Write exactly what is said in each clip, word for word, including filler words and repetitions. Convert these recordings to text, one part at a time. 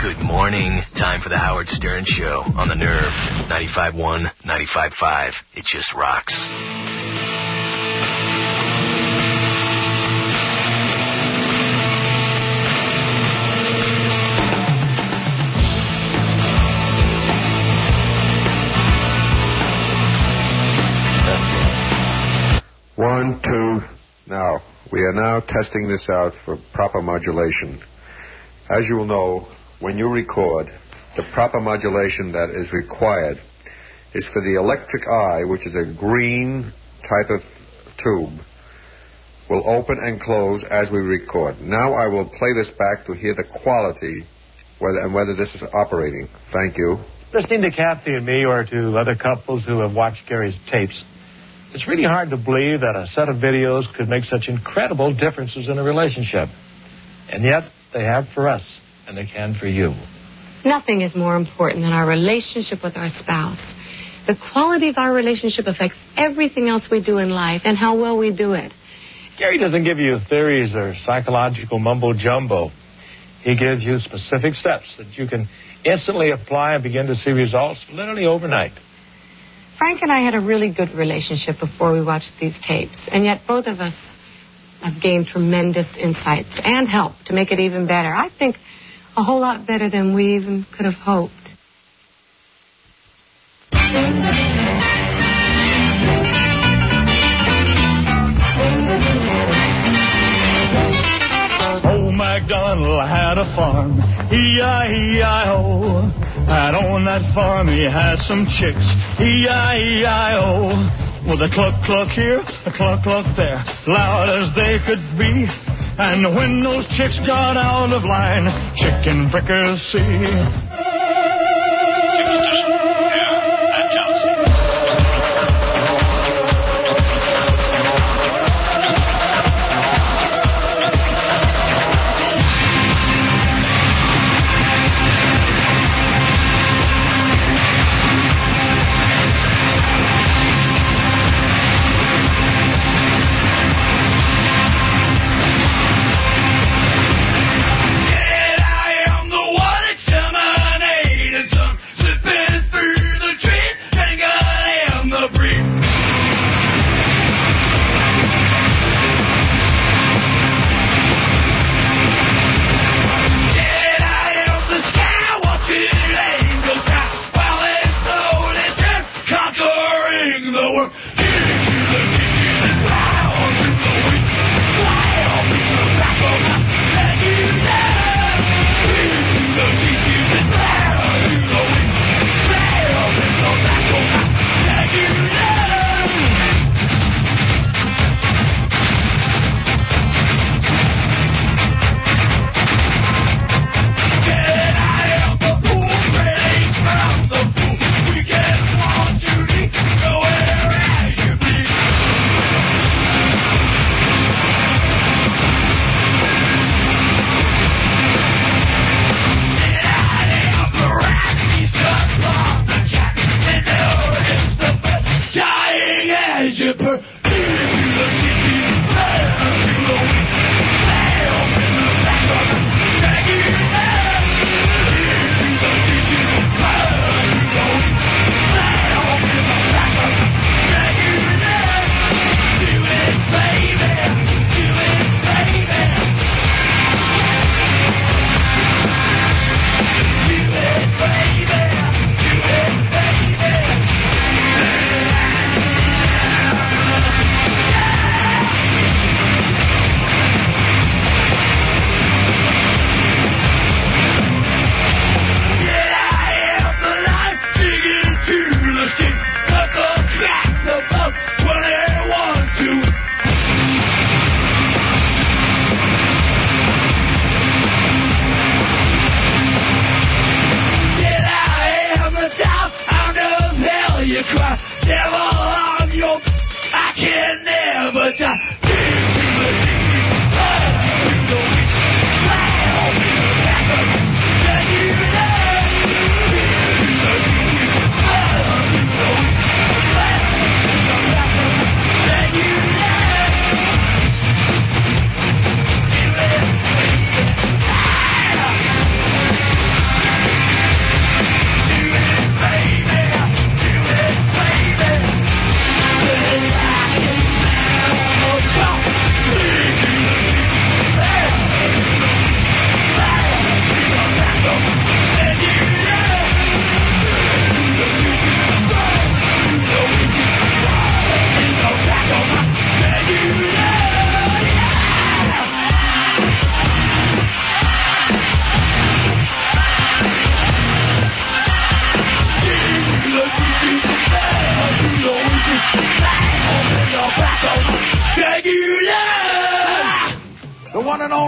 Good morning. Time for the Howard Stern Show on the Nerve. ninety-five point one, ninety-five point five. It just rocks. One, two, now. We are now testing this out for proper modulation. As you will know, when you record, the proper modulation that is required is for the electric eye, which is a green type of tube, will open and close as we record. Now I will play this back to hear the quality whether, and whether this is operating. Thank you. Listening to Kathy and me or to other couples who have watched Gary's tapes, it's really hard to believe that a set of videos could make such incredible differences in a relationship. And yet, they have for us, and they can for you. Nothing is more important than our relationship with our spouse. The quality of our relationship affects everything else we do in life and how well we do it. Gary doesn't give you theories or psychological mumbo-jumbo. He gives you specific steps that you can instantly apply and begin to see results literally overnight. Frank and I had a really good relationship before we watched these tapes, and yet both of us have gained tremendous insights and help to make it even better. I think a whole lot better than we even could have hoped. Old MacDonald had a farm, E I E I O. And on that farm he had some chicks, E I E I O. With a cluck cluck here, a cluck cluck there, loud as they could be. And when those chicks got out of line, chicken fricassee. Yeah, I am the water chummer.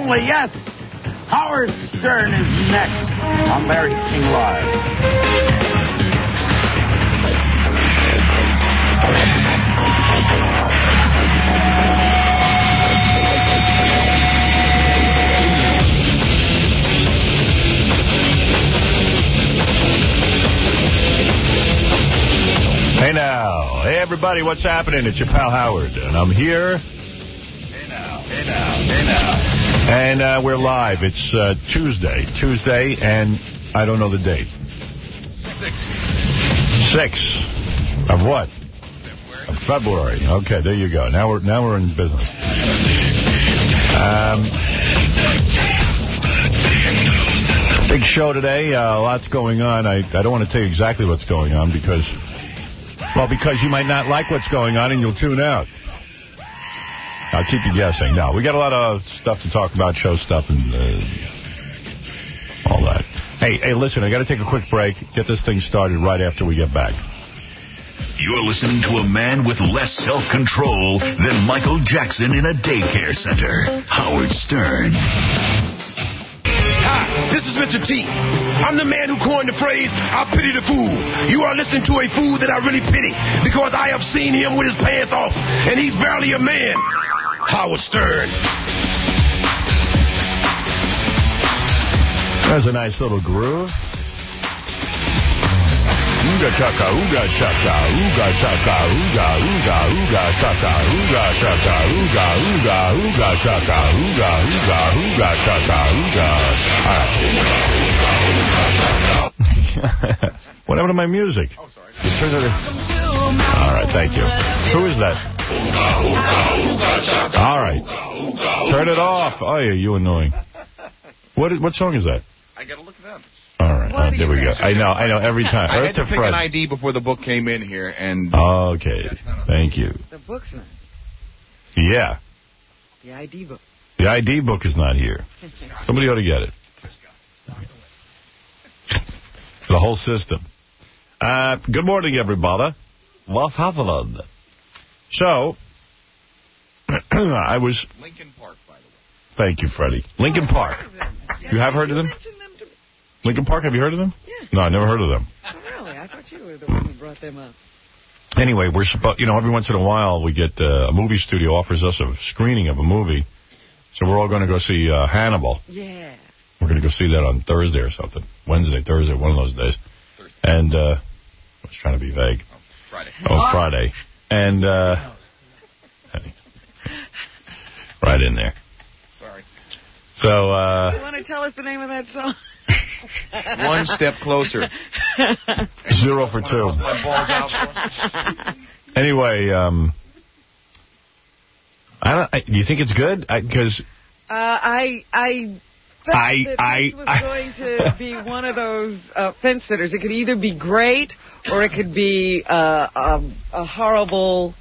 Certainly, yes. Howard Stern is next on Larry King Live. Hey now, hey everybody, what's happening? It's your pal Howard, and I'm here. Hey now, hey now, hey now. And uh, we're live. It's uh, Tuesday, Tuesday, and I don't know the date. Six. Six of what? February. Of February. Okay, there you go. Now we're now we're in business. Um, big show today. Uh, lots going on. I I don't want to tell you exactly what's going on because. Well, because you might not like what's going on and you'll tune out. I'll keep you guessing. No, we got a lot of stuff to talk about, show stuff and uh, all that. Hey, hey, listen, I got to take a quick break, get this thing started right after we get back. You're listening to a man with less self-control than Michael Jackson in a daycare center. Howard Stern. Hi, this is Mister T. I'm the man who coined the phrase, I pity the fool. You are listening to a fool that I really pity because I have seen him with his pants off, and he's barely a man. Howard Stern. There's a nice little groove. Ooga chaka, ooga chaka, ooga chaka, ooga, ooga, ooga chaka, ooga chaka, ooga, ooga, ooga chaka, ooga, ooga, ooga chaka, ooga. All right. What happened to my music? Oh, sorry. You turned it. All right, thank you. Who is that? All right. Turn it off. Oh, yeah, you annoying. What what song is that? I got to look it up. All right, oh, there we go. I know, I know, every time. I had to pick Fred. an I D before the book came in here, and... Okay, thank you. The book's not. Yeah. The I D book. The I D book is not here. Somebody ought to get it. The whole system. Uh, good morning, everybody. What's happening? So, I was... Lincoln Park, by the way. Thank you, Freddie. Lincoln Park. You have heard of them? Lincoln Park, have you heard of them? Yeah. No, I never heard of them. Oh, really? I thought you were the one who brought them up. Anyway, we're supposed, you know, every once in a while we get uh, a movie studio offers us a screening of a movie. So we're all going to go see uh, Hannibal. Yeah. We're going to go see that on Thursday or something. Wednesday, Thursday, one of those days. Thursday. And uh, I was trying to be vague. Oh, Friday. Oh, it's Friday. And uh, right in there. Sorry. So, uh... You want to tell us the name of that song? One step closer. Zero for two. Anyway, um... I don't, I, do you think it's good? Because... Uh, I... I... I, that I, this was I, going to be one of those uh, fence sitters. It could either be great or it could be uh, a, a horrible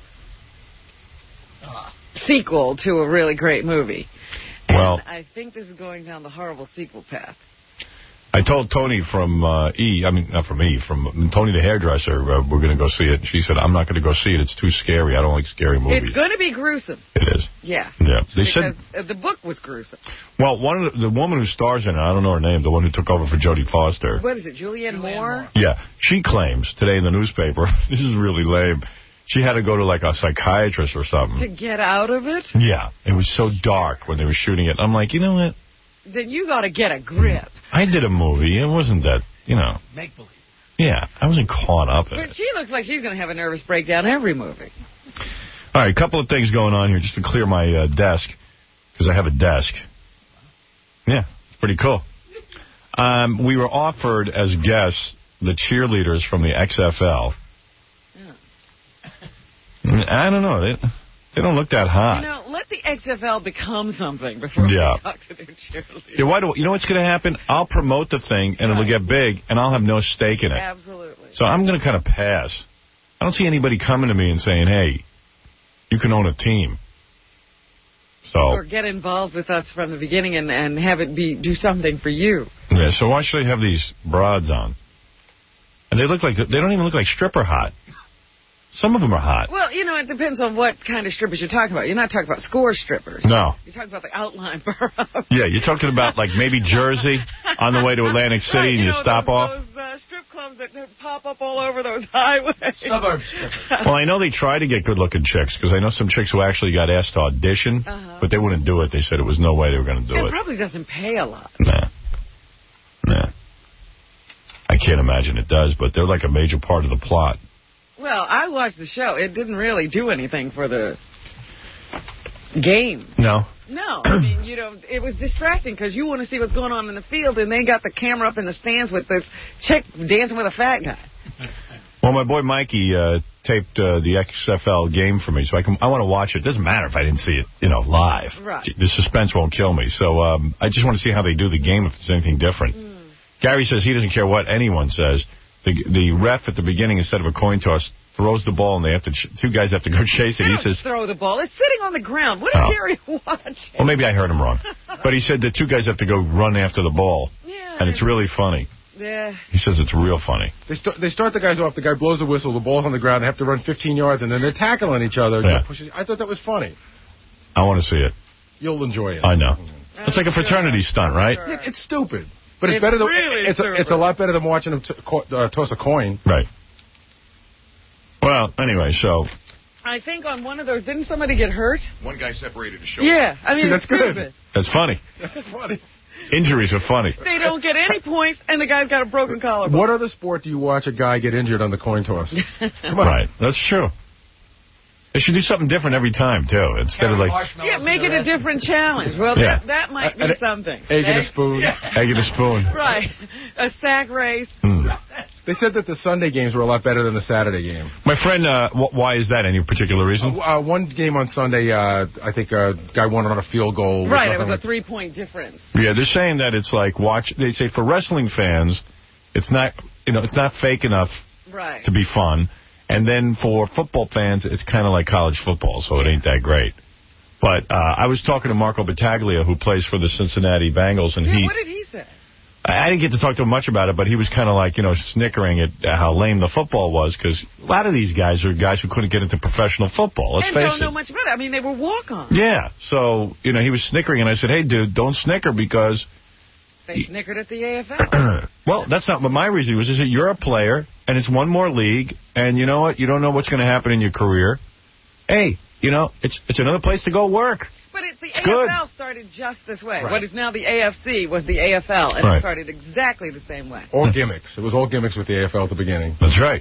sequel to a really great movie. And well, I think this is going down the horrible sequel path. I told Tony from uh, E, I mean, not from E, from Tony the hairdresser, uh, we're going to go see it. She said, I'm not going to go see it. It's too scary. I don't like scary movies. It's going to be gruesome. It is. Yeah. Yeah. They because said the book was gruesome. Well, one of the, the woman who stars in it, I don't know her name, the one who took over for Jodie Foster. What is it, Julianne Moore? Yeah. She claims today in the newspaper, this is really lame, she had to go to like a psychiatrist or something. To get out of it? Yeah. It was so dark when they were shooting it. I'm like, you know what? Then you got to get a grip. I did a movie. It wasn't that, you know. Make believe. Yeah, I wasn't caught up in but it. She looks like she's going to have a nervous breakdown every movie. All right, a couple of things going on here just to clear my uh, desk, because I have a desk. Yeah, it's pretty cool. Um, we were offered as guests the cheerleaders from the X F L. Yeah. I don't know. They, they don't look that hot. You know, let the X F L become something before yeah. we talk to their cheerleaders. Yeah, why do, you know what's going to happen? I'll promote the thing, and it'll get big, and I'll have no stake in it. Absolutely. So I'm going to kind of pass. I don't see anybody coming to me and saying, hey, you can own a team. So. Or get involved with us from the beginning and, and have it be do something for you. Yeah, so why should I have these broads on? And they look like, they don't even look like stripper hot. Some of them are hot. Well, you know, it depends on what kind of strippers you're talking about. You're not talking about score strippers. No. You're talking about the outline borough. Yeah, you're talking about, like, maybe Jersey on the way to Atlantic City right, and you, you know, stop those, off. Those uh, strip clubs that pop up all over those highways. Suburb Well, I know they try to get good-looking chicks, because I know some chicks who actually got asked to audition, uh-huh. but they wouldn't do it. They said it was no way they were going to do it. it. It probably doesn't pay a lot. Nah. Nah. I can't imagine it does, but they're like a major part of the plot. Well, I watched the show. It didn't really do anything for the game. No. No. I mean, you know, it was distracting because you want to see what's going on in the field, and they got the camera up in the stands with this chick dancing with a fat guy. Well, my boy Mikey uh, taped uh, the X F L game for me, so I can. I want to watch it. It doesn't matter if I didn't see it, you know, live. Right. The suspense won't kill me. So um, I just want to see how they do the game, if there's anything different. Mm. Gary says he doesn't care what anyone says. The the ref at the beginning, instead of a coin toss, throws the ball, and they have to ch two guys have to go chase it. They he don't says, throw the ball. It's sitting on the ground. What is oh. Gary watching? Well, maybe I heard him wrong. But he said the two guys have to go run after the ball. Yeah. And it's really funny. Yeah. He says it's real funny. They start, they start the guys off. The guy blows the whistle. The ball's on the ground. They have to run fifteen yards, and then they're tackling each other. Yeah. Pushing. I thought that was funny. I want to see it. You'll enjoy it. I know. It's like a fraternity stunt, right? It, it's stupid. But it's, It's better than really it's, a, it's a lot better than watching them t co uh, toss a coin. Right. Well, anyway, so. I think on one of those, didn't somebody get hurt? One guy separated his shoulder. Yeah, I mean, See, that's it's stupid. good. That's funny. That's funny. Injuries are funny. They don't get any points, and the guy's got a broken collarbone. What other sport do you watch a guy get injured on the coin toss? Come on. Right. That's true. They should do something different every time, too. Instead of like... Yeah, make it a different challenge. Well, Yeah. that, that might be Uh, something. Egg and a spoon. Egg and a spoon. Right. A sack race. Mm. They said that the Sunday games were a lot better than the Saturday game. My friend, uh, wh why is that? Any particular reason? Uh, uh, one game on Sunday, uh, I think a guy won on a field goal. with Right, it was nothing a three-point difference. Yeah, they're saying that it's like watch. They say for wrestling fans, it's not you know it's not fake enough Right. to be fun, and then for football fans, it's kind of like college football, so it ain't that great. But uh, I was talking to Marco Battaglia, who plays for the Cincinnati Bengals, and Yeah, he. what did he say? I didn't get to talk to him much about it, but he was kind of like, you know, snickering at how lame the football was, because a lot of these guys are guys who couldn't get into professional football. Let's and face don't it. know much about it. I mean, they were walk-ons. Yeah, so, you know, he was snickering, and I said, hey, dude, don't snicker, because... They snickered at the A F L. Well, that's not what my reason was. Is that you're a player, and it's one more league, and you know what? You don't know what's going to happen in your career. Hey, you know, it's it's another place to go work. But it's the It's A F L good. started just this way. Right. What is now the A F C was the A F L, and Right. it started exactly the same way. All gimmicks. It was all gimmicks with the A F L at the beginning. That's right.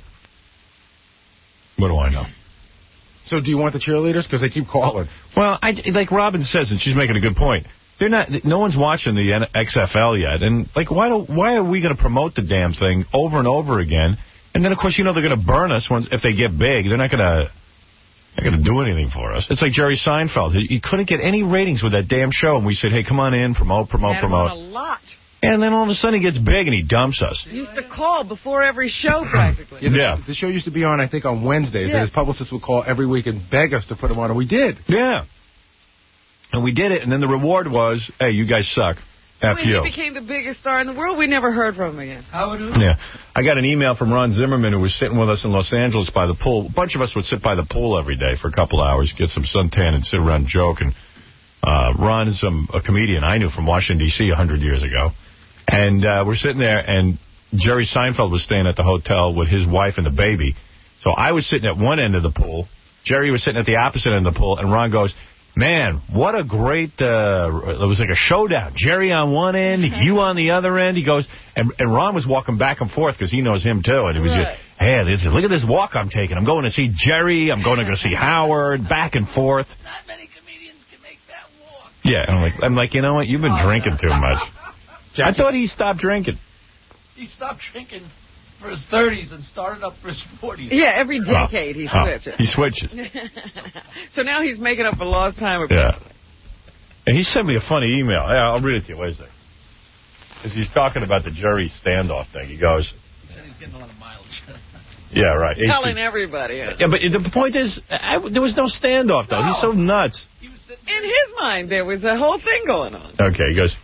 What do I know? So do you want the cheerleaders? Because they keep calling. Well, I, like Robin says, and she's making a good point. They're not. No one's watching the X F L yet, and like, why do why are we going to promote the damn thing over and over again? And then, of course, you know they're going to burn us once if they get big. They're not going to. Not going to do anything for us. It's like Jerry Seinfeld. He, he couldn't get any ratings with that damn show, and we said, hey, come on in, promote, promote, Had him promote. on a lot. And then all of a sudden he gets big and he dumps us. He used to call before every show, practically. Yeah, the, Yeah. the show used to be on, I think, on Wednesdays, Yeah. and his publicist would call every week and beg us to put him on, and we did. Yeah. And we did it, and then the reward was, hey, you guys suck. F When you. he became the biggest star in the world, we never heard from him again. Yeah. I got an email from Ron Zimmerman, who was sitting with us in Los Angeles by the pool. A bunch of us would sit by the pool every day for a couple hours, get some suntan, and sit around and joke. And uh, Ron is um, a comedian I knew from Washington, D C a hundred years ago. And uh, we're sitting there, and Jerry Seinfeld was staying at the hotel with his wife and the baby. So I was sitting at one end of the pool. Jerry was sitting at the opposite end of the pool, and Ron goes, man, what a great, uh, it was like a showdown. Jerry on one end, you on the other end. He goes, and, and Ron was walking back and forth because he knows him too. And it was, Right. hey, this, look at this walk I'm taking. I'm going to see Jerry. I'm going to go see Howard, back and forth. Not many comedians can make that walk. Yeah, I'm like, I'm like, you know what? You've been drinking too much. I thought he stopped drinking. He stopped drinking for his thirties and started up for his forties. Yeah, every decade he Oh, switches. he switches. So now he's making up for lost time. Yeah. And he sent me a funny email. Yeah, I'll read it to you. Wait a second. Because he's talking about the Jerry standoff thing. He goes, He said he's getting a lot of mileage. yeah, right. Telling everybody. Yeah, but the point is, I, there was no standoff, though. No. He's so nuts. In his mind, there was a whole thing going on. Okay, he goes,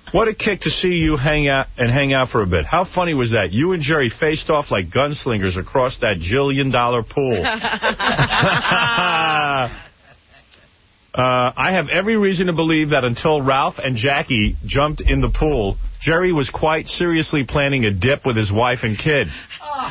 What a kick to see you hang out and hang out for a bit. How funny was that? You and Jerry faced off like gunslingers across that jillion-dollar pool. Uh, I have every reason to believe that until Ralph and Jackie jumped in the pool, Jerry was quite seriously planning a dip with his wife and kid. Oh.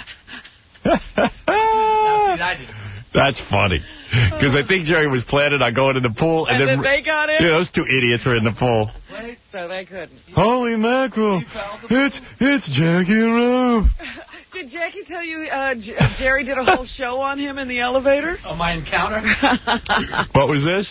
That's, That's funny. Because I think Jerry was planning on going in the pool. And, and then, then they got in? Yeah, those two idiots were in the pool. Right, so they couldn't. Holy mackerel. It's, it's Jackie and Ralph. Did Jackie tell you uh, J Jerry did a whole show on him in the elevator? Oh, my encounter? What was this?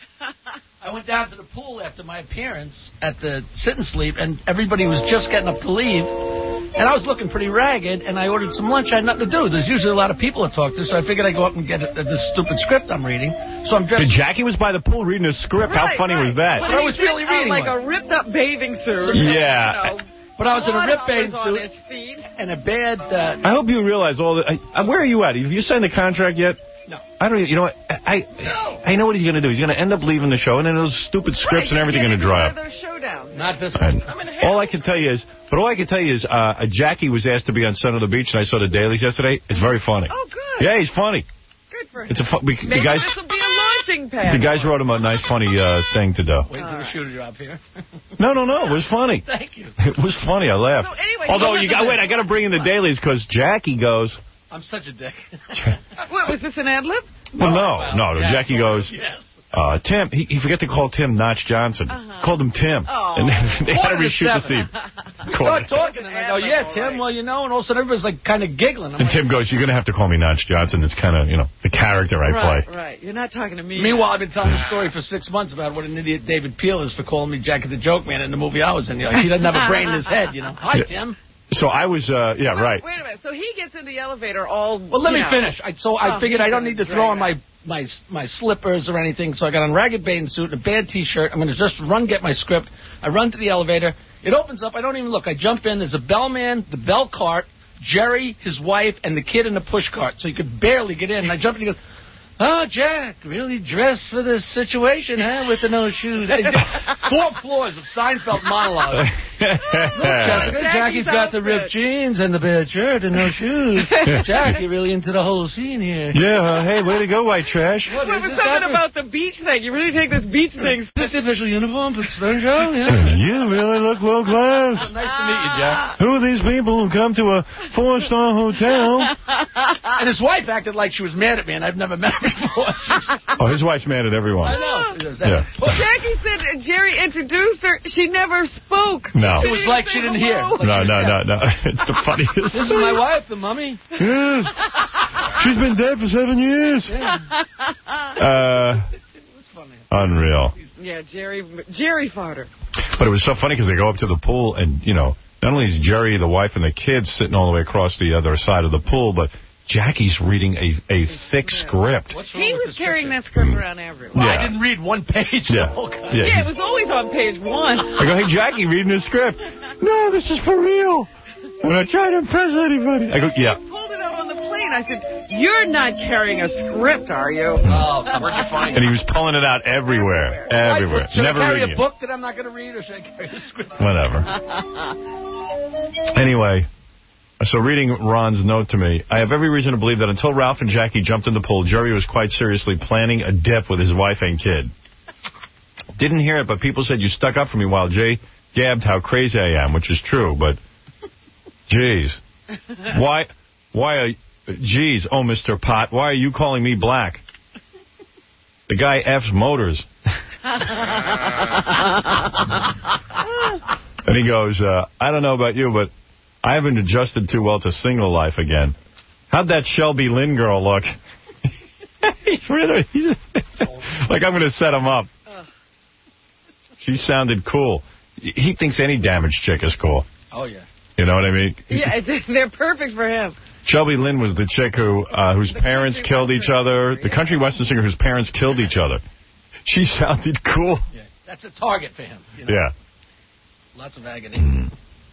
I went down to the pool after my appearance at the sit and sleep, and everybody was just getting up to leave. And I was looking pretty ragged, and I ordered some lunch. I had nothing to do. There's usually a lot of people to talk to, so I figured I'd go up and get a, a, this stupid script I'm reading. So I'm dressed. Jackie was by the pool reading a script. Right, How funny right. was that? But I was really uh, reading like one. a ripped-up bathing suit. Yeah. You know, But I was in a ripped bathing on suit his feet. and a bad... Uh, I hope you realize all the... I, where are you at? Have you signed the contract yet? No. I don't. You know what? I I, I know what he's going to do. He's going to end up leaving the show, and then those stupid scripts right, and everything are going to dry up. Those showdowns. Not this And one. all I can tell you is, but all I can tell you is, uh, Jackie was asked to be on Son of the Beach, and I saw the dailies yesterday. It's very funny. Oh, good. Yeah, he's funny. Good for him. It's a fu- we, the Maybe guys. this will be a launching pad. The guys wrote him a nice, funny uh, thing to do. Wait for the shoe to drop here. No, no, no. It was funny. Thank you. It was funny. I laughed. So anyway, Although so you got wait, I got to bring in the dailies because Jackie goes. I'm such a dick. What, was this an ad lib? Well, no, no. no. Yes. Jackie goes. Yes. Uh, Tim, he, he forgot to call Tim Notch Johnson. Uh-huh. Called him Tim. Oh. And they, they had to Quarter to reshoot the seven. scene. We start talking, and I go, yeah, Tim, well, you know, and all of a sudden everybody's like kind of giggling. I'm And like, Tim goes, you're going to have to call me Notch Johnson. It's kind of, you know, the character I Right, play. right. You're not talking to me. Meanwhile, I've been telling the story for six months about what an idiot David Peel is for calling me Jackie the Joke Man in the movie I was in. Like, he doesn't have a brain in his head, you know. Hi, Yeah. Tim. So I was, uh, yeah, Well, right. Wait a minute. So he gets in the elevator all. Well, let you me know. finish. I, so I Oh, figured I he's don't gonna need to drag throw on it my, my my slippers or anything, so I got on a ragged bathing suit, a bad T-shirt. I'm going to just run get my script. I run to the elevator. It opens up. I don't even look. I jump in. There's a bellman, the bell cart, Jerry, his wife, and the kid in the push cart. So you could barely get in. And I jump in and he goes, oh, Jack, really dressed for this situation, huh, with the no shoes. Four floors of Seinfeld monologue. Look, Jessica, Jackie's got the ripped jeans and the bad shirt and no shoes. Jack, you're really into the whole scene here. Yeah, uh, hey, way to go, white trash. What What is was this something happening? about the beach thing? You really take this beach thing. Is this the official uniform for the Stern Show? Yeah. You really look low class. Nice to meet you, Jack. Who are these people who come to a four-star hotel? And his wife acted like she was mad at me, and I've never met her before. Oh, his wife's mad at everyone. I know. Yeah. Jackie said uh, Jerry introduced her. She never spoke. No. It was like she didn't hear. No, no, no, no. It's the funniest. This is my wife, the mummy. Yes. She's been dead for seven years. Yeah. Uh, unreal. Yeah, Jerry, Jerry farter. But it was so funny because they go up to the pool and, you know, not only is Jerry, the wife, and the kids sitting all the way across the other side of the pool, but Jackie's reading a, a thick script. He was carrying that script around everywhere. Well, Yeah. I didn't read one page. Yeah. Oh, God. Yeah. Yeah, it was always on page one. I go, hey, Jackie, reading the script. No, this is for real. I'm not trying to impress anybody. I go, yeah. Pulled it out on the plane. I said, you're not carrying a script, are you? Oh, where'd you find And he was pulling it out everywhere. Everywhere. Should Never I carry reading a it. book that I'm not going to read, or should I carry a script? Whatever. Anyway, so reading Ron's note to me, I have every reason to believe that until Ralph and Jackie jumped in the pool, Jerry was quite seriously planning a dip with his wife and kid. Didn't hear it, but people said you stuck up for me while Jay gabbed how crazy I am, which is true, but geez. Why, why are, geez, oh, Mister Pot, why are you calling me black? The guy F's motors. And he goes, uh, I don't know about you, but I haven't adjusted too well to single life again. How'd that Shelby Lynn girl look? He's really, he's, like I'm going to set him up. She sounded cool. He thinks any damaged chick is cool. Oh, yeah. You know what I mean? Yeah, they're perfect for him. Shelby Lynn was the chick who uh, whose parents killed each other. The country western singer whose parents killed each other. She sounded cool. Yeah, that's a target for him. You know? Yeah. Lots of agony. Mm.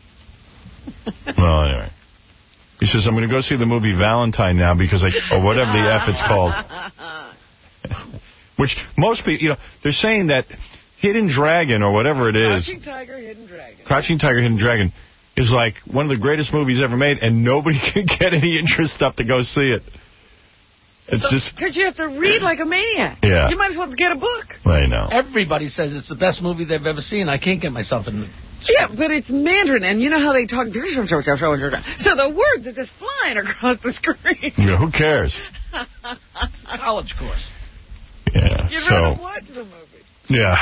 Well, anyway. He says, I'm going to go see the movie Valentine now because I, or whatever the F it's called. Which most people, you know, they're saying that Hidden Dragon, or whatever it is. Crouching Tiger, Hidden Dragon. Crouching Tiger, Hidden Dragon is like one of the greatest movies ever made, and nobody can get any interest up to go see it. It's so, just... Because you have to read like a maniac. Yeah. You might as well get a book. I know. Everybody says it's the best movie they've ever seen. I can't get myself in... Yeah, but it's Mandarin, and you know how they talk... So the words are just flying across the screen. Yeah, who cares? It's a college course. Yeah, You'd so... rather watch the movie. Yeah.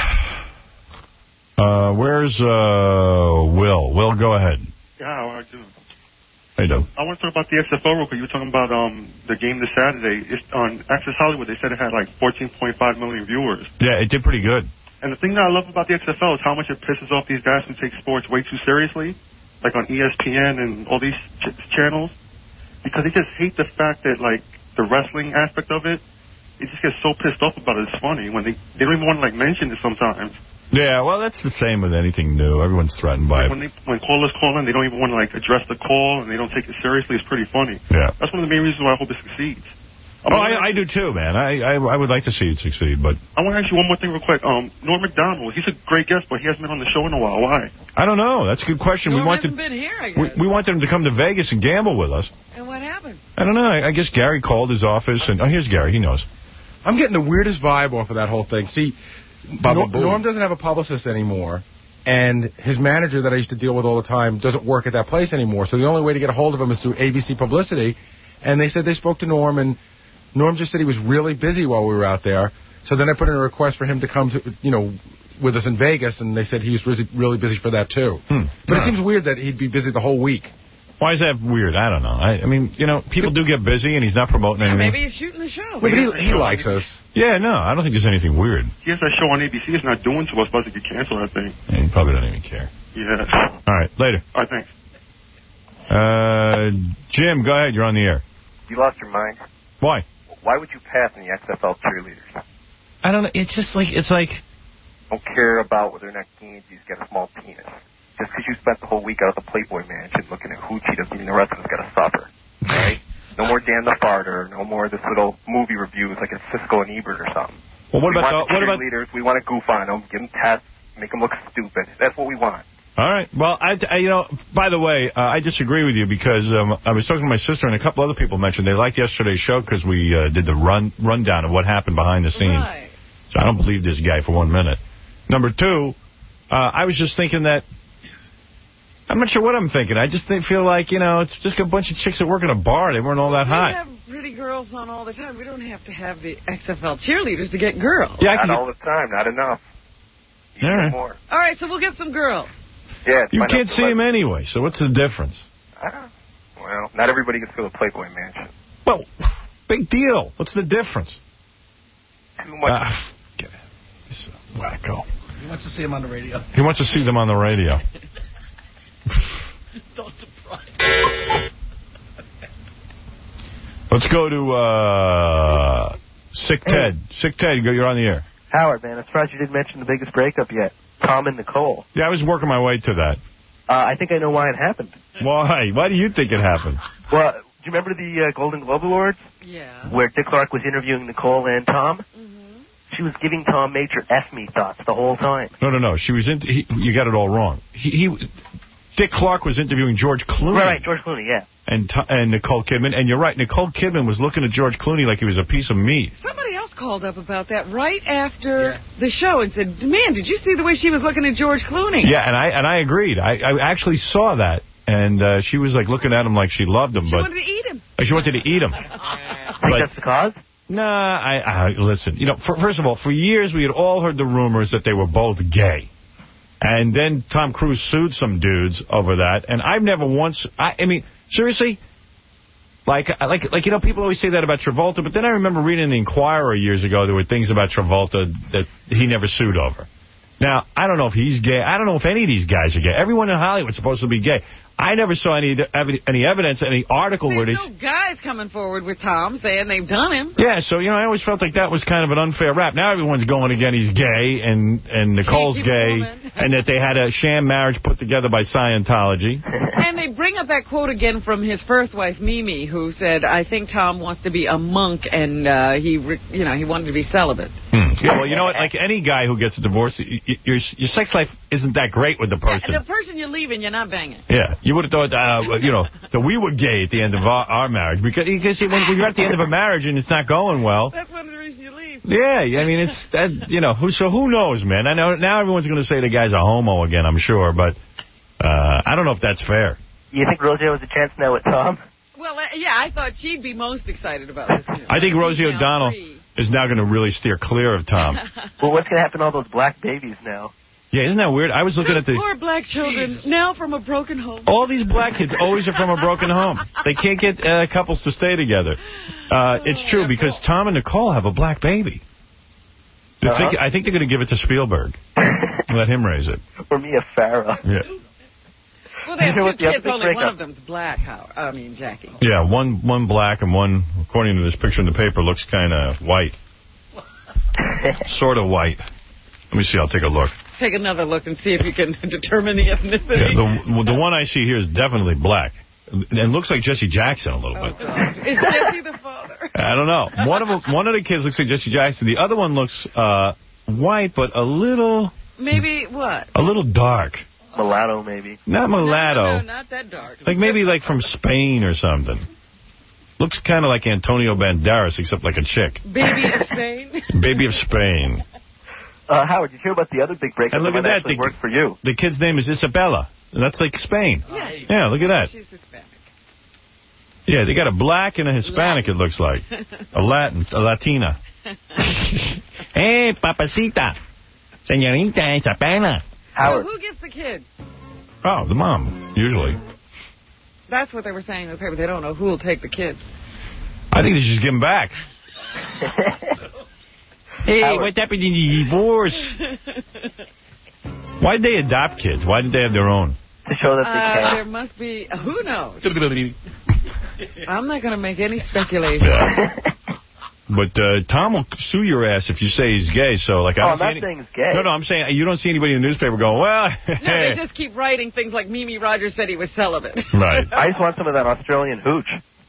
Uh, where's uh, Will? Will, go ahead. Yeah, how are you doing? How you doing? I want to talk about the X F L real quick. You were talking about um the game this Saturday. It's on Access Hollywood. They said it had like fourteen point five million viewers. Yeah, it did pretty good. And the thing that I love about the X F L is how much it pisses off these guys who take sports way too seriously, like on E S P N and all these ch- channels, because they just hate the fact that, like, the wrestling aspect of it, they just get so pissed off about it. It's funny when they, they don't even want to, like, mention it sometimes. Yeah, well, that's the same with anything new. Everyone's threatened by Like when, they, when callers call in, they don't even want to, like, address the call, and they don't take it seriously. It's pretty funny. Yeah. That's one of the main reasons why I hope it succeeds. Oh, I, I do too, man. I, I I would like to see it succeed, but... I want to ask you one more thing real quick. Um, Norm Macdonald, he's a great guest, but he hasn't been on the show in a while. Why? I don't know. That's a good question. Norm we wanted, hasn't been here, I guess. We, we wanted him to come to Vegas and gamble with us. And what happened? I don't know. I, I guess Gary called his office, and... Oh, here's Gary. He knows. I'm getting the weirdest vibe off of that whole thing. See, Norm, Norm doesn't have a publicist anymore, and his manager that I used to deal with all the time doesn't work at that place anymore. So the only way to get a hold of him is through A B C Publicity. And they said they spoke to Norm, and Norm just said he was really busy while we were out there. So then I put in a request for him to come to, you know, with us in Vegas, and they said he was really, really busy for that, too. Hmm. But it seems weird that he'd be busy the whole week. Why is that weird? I don't know. I, I mean, you know, people do get busy, and he's not promoting anything. Maybe he's shooting the show. But he, he likes us. Yeah, no, I don't think there's anything weird. He has that show on A B C. It's not doing to us, but he could cancel that thing. Yeah, he probably doesn't even care. Yeah. All right, later. All right, thanks. Uh, Jim, go ahead. You're on the air. You lost your mind? Why? Why would you pass in the X F L cheerleaders? I don't know. It's just like, it's like... Don't care about whether or not Ganges got a small penis. Just because you spent the whole week out at the Playboy Mansion looking at hoochie doesn't mean the rest of us got to suffer. Right? No more Dan the Farter. No more this little movie reviews like it's Siskel and Ebert or something. Well, what we about want the, the what about cheerleaders? We want to goof on them, give them tests, make them look stupid. That's what we want. All right. Well, I, I you know, by the way, uh, I disagree with you because um, I was talking to my sister and a couple other people mentioned they liked yesterday's show because we uh, did the run rundown of what happened behind the scenes. Right. So I don't believe this guy for one minute. Number two, uh, I was just thinking that, I'm not sure what I'm thinking. I just think, feel like, you know, it's just a bunch of chicks that work in a bar. They weren't all that we hot. We have pretty girls on all the time. We don't have to have the X F L cheerleaders to get girls. Yeah, I not can all the time. Not enough. You all right. More. All right, so we'll get some girls. Yeah, you can't see them anyway, so what's the difference? Uh, well, not everybody gets to the Playboy Mansion. Well, big deal. What's the difference? Too much. Uh, get it. He's a wacko. He wants to see him on the radio. He wants to see them on the radio. Don't surprise. Let's go to uh, Sick Ted. Sick Ted, you're on the air. Howard, man, I'm surprised you didn't mention the biggest breakup yet. Tom and Nicole. Yeah, I was working my way to that. Uh, I think I know why it happened. Why? Why do you think it happened? Well, do you remember the uh, Golden Globe Awards? Yeah. Where Dick Clark was interviewing Nicole and Tom? Mm-hmm. She was giving Tom major F-me thoughts the whole time. No, no, no. She was in. He, you got it all wrong. He, he, Dick Clark was interviewing George Clooney. Right, right, George Clooney, yeah. And and Nicole Kidman. And you're right, Nicole Kidman was looking at George Clooney like he was a piece of meat. Somebody else called up about that right after yeah. the show and said, man, did you see the way she was looking at George Clooney? Yeah, and I and I agreed. I, I actually saw that. And uh, she was like looking at him like she loved him. She but wanted to eat him. She wanted to eat him. I think that's the cause? Nah, I, I listen, you know, for, first of all, for years we had all heard the rumors that they were both gay. And then Tom Cruise sued some dudes over that. And I've never once, I, I mean, seriously, like, like, like, you know, people always say that about Travolta, but then I remember reading in the Inquirer years ago, there were things about Travolta that he never sued over. Now, I don't know if he's gay. I don't know if any of these guys are gay. Everyone in Hollywood's supposed to be gay. I never saw any any evidence, any article There's where they... no guys coming forward with Tom saying they've done him. Yeah, so, you know, I always felt like that was kind of an unfair rap. Now everyone's going again, he's gay, and, and Nicole's gay, and that they had a sham marriage put together by Scientology. And they bring up that quote again from his first wife, Mimi, who said, I think Tom wants to be a monk, and uh, he, re you know, he wanted to be celibate. Hmm. Yeah, well, you know what? Like any guy who gets a divorce, y y your, your sex life isn't that great with the person. Yeah, the person you're leaving, you're not banging. Yeah, you would have thought, uh, you know, that we were gay at the end of our, our marriage. Because, because when, when you're at the end of a marriage and it's not going well... That's one of the reasons you leave. Yeah, I mean, it's, that, you know, who, so who knows, man? I know now everyone's going to say the guy's a homo again, I'm sure, but uh, I don't know if that's fair. You think Rosie has a chance now with Tom? Well, uh, yeah, I thought she'd be most excited about this news. I think Rosie O'Donnell is now going to really steer clear of Tom. Well, what's going to happen to all those black babies now? Yeah, isn't that weird? I was looking at the... Poor black children, Jesus. Now from a broken home. All these black kids always are from a broken home. They can't get uh, couples to stay together. Uh, it's true, because Tom and Nicole have a black baby. Uh-huh. think, I think they're going to give it to Spielberg. Let him raise it. Or Mia Farrow. Yeah. Well, they have two kids, only one of them's black, Howard. I mean, Jackie. Yeah, one one black and one, according to this picture in the paper, looks kind of white. Sort of white. Let me see, I'll take a look. Take another look and see if you can determine the ethnicity. Yeah, the, the one I see here is definitely black. It looks like Jesse Jackson a little oh, bit. God. Is Jesse the father? I don't know. One of them, one of the kids looks like Jesse Jackson. The other one looks uh, white, but a little... Maybe what? A little dark. Mulatto, maybe. Not mulatto. No, no, not that dark. Like maybe like from Spain or something. Looks kind of like Antonio Banderas, except like a chick. Baby of Spain? Baby of Spain. Uh, Howard, did you hear about the other big breakup? And look at that. The, worked for you. The kid's name is Isabella. That's like Spain. Yeah, yeah look at that. She's Hispanic. Yeah, they got a black and a Hispanic, Latin. It looks like. A Latin, a Latina. Hey, papacita. Señorita Isabella. Howard. So who gets the kids? Oh, the mom, usually. That's what they were saying in the paper. They don't know who will take the kids. I think they should give them back. Hey, Howard. what happened in the divorce? Why did they adopt kids? Why didn't they have their own? To show that they uh, can. There must be... Who knows? I'm not going to make any speculation. Yeah. But uh, Tom will sue your ass if you say he's gay. So, like, I oh, don't I'm see not any... saying he's gay. No, no, I'm saying you don't see anybody in the newspaper going, well... No, they just keep writing things like Mimi Rogers said he was celibate. Right. I just want some of that Australian hooch.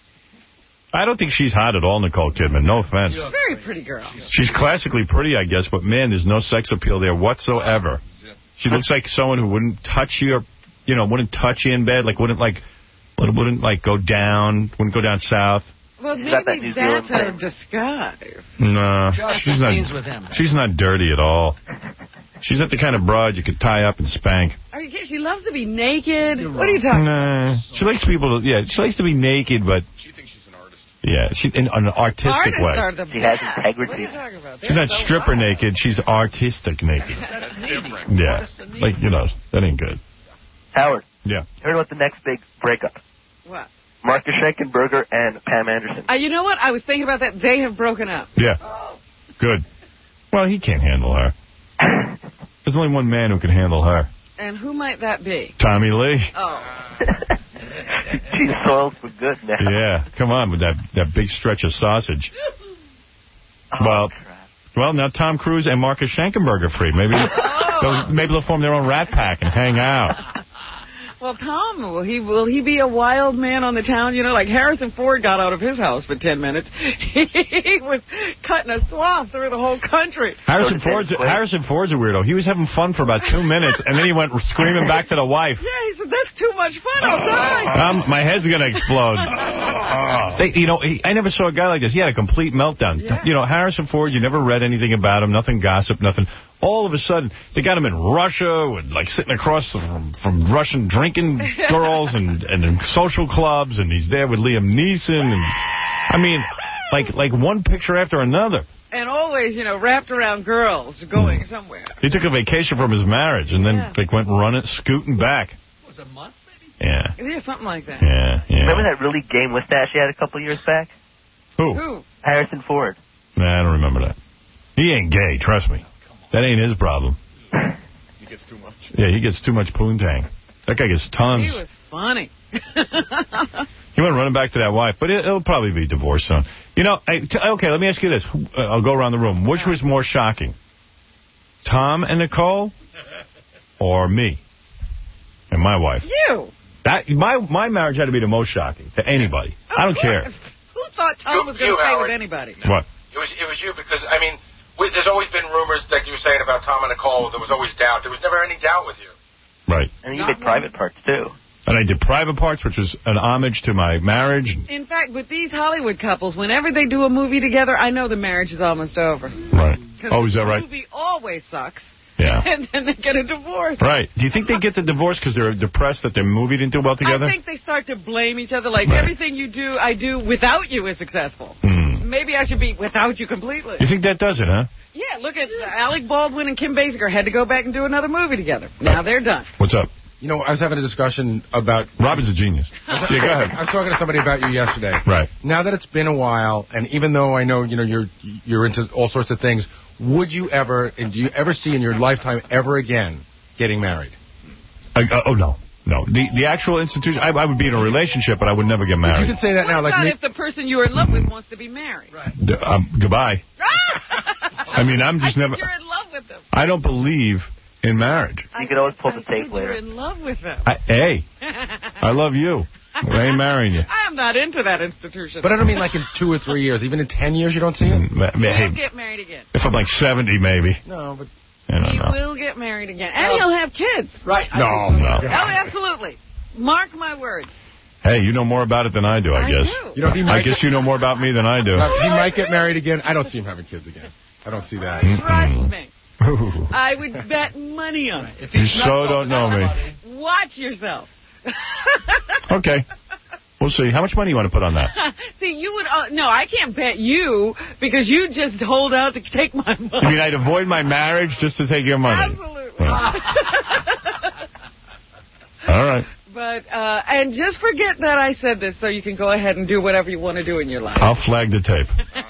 I don't think she's hot at all, Nicole Kidman. No offense. She's a very pretty girl. She's classically pretty, I guess, but, man, there's no sex appeal there whatsoever. She looks like someone who wouldn't touch you, or, you know, wouldn't touch you in bed, like, wouldn't, like, wouldn't, like, go down, wouldn't go down south. Well, maybe that that's a disguise. No, Just she's scenes not. With him. She's not dirty at all. She's not the kind of broad you could tie up and spank. Are you kidding? She loves to be naked. What are you talking nah, about? She likes people to, yeah, she likes to be naked, but... She thinks she's an artist. Yeah, she in an artistic Artists way. Are the she has integrity. What are you talking about? She's not so stripper wild. naked, she's artistic naked. That's different. Yeah, like, you know, that ain't good. Howard. Yeah. Heard about the next big breakup? What? Marcus Schenkenberger and Pam Anderson. Uh, you know what? I was thinking about that. They have broken up. Yeah. Good. Well, he can't handle her. There's only one man who can handle her. And who might that be? Tommy Lee. Oh. She's soiled for good now. Yeah, come on with that, that big stretch of sausage. Oh, well, crap. well, now Tom Cruise and Marcus Schenkenberger free. Maybe, oh. they'll, maybe they'll form their own rat pack and hang out. Well, Tom, will he will he be a wild man on the town? You know, like Harrison Ford got out of his house for ten minutes. He was cutting a swath through the whole country. Harrison Ford's, Harrison Ford's a weirdo. He was having fun for about two minutes, and then he went screaming back to the wife. Yeah, he said, that's too much fun. I'll die. Um, my head's going to explode. They, you know, he, I never saw a guy like this. He had a complete meltdown. Yeah. You know, Harrison Ford, you never read anything about him, nothing gossip, nothing. All of a sudden, they got him in Russia, with, like sitting across from, from Russian drinking girls and, and in social clubs, and he's there with Liam Neeson. And I mean, like like one picture after another. And always, you know, wrapped around girls going mm. somewhere. He took a vacation from his marriage and then yeah. like went running, scooting back. Was it a month, maybe? Yeah. Yeah, something like that. Yeah, yeah. Remember that really gay mustache he had a couple years back? Who? Who? Harrison Ford. Nah, I don't remember that. He ain't gay, trust me. That ain't his problem. He gets too much. Yeah, he gets too much poontang. That guy gets tons. He was funny. He went running back to that wife, but it, it'll probably be divorced soon. You know, I, t okay, let me ask you this. Uh, I'll go around the room. Which was more shocking? Tom and Nicole or me and my wife? You. That my my marriage had to be the most shocking to anybody. Of I don't course. care. Who thought Tom was going to stay with anybody? What? It was it was you because, I mean, we, there's always been rumors, like you were saying about Tom and Nicole. There was always doubt. There was never any doubt with you. Right. And you did private parts, too. And I did private parts, which was an homage to my marriage. In fact, with these Hollywood couples, whenever they do a movie together, I know the marriage is almost over. Right. Oh, is that right? The movie always sucks. Yeah. And then they get a divorce. Right. Do you think they get the divorce because they're depressed that their movie didn't do well together? I think they start to blame each other. Like, Right. everything you do, I do without you is successful. Mm. Maybe I should be without you completely. You think that does it, huh? Yeah, look at uh, Alec Baldwin and Kim Basinger had to go back and do another movie together. Now they're done. What's up? You know, I was having a discussion about... Robin's a genius. Yeah, go ahead. I was talking to somebody about you yesterday. Right. Now that it's been a while, and even though I know, you know, you're you're into all sorts of things, would you ever, and do you ever see in your lifetime ever again getting married? I, uh, oh, no. No. The the actual institution, I, I would be in a relationship, but I would never get married. You can say that now. What like about me, if the person you're in love with wants to be married? Right. D- um, goodbye. I mean, I'm just I never... think you're in love with them. I don't believe in marriage. You can always pull the tape You're later. in love with them. I, hey, I love you. I ain't marrying you. I am not into that institution. but I don't mean like in two or three years. Even in ten years, you don't see it? Ma- ma- He'll Hey, get married again. if I'm like seventy, maybe. No, but... I don't He know. will get married again. And he'll have kids. Right. I No, think so. no. Oh, absolutely. Mark my words. Hey, you know more about it than I do, I, I guess. do. You know, he I might, guess you know more about me than I do. uh, he might get married again. I don't see him having kids again. I don't see that. Trust me. Ooh. I would bet money on it. If You he's so not don't know me. money- Watch yourself. Okay. We'll see. How much money you want to put on that? See, you would... Uh, no, I can't bet you because you just hold out to take my money. You mean I'd avoid my marriage just to take your money? Absolutely. All right. But, uh, and just forget that I said this so you can go ahead and do whatever you want to do in your life. I'll flag the tape.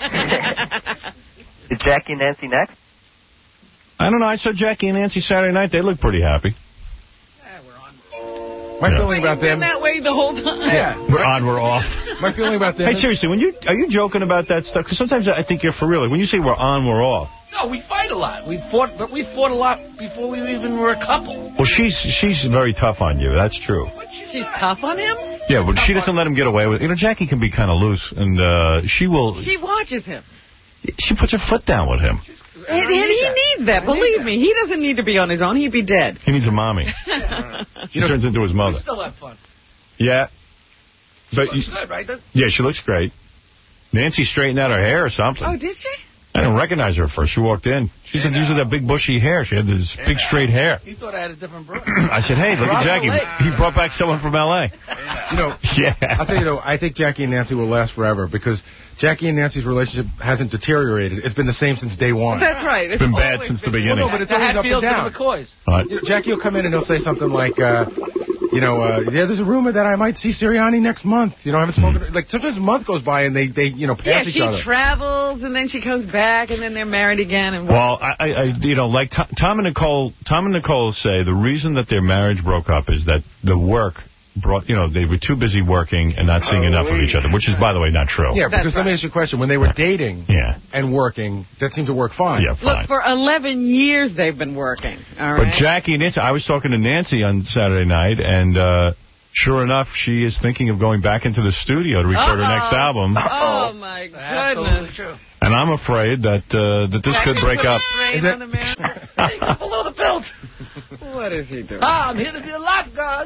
Is Jackie and Nancy next? I don't know. I saw Jackie and Nancy Saturday night. They look pretty happy. My Yeah. feeling about Been them... that way the whole time. Yeah. We're on, we're off. My feeling about them... Hey, seriously, when you are you joking about that stuff? Because sometimes I think you're for real. Like, when you say we're on, we're off. No, we fight a lot. We fought, but we fought a lot before we even were a couple. Well, she's she's very tough on you. That's true. She's tough on him? Yeah, but she doesn't let him get away with it. You know, Jackie can be kind of loose, and uh, she will... She watches him. She puts her foot down with him. And, and he needs that. Believe me, he doesn't need to be on his own. He'd be dead. He needs a mommy. She turns into his We mother. still have fun. Yeah. But Looks you- good, right? That- yeah, she looks great. Nancy straightened out her hair or something. Oh, did she? I didn't recognize her at first. She walked in. She said, "These are that big bushy hair." She had this big straight hair. He thought I had a different brother. I said, "Hey, look at Jackie. He brought back someone from L A" You know, yeah. I'll tell you, though, I think Jackie and Nancy will last forever because Jackie and Nancy's relationship hasn't deteriorated. It's been the same since day one. That's right. It's been bad since the beginning. Well, no, but it's The always up and Hatfields down. and the McCoys. Right. You know, Jackie will come in and he'll say something like, uh, you know, uh, yeah, there's a rumor that I might see Sirianni next month. You know, I haven't spoken. Like, sometimes a month goes by and they, they you know, Yeah, pass each she other. travels, and then she comes back, and then they're married again. And Well, I, I, I- you know, like Tom, Tom and Nicole, Tom and Nicole say the reason that their marriage broke up is that the work brought, you know, they were too busy working and not seeing enough of each other, which is, by the way, not true. Yeah, because let me ask you a question. When they were dating Yeah. and working, that seemed to work fine. Yeah, fine. Look, for eleven years they've been working. All right. But Jackie and Nancy, I was talking to Nancy on Saturday night, and uh, sure enough, she is thinking of going back into the studio to record her next album. Oh, my goodness. True. And I'm afraid that uh, that this could break up. Is it? On the man? Hey, go below the belt. What is he doing? Ah, I'm here to be a lifeguard.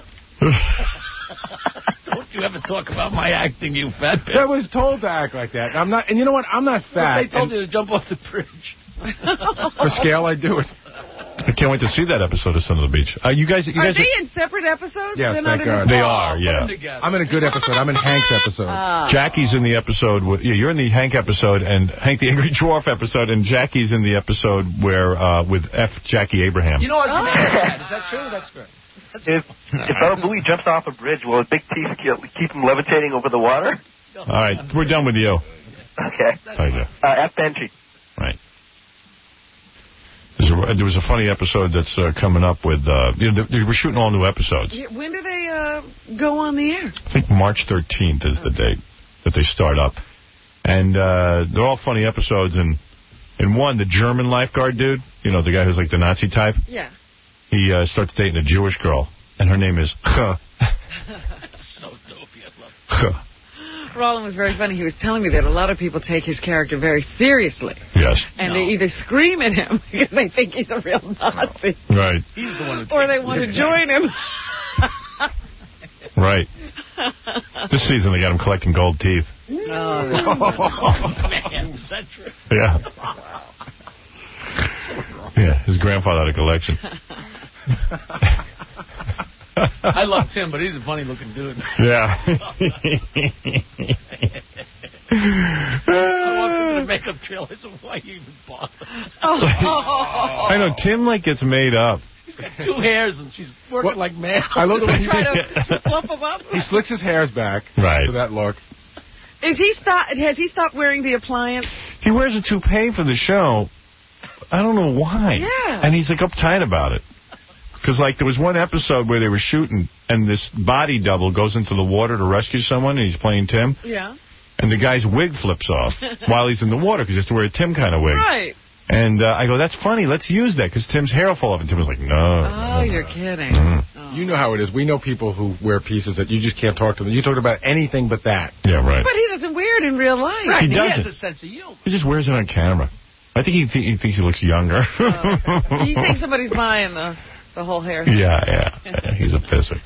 Don't you ever talk about my acting, you fat bitch. I was told to act like that. I'm not, and you know what? I'm not fat. They told you to jump off the bridge. For scale, I do it. I can't wait to see that episode of Son of the Beach. Uh, you guys, you Are guys, they in separate episodes? Yes, They're not thank in God. this- they Oh, are, put yeah. them together. I'm in a good episode. I'm in Hank's episode. Ah. Jackie's in the episode with, yeah, you're in the Hank episode and Hank the Angry Dwarf episode, and Jackie's in the episode where uh, with F. Jackie Abraham. You know, I was going to ask that. Is that true? That's good. If if our buoy jumps off a bridge, will his big teeth keep, keep him levitating over the water? All right, we're done with you. Okay. Thank you. Uh, F. Benji. Right. There's a, there was a funny episode that's uh, coming up with, uh, you know, they, they were shooting all new episodes. Yeah, when do they uh, go on the air? I think March thirteenth is the date that they start up. And uh, they're all funny episodes. And in one, the German lifeguard dude, you know, the guy who's like the Nazi type. Yeah. He uh, starts dating a Jewish girl, and her name is Huh. That's so dopey. I love it. Huh. Roland was very funny. He was telling me that a lot of people take his character very seriously. Yes. And no. they either scream at him because they think he's a real Nazi. Right. He's the one who or they want to join him. Right. This season they got him collecting gold teeth. Oh, oh man. Is that true? Yeah. Wow. So yeah, his grandfather had a collection. I love Tim, but he's a funny-looking dude. Yeah. I walked into the makeup trailer. I said, why you even bother? Oh. I know, Tim, like, gets made up. He's got two hairs, and she's working what? like man. I love the way he, to fluff them up. He slicks his hairs back right. for that look. Is he stop, has he stopped wearing the appliance? He wears a toupee for the show. I don't know why. Yeah. And he's, like, uptight about it. Because, like, there was one episode where they were shooting, and this body double goes into the water to rescue someone, and he's playing Tim. Yeah. And the guy's wig flips off while he's in the water, because he has to wear a Tim kind of wig. Right. And uh, I go, that's funny, let's use that, because Tim's hair will fall off. And Tim was like, no. Oh, no, you're no. kidding. Mm. Oh. You know how it is. We know people who wear pieces that you just can't talk to them. You talk about anything but that. Yeah, right. But he doesn't wear it in real life. Right, he, he doesn't. has a sense of humor. He just wears it on camera. I think he, th he thinks he looks younger. Uh, you think somebody's buying the... The whole hair. Yeah, yeah. yeah he's a pisser.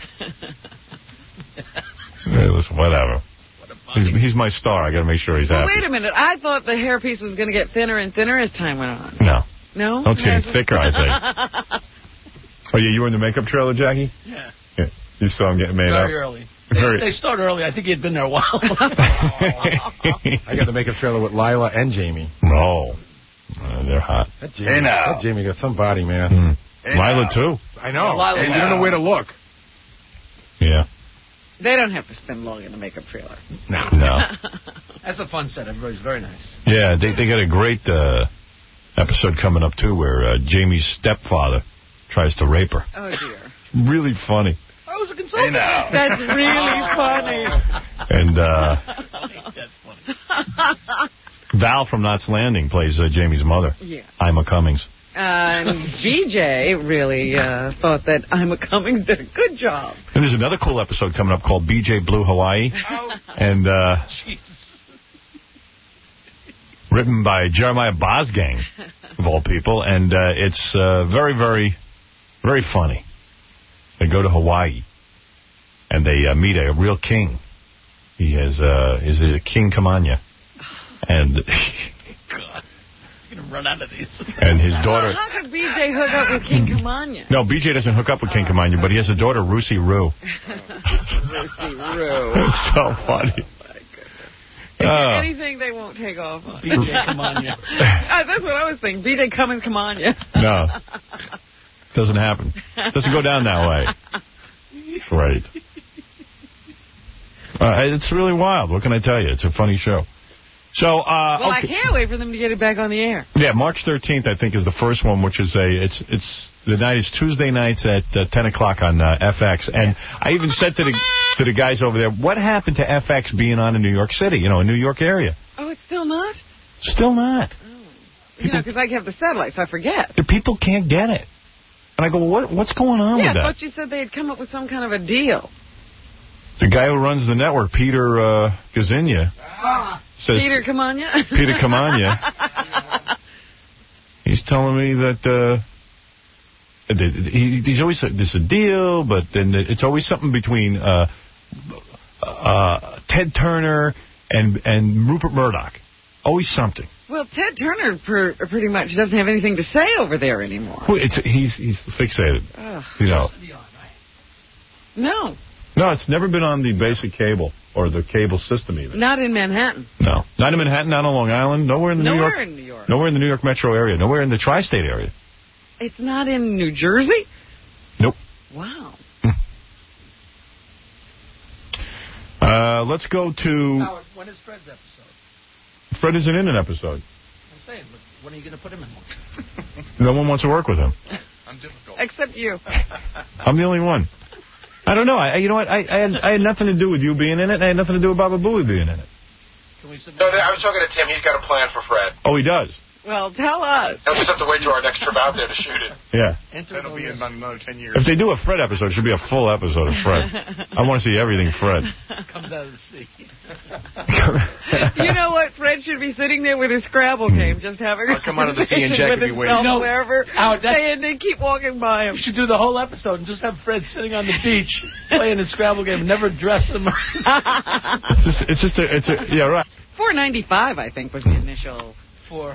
Hey, listen, whatever. He's, he's my star. I got to make sure he's well, happy. Wait a minute. I thought the hairpiece was going to get thinner and thinner as time went on. No. No? No, it's getting thicker, I think. Oh, yeah, you were in the makeup trailer, Jackie? Yeah. Yeah. You saw him getting made Very up? Very early. They, Very... they start early. I think he had been there a while. I got the makeup trailer with Lila and Jamie. Oh. Uh, they're hot. That Jamie, hey now. That Jamie got some body, man. Mm. Hey Lila, now. too. I know. Yeah, Lila, and you don't know where to look. Yeah. They don't have to spend long in the makeup trailer. No. No. That's a fun set. Everybody's very nice. Yeah, they they got a great uh, episode coming up, too, where uh, Jamie's stepfather tries to rape her. Oh, dear. Really funny. I was a consultant. Hey now. That's really funny. And uh, that's funny. Val from Knots Landing plays uh, Jamie's mother. Yeah. Ima Cummings. Uh, and B J really uh, thought that Ima Cummings did a good job. And there's another cool episode coming up called B J Blue Hawaii. Oh. And uh, Jesus. written by Jeremiah Bosgang, of all people. And uh, it's uh, very, very, very funny. They go to Hawaii, and they uh, meet a real king. He has, uh, is a King Kamanya. And... God. Going to run out of these. And his daughter... How could B J hook up with King Kamanya? No, B J doesn't hook up with King Kamanya, but he has a daughter, Rusi Roo. Rusi Roo. It's so funny. Is there Uh, anything they won't take off on? B J Kamanya. uh, that's what I was thinking. B J Cummings Kamanya. No. Doesn't happen. Doesn't go down that way. Right. Uh, it's really wild. What can I tell you? It's a funny show. So, uh, well, okay. I can't wait for them to get it back on the air. Yeah, March thirteenth, I think, is the first one, which is a, it's, it's, the night is Tuesday nights at uh, ten o'clock on uh, F X. And I even said to the, to the guys over there, what happened to F X being on in New York City, you know, in New York area? Oh, it's still not? Still not. Oh. You know, because I have the satellite, so I forget. The people can't get it. And I go, well, what, what's going on yeah, with that? I thought you said they had come up with some kind of a deal. The guy who runs the network, Peter uh, Gazinia, Ah. says... Peter Kamanya? Peter Kamanya. He's telling me that uh, he, he's always said there's a deal, but then it's always something between uh, uh, Ted Turner and and Rupert Murdoch. Always something. Well, Ted Turner per, pretty much doesn't have anything to say over there anymore. Well, it's, he's he's fixated. Ugh. You know. No. No, it's never been on the basic cable or the cable system even. Not in Manhattan. No. Not in Manhattan, not on Long Island, nowhere in the Nowhere New York. in New York. Nowhere in the New York metro area. Nowhere in the tri-state area. It's not in New Jersey? Nope. Wow. Uh, let's go to... Howard, when is Fred's episode? Fred isn't in an episode. I'm saying. When are you going to put him in? No one wants to work with him. I'm difficult. Except you. I'm the only one. I don't know. I, you know what? I, I, had, I had nothing to do with you being in it. I had nothing to do with Baba Booey being in it. Can we submit? No, I was talking to Tim. He's got a plan for Fred. Oh, he does? Well, tell us. He'll just have to wait till our next trip out there to shoot it. Yeah. That'll be in about another ten years. If they do a Fred episode, it should be a full episode of Fred. I want to see everything Fred. Comes out of the sea. You know what? Fred should be sitting there with his Scrabble game, just having a come out of the sea and Jack with could be waiting. himself No, wherever, Howard, that- and then keep walking by him. You should do the whole episode and just have Fred sitting on the beach playing his Scrabble game and never dress him. It's just, it's just a, it's a, yeah, right. four ninety-five, I think, was the initial. For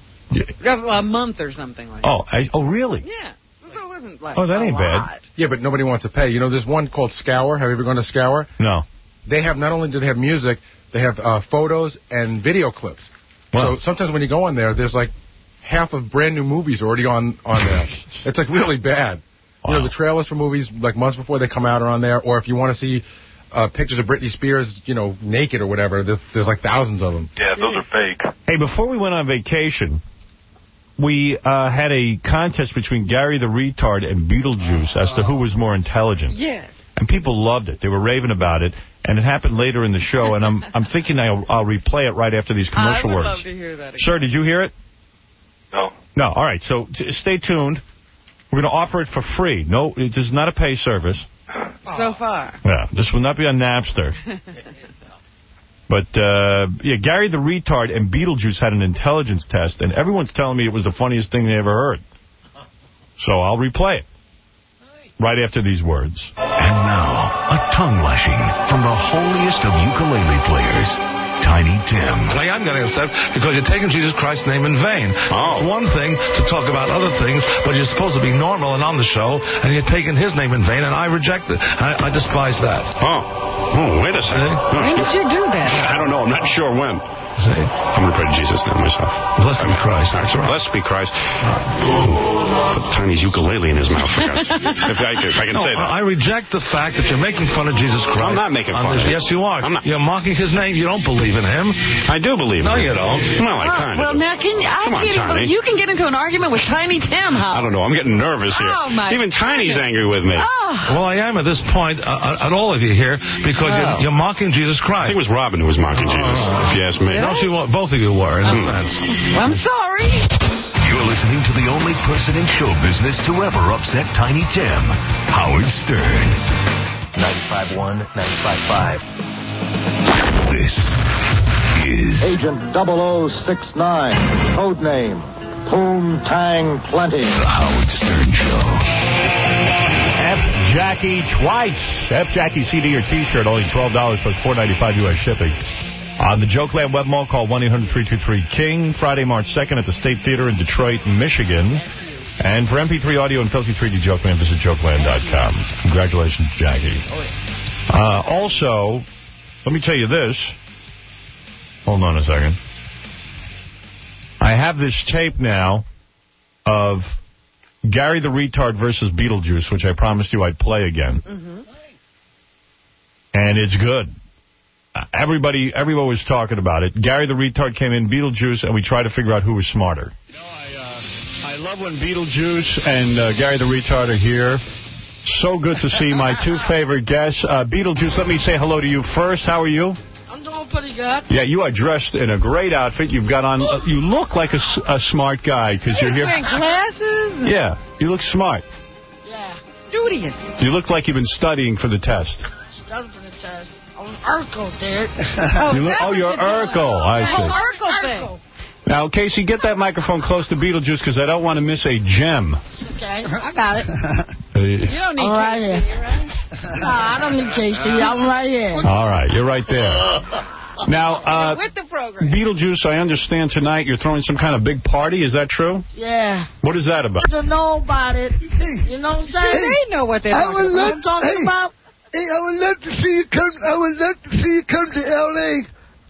a month or something like that. Oh, I, oh, really? Yeah. So it wasn't like Oh, that ain't a bad. lot. Yeah, but nobody wants to pay. You know, there's one called Scour. Have you ever gone to Scour? No. They have, not only do they have music, they have uh, photos and video clips. Wow. So sometimes when you go on there, there's like half of brand new movies already on, on there. It's like really bad. Wow. You know, the trailers for movies like months before they come out are on there. Or if you want to see uh, pictures of Britney Spears, you know, naked or whatever, there's, there's like thousands of them. Yeah, those are fake. Hey, before we went on vacation, we uh, had a contest between Gary the Retard and Beetlejuice as to who was more intelligent. Yes. And people loved it. They were raving about it. And it happened later in the show, and I'm I'm thinking I'll, I'll replay it right after these commercial I would words. love to hear that again. Sir, did you hear it? No. No. All right. So t stay tuned. We're going to offer it for free. No, it is not a pay service. So far. Yeah, this will not be on Napster. But, uh, yeah, Gary the Retard and Beetlejuice had an intelligence test, and everyone's telling me it was the funniest thing they ever heard. So I'll replay it right after these words. And now, a tongue lashing from the holiest of ukulele players, Tiny Tim. I am getting upset because you're taking Jesus Christ's name in vain. Oh. It's one thing to talk about other things, but you're supposed to be normal and on the show, and you're taking his name in vain, and I reject it. I, I despise that. Oh. Oh, wait a second. Oh. When did you do that? I don't know. I'm not sure when. See? I'm going to pray to Jesus now myself. Blessed be Christ. That's right. Blessed be Christ. Put Tiny's ukulele in his mouth. For God's sake. if, I can, if I can no, say that. I reject the fact that you're making fun of Jesus Christ. I'm not making fun of him. Yes, you are. I'm not. You're mocking his name. You don't believe in him. I do believe no, in him. No, you don't. Well, I kind of Well, do. now, can you, I Come on, can't even, Tiny. you can get into an argument with Tiny Tim, huh? I don't know. I'm getting nervous here. Oh, my Even Tiny's goodness. angry with me. Oh. Well, I am at this point, uh, at all of you here, because Oh. you're, you're mocking Jesus Christ. I think it was Robin who was mocking Jesus, if you ask me. Don't you, both of you were, in a sense. I'm sorry. You're listening to the only person in show business to ever upset Tiny Tim, Howard Stern. ninety-five point one, ninety-five point five. This is Agent double oh six nine, code name Poon Tang Plenty. The Howard Stern Show. F Jackie twice. F Jackie C D or T-shirt, only twelve dollars plus four ninety-five U S shipping. On the Jokeland Web Mall, call one eight hundred three two three King. Friday, March second at the State Theater in Detroit, Michigan. And for M P three audio and Filthy three D Jokeland, visit jokeland dot com. Congratulations, Jackie. Uh, also, let me tell you this. Hold on a second. I have this tape now of Gary the Retard versus Beetlejuice, which I promised you I'd play again. Mm-hmm. And it's good. Everybody everyone was talking about it. Gary the Retard came in, Beetlejuice, and we tried to figure out who was smarter. You know, I, uh, I love when Beetlejuice and uh, Gary the Retard are here. So good to see my two favorite guests. Uh, Beetlejuice, let me say hello to you first. How are you? I'm doing pretty good. Yeah, you are dressed in a great outfit. You've got on, uh, you look like a, a smart guy because you're here. Wearing glasses? Yeah, you look smart. Yeah. Studious. You look like you've been studying for the test. Studying for the test. I'm an Urkel, dude. Oh, You look, oh you're Urkel. I see. Oh, Urkel thing. Now, Casey, get that microphone close to Beetlejuice because I don't want to miss a gem. Okay, I got it. Uh, You don't need I'm right Casey, here. right? Nah, I don't need Casey. I'm right here. All right, you're right there. Now, uh, With the program. Beetlejuice, I understand tonight you're throwing some kind of big party. Is that true? Yeah. What is that about? I don't know about it. You know what I'm saying? They know what they're I talking would about. love, I'm talking hey. about. Hey, I would love to see you come. I would love to see you come to L A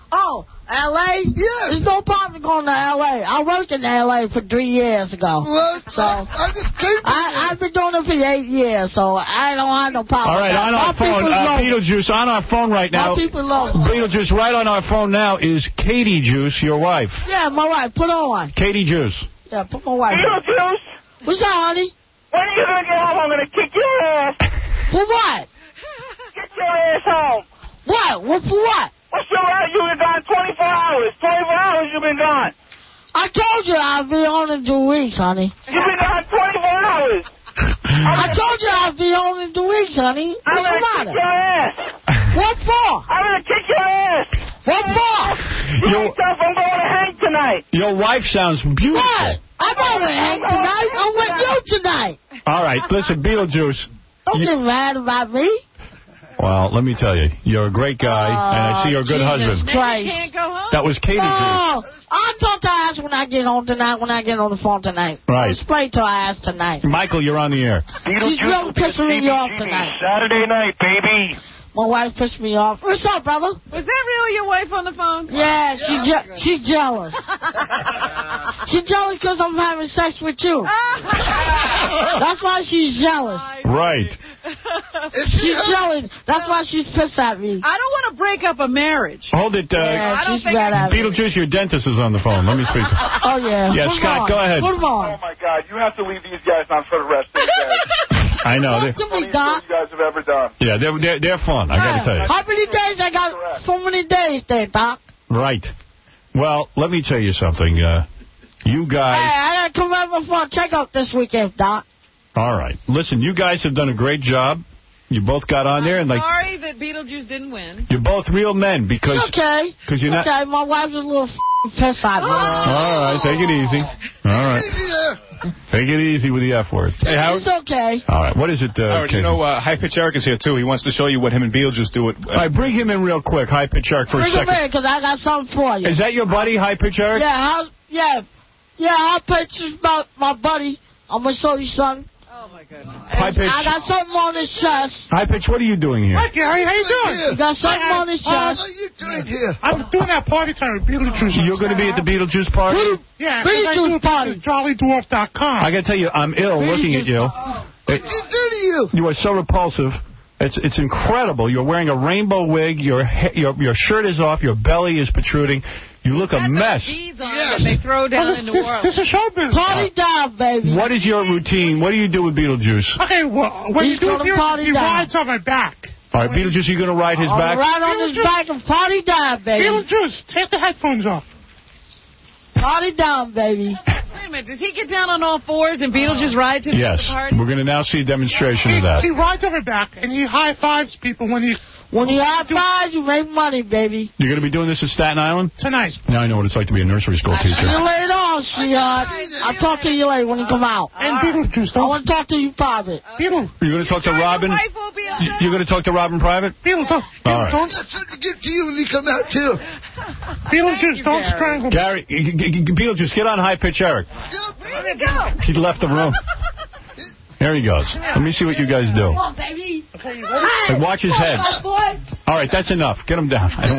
Oh, L A? Yes. There's no problem going to L A. I worked in L A for three years ago. Well, so I just came I, I've been doing it for eight years, so I don't have no problem. All right, on our phone, uh, Beetlejuice, on our phone right now. My people love me. Beetlejuice, right on our phone now is Katie Juice, your wife. Yeah, my wife. Put on. Katie Juice. Yeah, put my wife. Beetlejuice. What's up, honey? When are you going to get home? I'm going to kick your ass. For what? Get your ass home. What? What for what? What's your ass? You've been gone twenty-four hours. twenty-four hours you've been gone. I told you I'll be on in two weeks, honey. You've been gone twenty-four hours. I told you I'll be on in two weeks, honey. I'm What's the going to matter? kick your ass. What for? I'm going to kick your ass. What for? You ain't tough. I'm going to hang tonight. Your wife sounds beautiful. What? I'm not with Hank tonight. I'm with you tonight. All right, listen, Beetlejuice. Don't you, get mad about me. Well, let me tell you, you're a great guy, oh, and I see you're a good Jesus husband. Christ. You can't go home? That was Katie. No, I'll talk to her ass when I get home tonight, when I get on the phone tonight. Right. I'll explain to her ass tonight. Michael, you're on the air. She's really pissing me off tonight. Saturday night, baby. My wife pissed me off. What's up, brother? Was that really your wife on the phone? Yeah, she je she's jealous. She's jealous because I'm having sex with you. That's why she's jealous. Right. She's jealous. That's why she's pissed at me. I don't want to break up a marriage. Hold it. Uh, yeah, she's mad at me. Beetlejuice, your dentist is on the phone. Let me speak to him. Oh, yeah. Yeah, Put Scott, on. go ahead. Put him on. Oh, my God. You have to leave these guys on for the rest of the day. I know. They're, Talk to me, Doc. you guys have ever done. yeah, they're, they're, they're fun. I got to tell you. How many days I got? So many days there, Doc. Right. Well, let me tell you something. Uh, you guys... Hey, I got to come over for a checkup this weekend, Doc. All right. Listen, you guys have done a great job. You both got on there and like... Sorry that Beetlejuice didn't win. You're both real men because... It's okay. Because you're it's not... okay. My wife's a little f***ing pissed at me. All right, take it easy. All right. Take it easy with the F word. Hey, Howard. It's okay. All right, what is it, uh, Howard, you know, uh, High Pitch Eric is here, too. He wants to show you what him and Beetlejuice do. It. Uh, All right, bring him in real quick, High Pitch Eric, for bring a second. Bring him in, because I got something for you. Is that your buddy, High Pitch Eric? Yeah, how, yeah. Yeah, High Pitch is about my buddy. I'm going to show you something. Oh, my goodness. High Pitch. I got something on his chest. High Pitch, what are you doing here? Hi, Gary. How you doing? You got something uh, on his uh, chest. What are you doing here? I'm doing that party time with Beetlejuice. You're going to be at the Beetlejuice party? Yeah, Beetlejuice party. Jolly Dwarf dot com. I got to tell you, I'm ill looking at you. What did you do to you? You are so repulsive. It's it's incredible. You're wearing a rainbow wig. Your your your shirt is off. Your belly is protruding. You look a mess. Beads on yes. that they throw down oh, this, in the this, world. This is show business. Party down, baby. What is your routine? What do you do with Beetlejuice? Okay, well, when He's you do gonna Beetlejuice, party he down. rides on my back. All right, Beetlejuice, you're going to ride his I'll back? ride on his back and party down, baby. Beetlejuice, take the headphones off. Party down, baby. Wait a minute, does he get down on all fours and Beetlejuice rides him yes. to the party? We're going to now see a demonstration he, of that. He rides on my back, and he high-fives people when he... When you high five, you make money, baby. You're going to be doing this in Staten Island? Tonight. Now I know what it's like to be a nursery school teacher. See you later on, sweetheart. I'll talk to you later when you come out. And Beetlejuice, I want to talk to you private. Beetle. You're going to talk to Robin? You're going to talk to Robin private? Beetle, don't. All right. Don't. That's something to give to you when you come out, too. Beetlejuice, don't Gary. strangle me. Gary, Beetlejuice, get on High Pitch Eric. Where'd he go? He left the room. There he goes. Let me see what you guys do. Come on, baby. Okay, Hey, watch his head. All right, that's enough. Get him down. I don't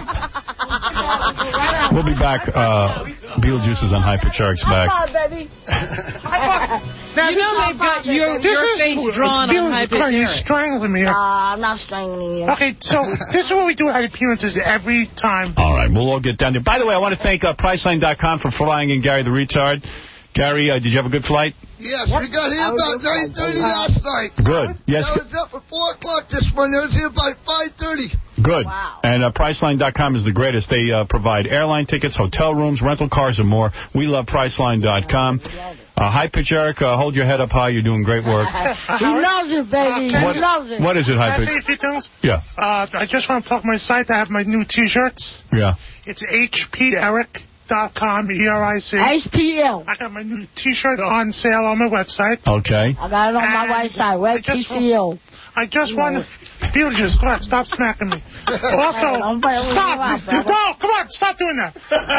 want. We'll be back. Uh, Beetlejuice is on High Pitch Eric's back. Come on, baby. Now, you know they've got your, this your is, face drawn on High Pitch You're Eric. strangling me. Uh, I'm not strangling you. Okay, so this is what we do at appearances every time. All right, we'll all get down there. By the way, I want to thank uh, Priceline dot com for flying in Gary the Retard. Gary, uh, did you have a good flight? Yes, we got here about nine thirty last night. Good. Yes. I was up at four o'clock this morning. I was here by five thirty. Good. Wow. And uh, Priceline dot com is the greatest. They uh, provide airline tickets, hotel rooms, rental cars, and more. We love Priceline dot com. Uh, High Pitch Eric, uh, hold your head up high. You're doing great work. He loves it, baby. What, he loves it. What is it, High Can I say a Pitch? few things? Yeah. Uh, I just want to plug my site. I have my new T-shirts. Yeah. It's H P Eric dot com, E R I C. H P L. I got my new T-shirt on sale on my website. Okay. I got it on my right side. Web P C O. I just want to... Beetlejuice, come on, stop smacking me. Also, I'm playing with you stop. out, brother. No, come on, stop, stop doing that.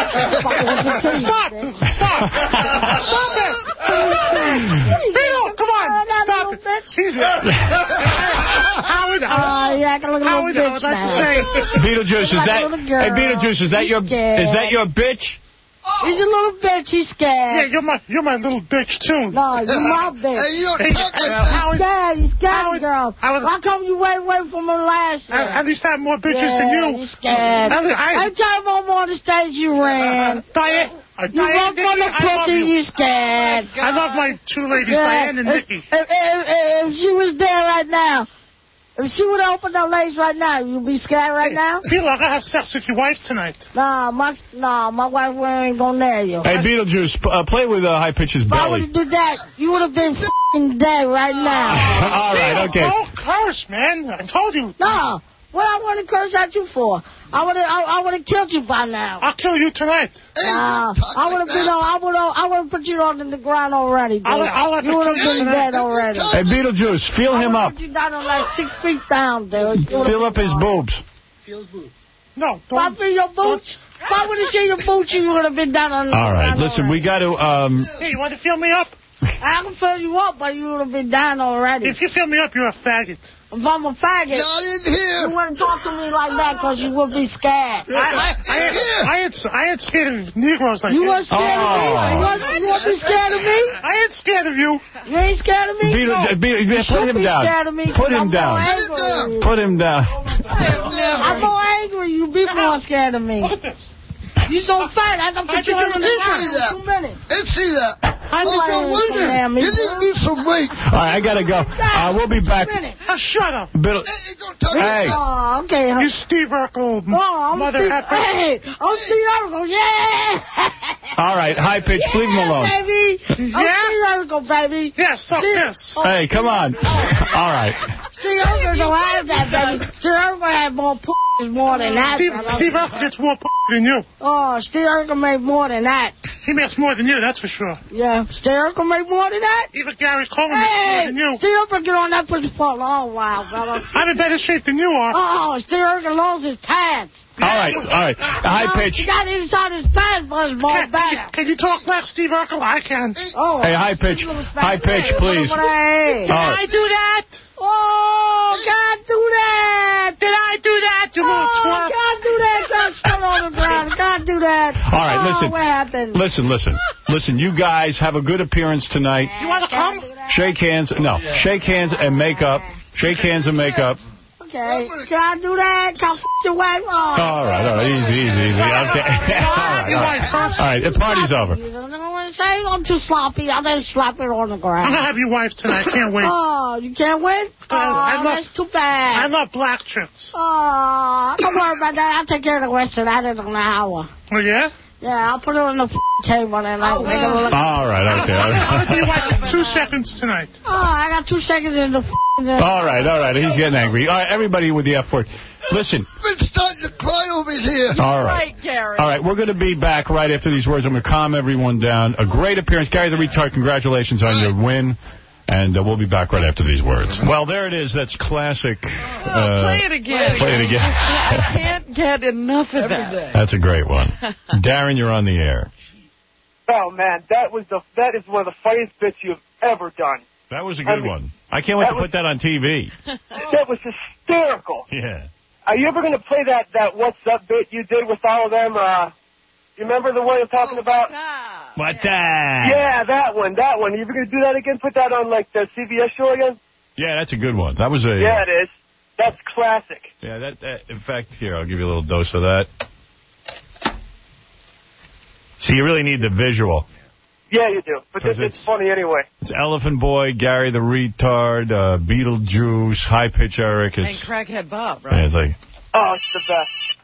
Stop, stop, stop it. Beetle, come on, stop it. He's Howard, Oh, yeah, I got a little Howard, I bitch would like now. to say, Beetlejuice, is Like a that... little girl. Hey, Beetlejuice, is that He's your... scared. Is that your bitch? He's a little bitch. He's yeah, scared. you're my, you're my little bitch too. No, you're my bitch. Hey, you're Hey, talking. uh, Howard, He's scared. He's scared, Howard, girl. Howard- Why come you wait, wait for me last year? I, at least I have more bitches yeah, than you. You're scared. I, I, Every time I'm on the stage, you ran. Diane, uh, You Diane, walk on the Nikki, I love pussy, you. you scared. I love my two ladies, Yeah. Diane and If, Nikki. if, if, if she was there right now, if she would open her legs right now, you'd be scared right now? Feel like I have sex with your wife tonight. Nah, my, nah, my wife ain't gonna nair you. Hey, Beetlejuice, p- uh, play with uh, High Pitch's If I would belly. have did that, you would have been f***ing dead right now. All right, okay. Don't curse, man. I told you. No, what I want to curse at you for? I would have, I, I would have killed you by now. I'll kill you tonight. Nah, I would have been on, I would have, I would have put you on the ground already, dude. I'll- I'll have You to would have kill been you dead tonight. already. Hey, Beetlejuice, feel I him would've up. put you down on like six feet down, dude. You would've Feel up been his on. boobs. No, If I don't. feel your boots, if I would have seen your boots, you would have been down on the All right, ground listen, we already. got to... Um, Hey, you want to feel me up? I can fill you up, but you would have been down already. If you feel me up, you're a faggot. If I'm a faggot, Not in here. you wouldn't talk to me like that because you would be scared. I, I, I, ain't, I, ain't, I ain't scared of Negroes like You that. weren't scared of me? Oh. You weren't, you weren't be scared of me? I ain't scared of you. You ain't scared of me? Beetle, No. uh, Beetle, You put should him be down. scared of me. Put 'cause him I'm down. More angry than you. Put him down. I'm more angry. You be more scared of me. Look at this. You so fat, I can put you on the ground in two minutes. Let's see that. I Oh, know no wonder. damn You need to lose some weight. All right, I got to go. Uh, we'll be back. Oh, shut up. Beetle, Hey, don't touch hey. Oh, okay. You Steve Urkel, Oh, I'm mother Steve, heifer. hey, I'm Steve Urkel, yeah! All right, High Pitch, leave him Yeah, alone. baby. I'm Yeah? Steve Urkel, baby. Yeah, suck Steve- this. Oh, Hey, come on. All right. Steve Urkel don't have that, baby. Steve Urkel had more p***s more than that. Steve, brother. Steve Urkel gets more p- than you. Oh, Steve Urkel made more than that. He makes more than you, that's for sure. Yeah, Steve Urkel made more than that? Even Gary Coleman makes more Hey, than you. Steve Urkel get on that pussy for a long while, brother. I'm in better shape than you are. Oh, Steve Urkel lost his pants. All right, all right. High Oh, Pitch. He got inside his pants, but it's more Can, better. can you talk like Steve Urkel? I can. Oh, Hey, High Pitch. High Pitch, please. Hey. All right. I do that? Oh, can't do that. Did I do that, you little Oh, twerp? can't do that. Can't spit on the ground. Can't do that. All right, oh, listen. What happened? Listen, listen. Listen, you guys have a good appearance tonight. You want to come? Shake hands. No, shake hands and make up. Shake hands and make up. Okay. Can I do that? Can I f*** your wife? Oh. All right, all right. Easy, easy, easy. Okay. all right, all right. All right, the party's over. You don't know what to say? I'm too sloppy. I'll just slap it on the I'm ground. going to have your wife tonight. Can't wait. Oh, you can't win? Oh, I love- that's too bad. I love black chicks. Oh, don't worry about that. I'll take care of the rest of that in an hour. Oh, yeah? Yeah, I'll put it on the f- table and I'll make it look. All right, okay. All I'm going to be your right. wife in two seconds tonight. Oh, I got two seconds in the f- All right, all right. He's getting angry. All right, everybody with the F word. Listen. I've been starting to cry over here. All right. Right, Gary. All right, we're going to be back right after these words. I'm going to calm everyone down. A great appearance. Gary the Retard, congratulations on your win. And uh, we'll be back right after these words. Well, there it is. That's classic. Uh, Oh, play it again. Play it again. I can't get enough of Every that. day. That's a great one. Darren, you're on the air. Oh man, that was the that is one of the funniest bits you've ever done. That was a I good mean, one. I can't wait that to was- put that on T V. That was hysterical. Yeah. Are you ever going to play that that What's Up bit you did with all of them? Uh, you remember the one I'm talking about? What the? Yeah, that one, that one. Are you ever going to do that again? Put that on like the C B S show again? Yeah, that's a good one. That was a. Yeah, it is. That's classic. Yeah, that, that. In fact, here, I'll give you a little dose of that. See, you really need the visual. Yeah, you do. But this Because is funny anyway. It's Elephant Boy, Gary the Retard, uh, Beetlejuice, High Pitch Eric. And It's, Crackhead Bob, yeah, right? it's like, Oh, it's the best.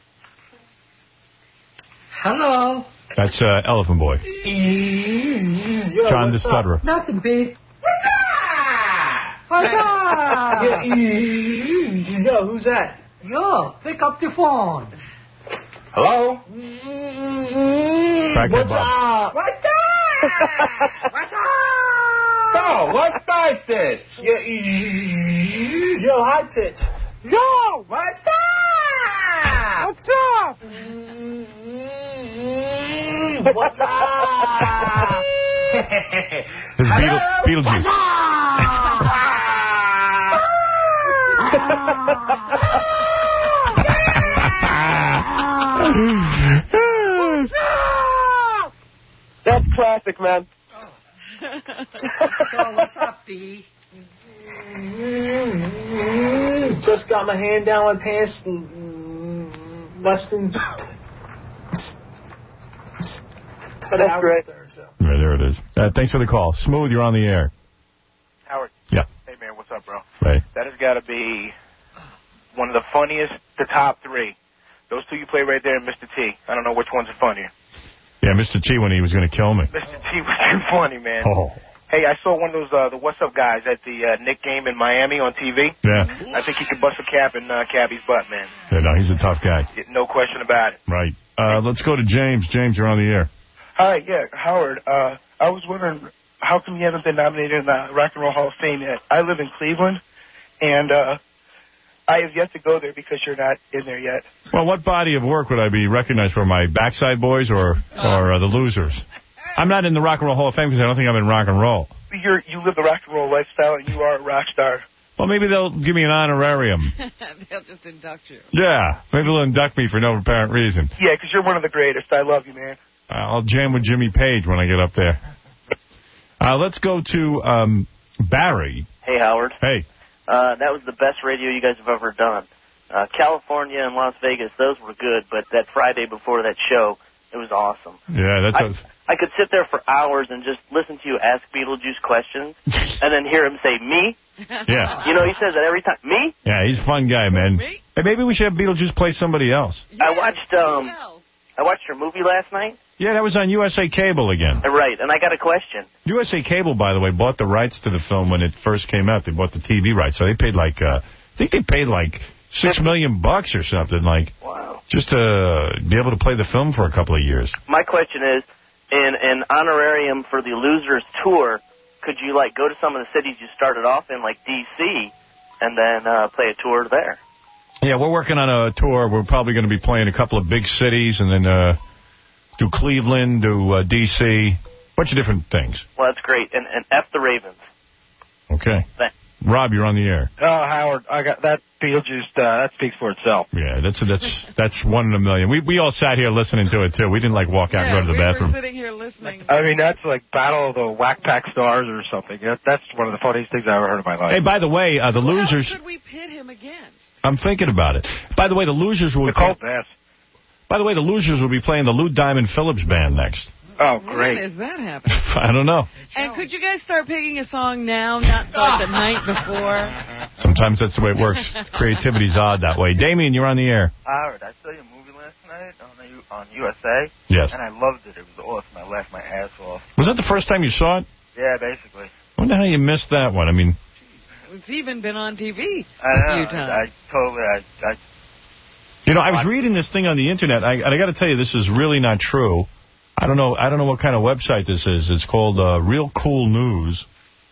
Hello. that's uh, Elephant Boy. Yo, John the what's up? Stutterer. Nothing, B. What's up? Yeah, Yo, who's that? Yo, pick up the phone. Hello? Crackhead What's Bob. up? What's up? What's up? Oh, what's that it? Yo, yo, high pitch. Yo, what's up? What's up? What's up? This is Beetle, Beetlejuice. That's classic, man. So, what's up, B? Just got my hand down my pants and less than... That's great. Right, there it is. Uh, thanks for the call. Smooth, you're on the air. Howard. Yeah. Hey, man, what's up, bro? Right. That has got to be one of the funniest, the top three. Those two you play right there and Mister T. I don't know which ones are funnier. Yeah, Mister T when he was going to kill me. Mister T was too funny, man. Oh. Hey, I saw one of those, uh, the What's Up guys at the uh, Knick game in Miami on T V. Yeah. I think he could bust a cap in uh, Cabby's butt, man. Yeah, no, he's a tough guy. No question about it. Right. Uh, let's go to James. James, you're on the air. Hi, yeah, Howard. Uh, I was wondering, how come you haven't been nominated in the Rock and Roll Hall of Fame yet? I live in Cleveland, and uh, I have yet to go there because you're not in there yet. Well, what body of work would I be recognized for? My Backside Boys or or uh, the Losers? I'm not in the Rock and Roll Hall of Fame because I don't think I'm in rock and roll. You're, you live the rock and roll lifestyle, and you are a rock star. Well, maybe they'll give me an honorarium. They'll just induct you. Yeah, maybe they'll induct me for no apparent reason. Yeah, because you're one of the greatest. I love you, man. I'll jam with Jimmy Page when I get up there. Uh, let's go to um, Barry. Hey, Howard. Hey. Uh, that was the best radio you guys have ever done. Uh, California and Las Vegas, those were good, but that Friday before that show, it was awesome. Yeah, that's... I, was... I could sit there for hours and just listen to you ask Beetlejuice questions and then hear him say, me? Yeah. You know, he says that every time. Me? Yeah, he's a fun guy, man. Me? Hey, maybe we should have Beetlejuice play somebody else. Yeah, I watched, um, I watched your movie last night. Yeah, that was on U S A Cable again. Right, and I got a question. U S A Cable, by the way, bought the rights to the film when it first came out. They bought the T V rights, so they paid like, uh, I think they paid like six million bucks or something, like, wow. just to be able to play the film for a couple of years. My question is, in an honorarium for the Losers tour, could you like go to some of the cities you started off in, like D C, and then uh, play a tour there? Yeah, we're working on a tour. We're probably going to be playing a couple of big cities, and then uh, do Cleveland, do uh, D C, a bunch of different things. Well, that's great. And, and F the Ravens. Okay. Thanks. Rob, you're on the air. Oh, Howard, I got that Beetlejuice. Uh, that speaks for itself. Yeah, that's that's that's one in a million. We we all sat here listening to it too. We didn't like walk out yeah, and go to the we bathroom. We were sitting here listening. I mean, that's like Battle of the Whack Pack Stars or something. That, that's one of the funniest things I ever heard in my life. Hey, by the way, uh, the Who Losers. Who could we pit him against? I'm thinking about it. By the way, the Losers will. The Cold Bass. By the way, the Losers will be playing the Lou Diamond Phillips Band next. Oh, great. When is that happening? I don't know. And could you guys start picking a song now, not like the night before? Sometimes that's the way it works. Creativity's odd that way. Damien, you're on the air. Howard, I saw your movie last night on, the, on U S A. Yes. And I loved it. It was awesome. I laughed my ass off. Was that the first time you saw it? Yeah, basically. I wonder how you missed that one. I mean... It's even been on T V I a know. few times. I, I totally... I, I, you know, I was reading this thing on the Internet, I, and I got to tell you, this is really not true. I don't know I don't know what kind of website this is. It's called uh, Real Cool News.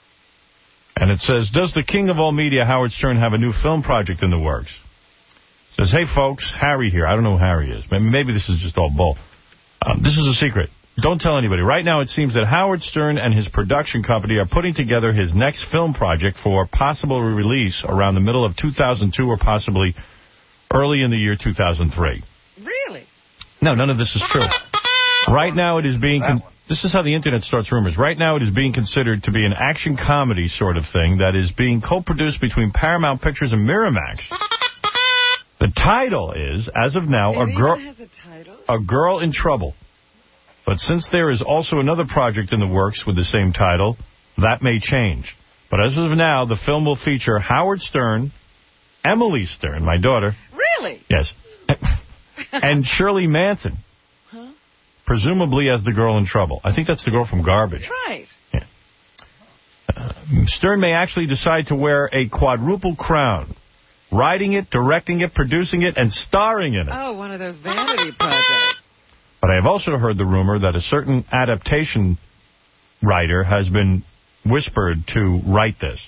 And it says, does the king of all media, Howard Stern, have a new film project in the works? It says, hey, folks, Harry here. I don't know who Harry is. Maybe this is just all bull. Um, this is a secret. Don't tell anybody. Right now, it seems that Howard Stern and his production company are putting together his next film project for possible release around the middle of two thousand two or possibly early in the year two thousand three. Really? No, none of this is true. Right now, it is being... Con this is how the Internet starts rumors. Right now, it is being considered to be an action comedy sort of thing that is being co-produced between Paramount Pictures and Miramax. The title is, as of now, it a girl, has a title? A Girl in Trouble. But since there is also another project in the works with the same title, that may change. But as of now, the film will feature Howard Stern, Emily Stern, my daughter. Really? Yes. And Shirley Manson. Huh? Presumably as the girl in trouble. I think that's the girl from Garbage. Right. Yeah. Uh, Stern may actually decide to wear a quadruple crown. Writing it, directing it, producing it, and starring in it. Oh, one of those vanity projects. But I have also heard the rumor that a certain adaptation writer has been whispered to write this.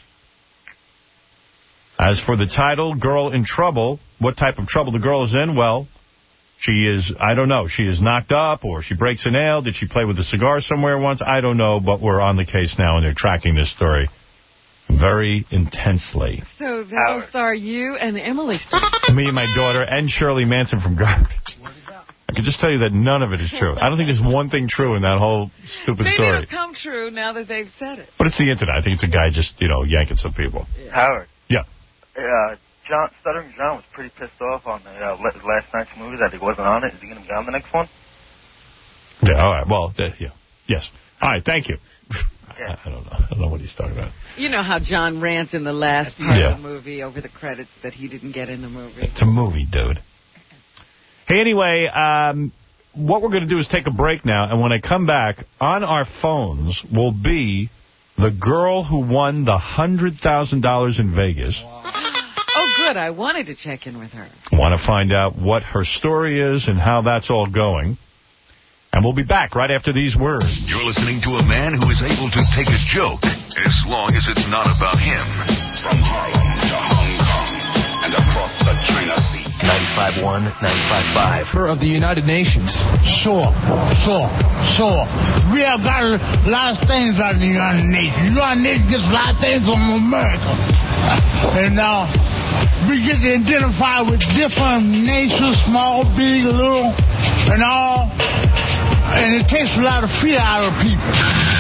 As for the title, Girl in Trouble, what type of trouble the girl is in, well, She is, I don't know, she is knocked up or she breaks a nail. Did she play with a cigar somewhere once? I don't know, but we're on the case now and they're tracking this story very intensely. So that'll star you and Emily Stone. Me and my daughter and Shirley Manson from Garbage. I can just tell you that none of it is true. I don't think there's one thing true in that whole stupid Maybe story. Maybe it'll come true now that they've said it. But it's the internet. I think it's a guy just, you know, yanking some people. Yeah. Howard. Yeah. Uh, John, Stuttering John was pretty pissed off on the, uh, last night's movie that he wasn't on it. Is he going to be on the next one? Yeah, all right. Well, uh, yeah. Yes. All right, thank you. Yeah. I don't know. I don't know what he's talking about. You know how John rants in the last part yeah. of the movie over the credits that he didn't get in the movie. It's a movie, dude. Hey, anyway, um, what we're going to do is take a break now, and when I come back, on our phones will be the girl who won the one hundred thousand dollars in Vegas. Oh, good. I wanted to check in with her. Want to find out what her story is and how that's all going. And we'll be back right after these words. You're listening to a man who is able to take a joke as long as it's not about him. From Harlem to Hong Kong and across the China Sea. ninety-five point one, ninety-five point five. Of the United Nations. Sure, sure, sure. We have got a lot of things on the United Nations. The United Nations gets a lot of things from America. And now, uh, we get to identify with different nations, small, big, little, and all. And it takes a lot of fear out of people.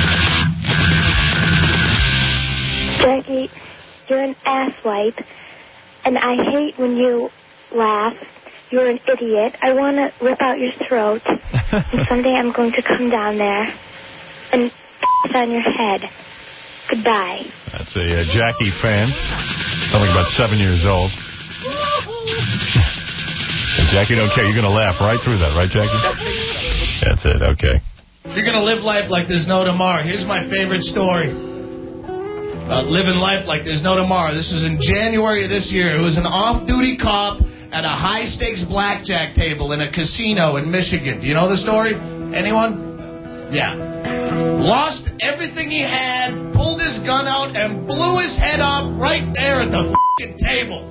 Jackie, you're an asswipe, and I hate when you laugh. You're an idiot. I want to rip out your throat, and someday I'm going to come down there and on your head. Goodbye. That's a uh, Jackie fan. Only about seven years old. And Jackie don't care. You're going to laugh right through that, right, Jackie? That's it. Okay. You're going to live life like there's no tomorrow. Here's my favorite story about living life like there's no tomorrow. This was in January of this year. It was an off-duty cop at a high-stakes blackjack table in a casino in Michigan. Do you know the story? Anyone? Yeah. Lost everything he had, pulled his gun out, and blew his head off right there at the f***ing table.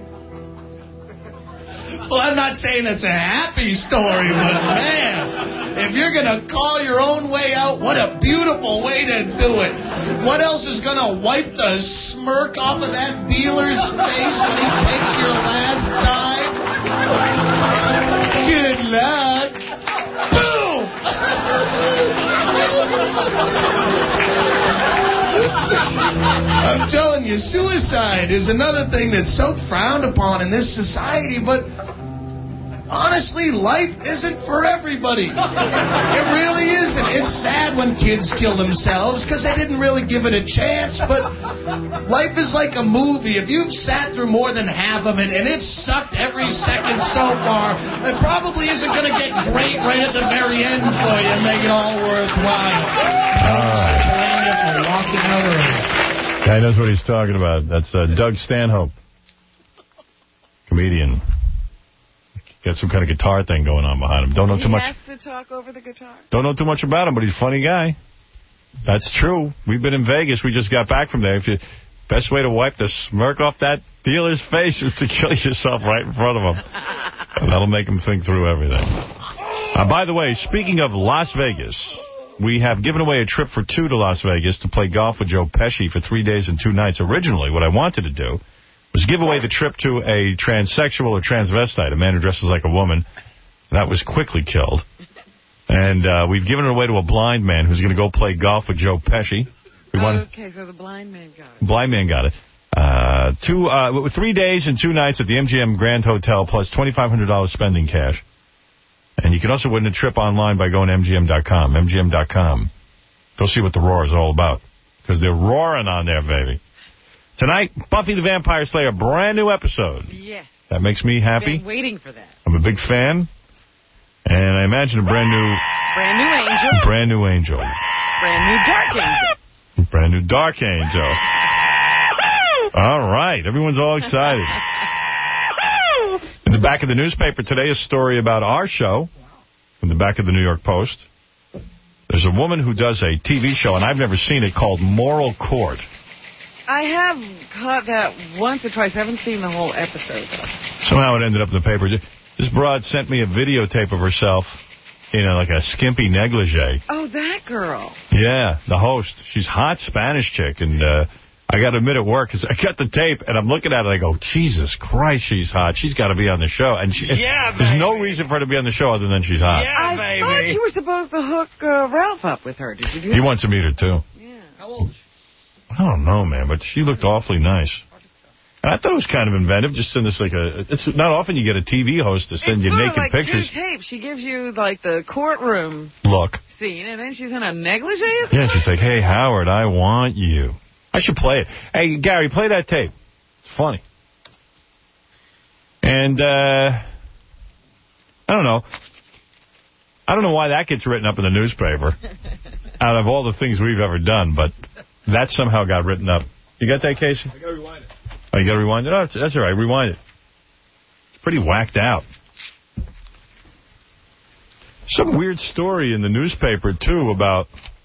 Well, I'm not saying it's a happy story, but man, if you're going to call your own way out, what a beautiful way to do it. What else is going to wipe the smirk off of that dealer's face when he takes your last dime? Good luck. Boom! I'm telling you, suicide is another thing that's so frowned upon in this society, but honestly, life isn't for everybody. It really isn't. It's sad when kids kill themselves because they didn't really give it a chance, but life is like a movie. If you've sat through more than half of it and it's sucked every second so far, it probably isn't going to get great right at the very end for you and make it all worthwhile. All right. Guy knows what he's talking about. That's uh, Doug Stanhope, comedian. Got some kind of guitar thing going on behind him. Don't know he too much. He has to talk over the guitar. Don't know too much about him, but he's a funny guy. That's true. We've been in Vegas. We just got back from there. If you, best way to wipe the smirk off that dealer's face is to kill yourself right in front of him. And that'll make him think through everything. Uh, by the way, speaking of Las Vegas, we have given away a trip for two to Las Vegas to play golf with Joe Pesci for three days and two nights. Originally, what I wanted to do was give away the trip to a transsexual or transvestite, a man who dresses like a woman. That was quickly killed. And uh, we've given it away to a blind man who's going to go play golf with Joe Pesci. We oh, wanted, okay, so the blind man got it. Blind man got it. Uh, two, uh, three days and two nights at the M G M Grand Hotel, plus twenty-five hundred dollars spending cash. And you can also win a trip online by going to M G M dot com, M G M dot com. Go see what the roar is all about. Because they're roaring on there, baby. Tonight, Buffy the Vampire Slayer, brand new episode. Yes. That makes me happy. Been waiting for that. I'm a big fan. And I imagine a brand new... Brand new angel. Brand new angel. Brand new dark angel. Brand new dark angel. All right. Everyone's all excited. In the back of the newspaper today, a story about our show. In the back of the New York Post. There's a woman who does a T V show, and I've never seen it, called Moral Court. I have caught that once or twice. I haven't seen the whole episode, though. Somehow it ended up in the paper. This broad sent me a videotape of herself in a, like a skimpy negligee. Oh, that girl. Yeah, the host. She's hot Spanish chick, and uh, I got to admit at work, because I got the tape, and I'm looking at it, and I go, Jesus Christ, she's hot. She's got to be on the show. And she, yeah, there's baby. no reason for her to be on the show other than she's hot. Yeah, I baby. thought you were supposed to hook uh, Ralph up with her. Did you do He that? wants to meet her, too. Yeah. How old is she? I don't know, man, but she looked awfully nice. And I thought it was kind of inventive, just send this like a... It's not often you get a T V host to send it's you sort naked of like pictures. two tapes. She gives you, like, the courtroom Look. scene, and then she's in a negligee or Yeah, she's like, hey, Howard, I want you. I should play it. Hey, Gary, play that tape. It's funny. And, uh... I don't know. I don't know why that gets written up in the newspaper out of all the things we've ever done, but that somehow got written up. You got that, Casey? I got to rewind it. Oh, you got to rewind it? Oh, that's all right. Rewind it. It's pretty whacked out. Some weird story in the newspaper, too, about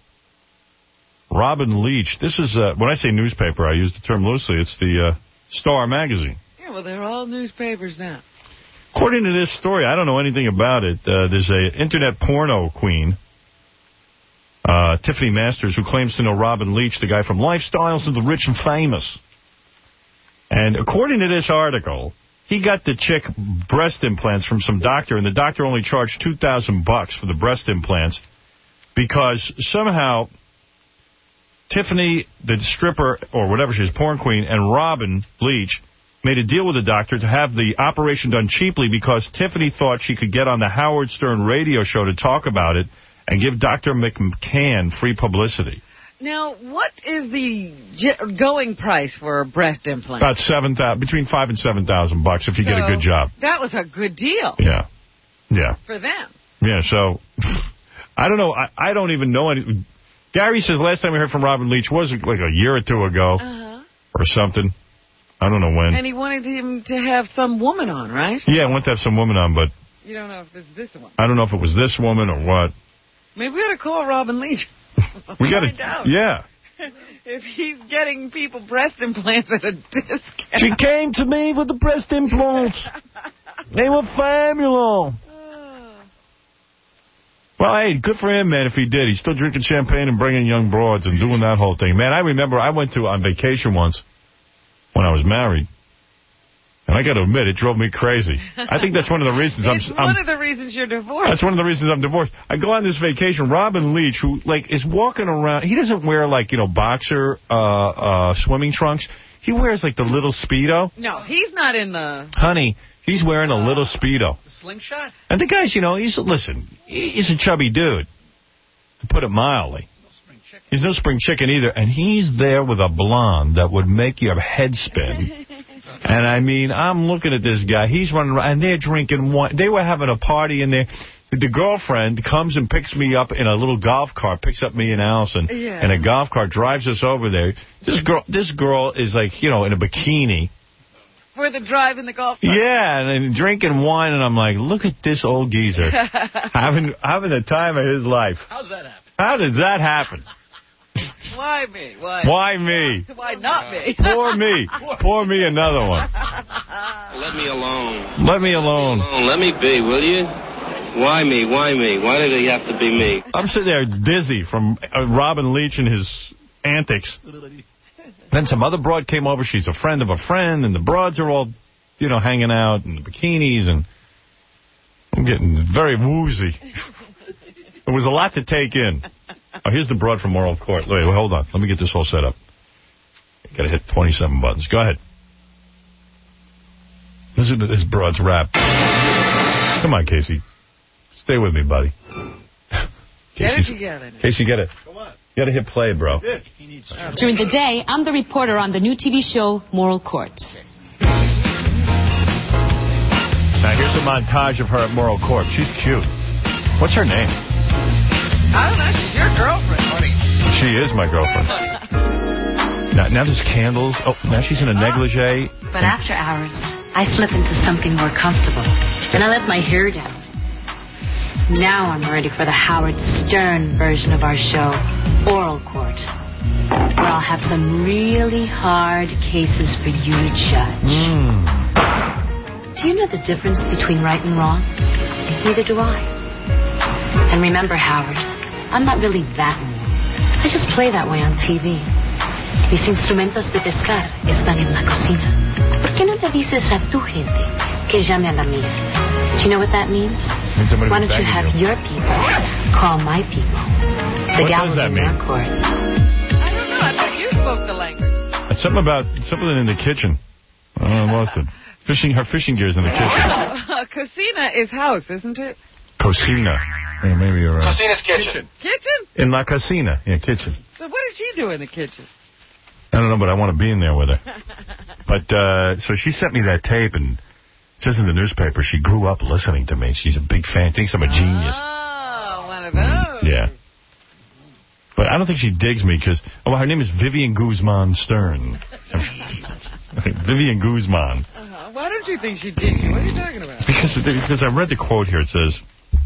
Robin Leach. This is, uh, when I say newspaper, I use the term loosely. It's the uh, Star magazine. Yeah, well, they're all newspapers now. According to this story, I don't know anything about it. Uh, there's a internet porno queen, uh, Tiffany Masters, who claims to know Robin Leach, the guy from Lifestyles of the Rich and Famous. And according to this article, he got the chick breast implants from some doctor, and the doctor only charged two thousand bucks for the breast implants because somehow Tiffany, the stripper, or whatever she is, porn queen, and Robin Leach made a deal with the doctor to have the operation done cheaply because Tiffany thought she could get on the Howard Stern radio show to talk about it and give Doctor McCann free publicity. Now, what is the j- going price for a breast implant? About seven thousand, between five and seven thousand bucks if you so get a good job. That was a good deal. Yeah, yeah, for them. Yeah. So I don't know. I, I don't even know any. Gary says last time we heard from Robin Leach was like a year or two ago, uh-huh. or something. I don't know when. And he wanted him to have some woman on, right? Yeah, I want to have some woman on, but you don't know if it's this one. I don't know if it was this woman or what. Maybe we ought to call Robin Leach. We got to, yeah. If he's getting people breast implants at a discount. She came to me with the breast implants. They were fabulous. Well, hey, good for him, man, if he did. He's still drinking champagne and bringing young broads and doing that whole thing. Man, I remember I went to on vacation once when I was married. And I got to admit, it drove me crazy. I think that's one of the reasons I'm... It's I'm, one of the reasons you're divorced. That's one of the reasons I'm divorced. I go on this vacation. Robin Leach, who, like, is walking around... He doesn't wear, like, you know, boxer uh, uh, swimming trunks. He wears, like, the little Speedo. No, he's not in the... Honey, he's wearing a little Speedo. The slingshot? And the guy's, you know, he's... Listen, he's a chubby dude, to put it mildly. He's no spring chicken either. And he's there with a blonde that would make your head spin. And, I mean, I'm looking at this guy. He's running around, and they're drinking wine. They were having a party in there. The girlfriend comes and picks me up in a little golf cart, picks up me and Allison yeah. in a golf cart, drives us over there. This girl this girl is, like, you know, in a bikini. For the drive in the golf cart. Yeah, and, and drinking wine, and I'm like, look at this old geezer. having having the time of his life. How's that happen? How did that happen? Why me? Why? Why me? Why not me? Poor me. Pour me another one. Let me alone. Let me alone. Let me be, will you? Why me? Why me? Why did it have to be me? I'm sitting there dizzy from uh, Robin Leach and his antics. Then some other broad came over. She's a friend of a friend, and the broads are all, you know, hanging out in the bikinis, and I'm getting very woozy. It was a lot to take in. Oh, here's the broad from Moral Court. Wait, hold on. Let me get this all set up. Got to hit twenty-seven buttons. Go ahead. Listen to this broad's rap. Come on, Casey. Stay with me, buddy. Get it together. Casey, get it. Come on. You got to hit play, bro. During the day, I'm the reporter on the new T V show, Moral Court. Now, here's a montage of her at Moral Court. She's cute. What's her name? I don't know. She's your girlfriend, honey. She is my girlfriend. now, now there's candles. Oh, now she's in a negligee. But after hours, I slip into something more comfortable. And I let my hair down. Now I'm ready for the Howard Stern version of our show, Oral Court, where I'll have some really hard cases for you to judge. Mm. Do you know the difference between right and wrong? Neither do I. And remember, Howard, I'm not really that mean. I just play that way on T V. Mis instrumentos de pescar están en la cocina. ¿Por qué no le dices a tu gente que llame a la mía? Do you know what that means? Why don't you have your people call my people? The gals in your court. I don't know. I thought you spoke the language. It's something about something in the kitchen. Oh, I lost it. Fishing, her fishing gear's in the kitchen. Uh, Cocina is house, isn't it? Cocina. Yeah, maybe you're right. Cocina's kitchen. Kitchen? In La Cocina. Yeah, kitchen. So what did she do in the kitchen? I don't know, but I want to be in there with her. But, uh, so she sent me that tape, and it says in the newspaper she grew up listening to me. She's a big fan, thinks I'm a genius. Oh, one of those. Yeah. But I don't think she digs me because, oh, her name is Vivian Guzman Stern. Vivian Guzman. Uh-huh. Why don't you think she digs you? What are you talking about? Because, because I read the quote here. It says,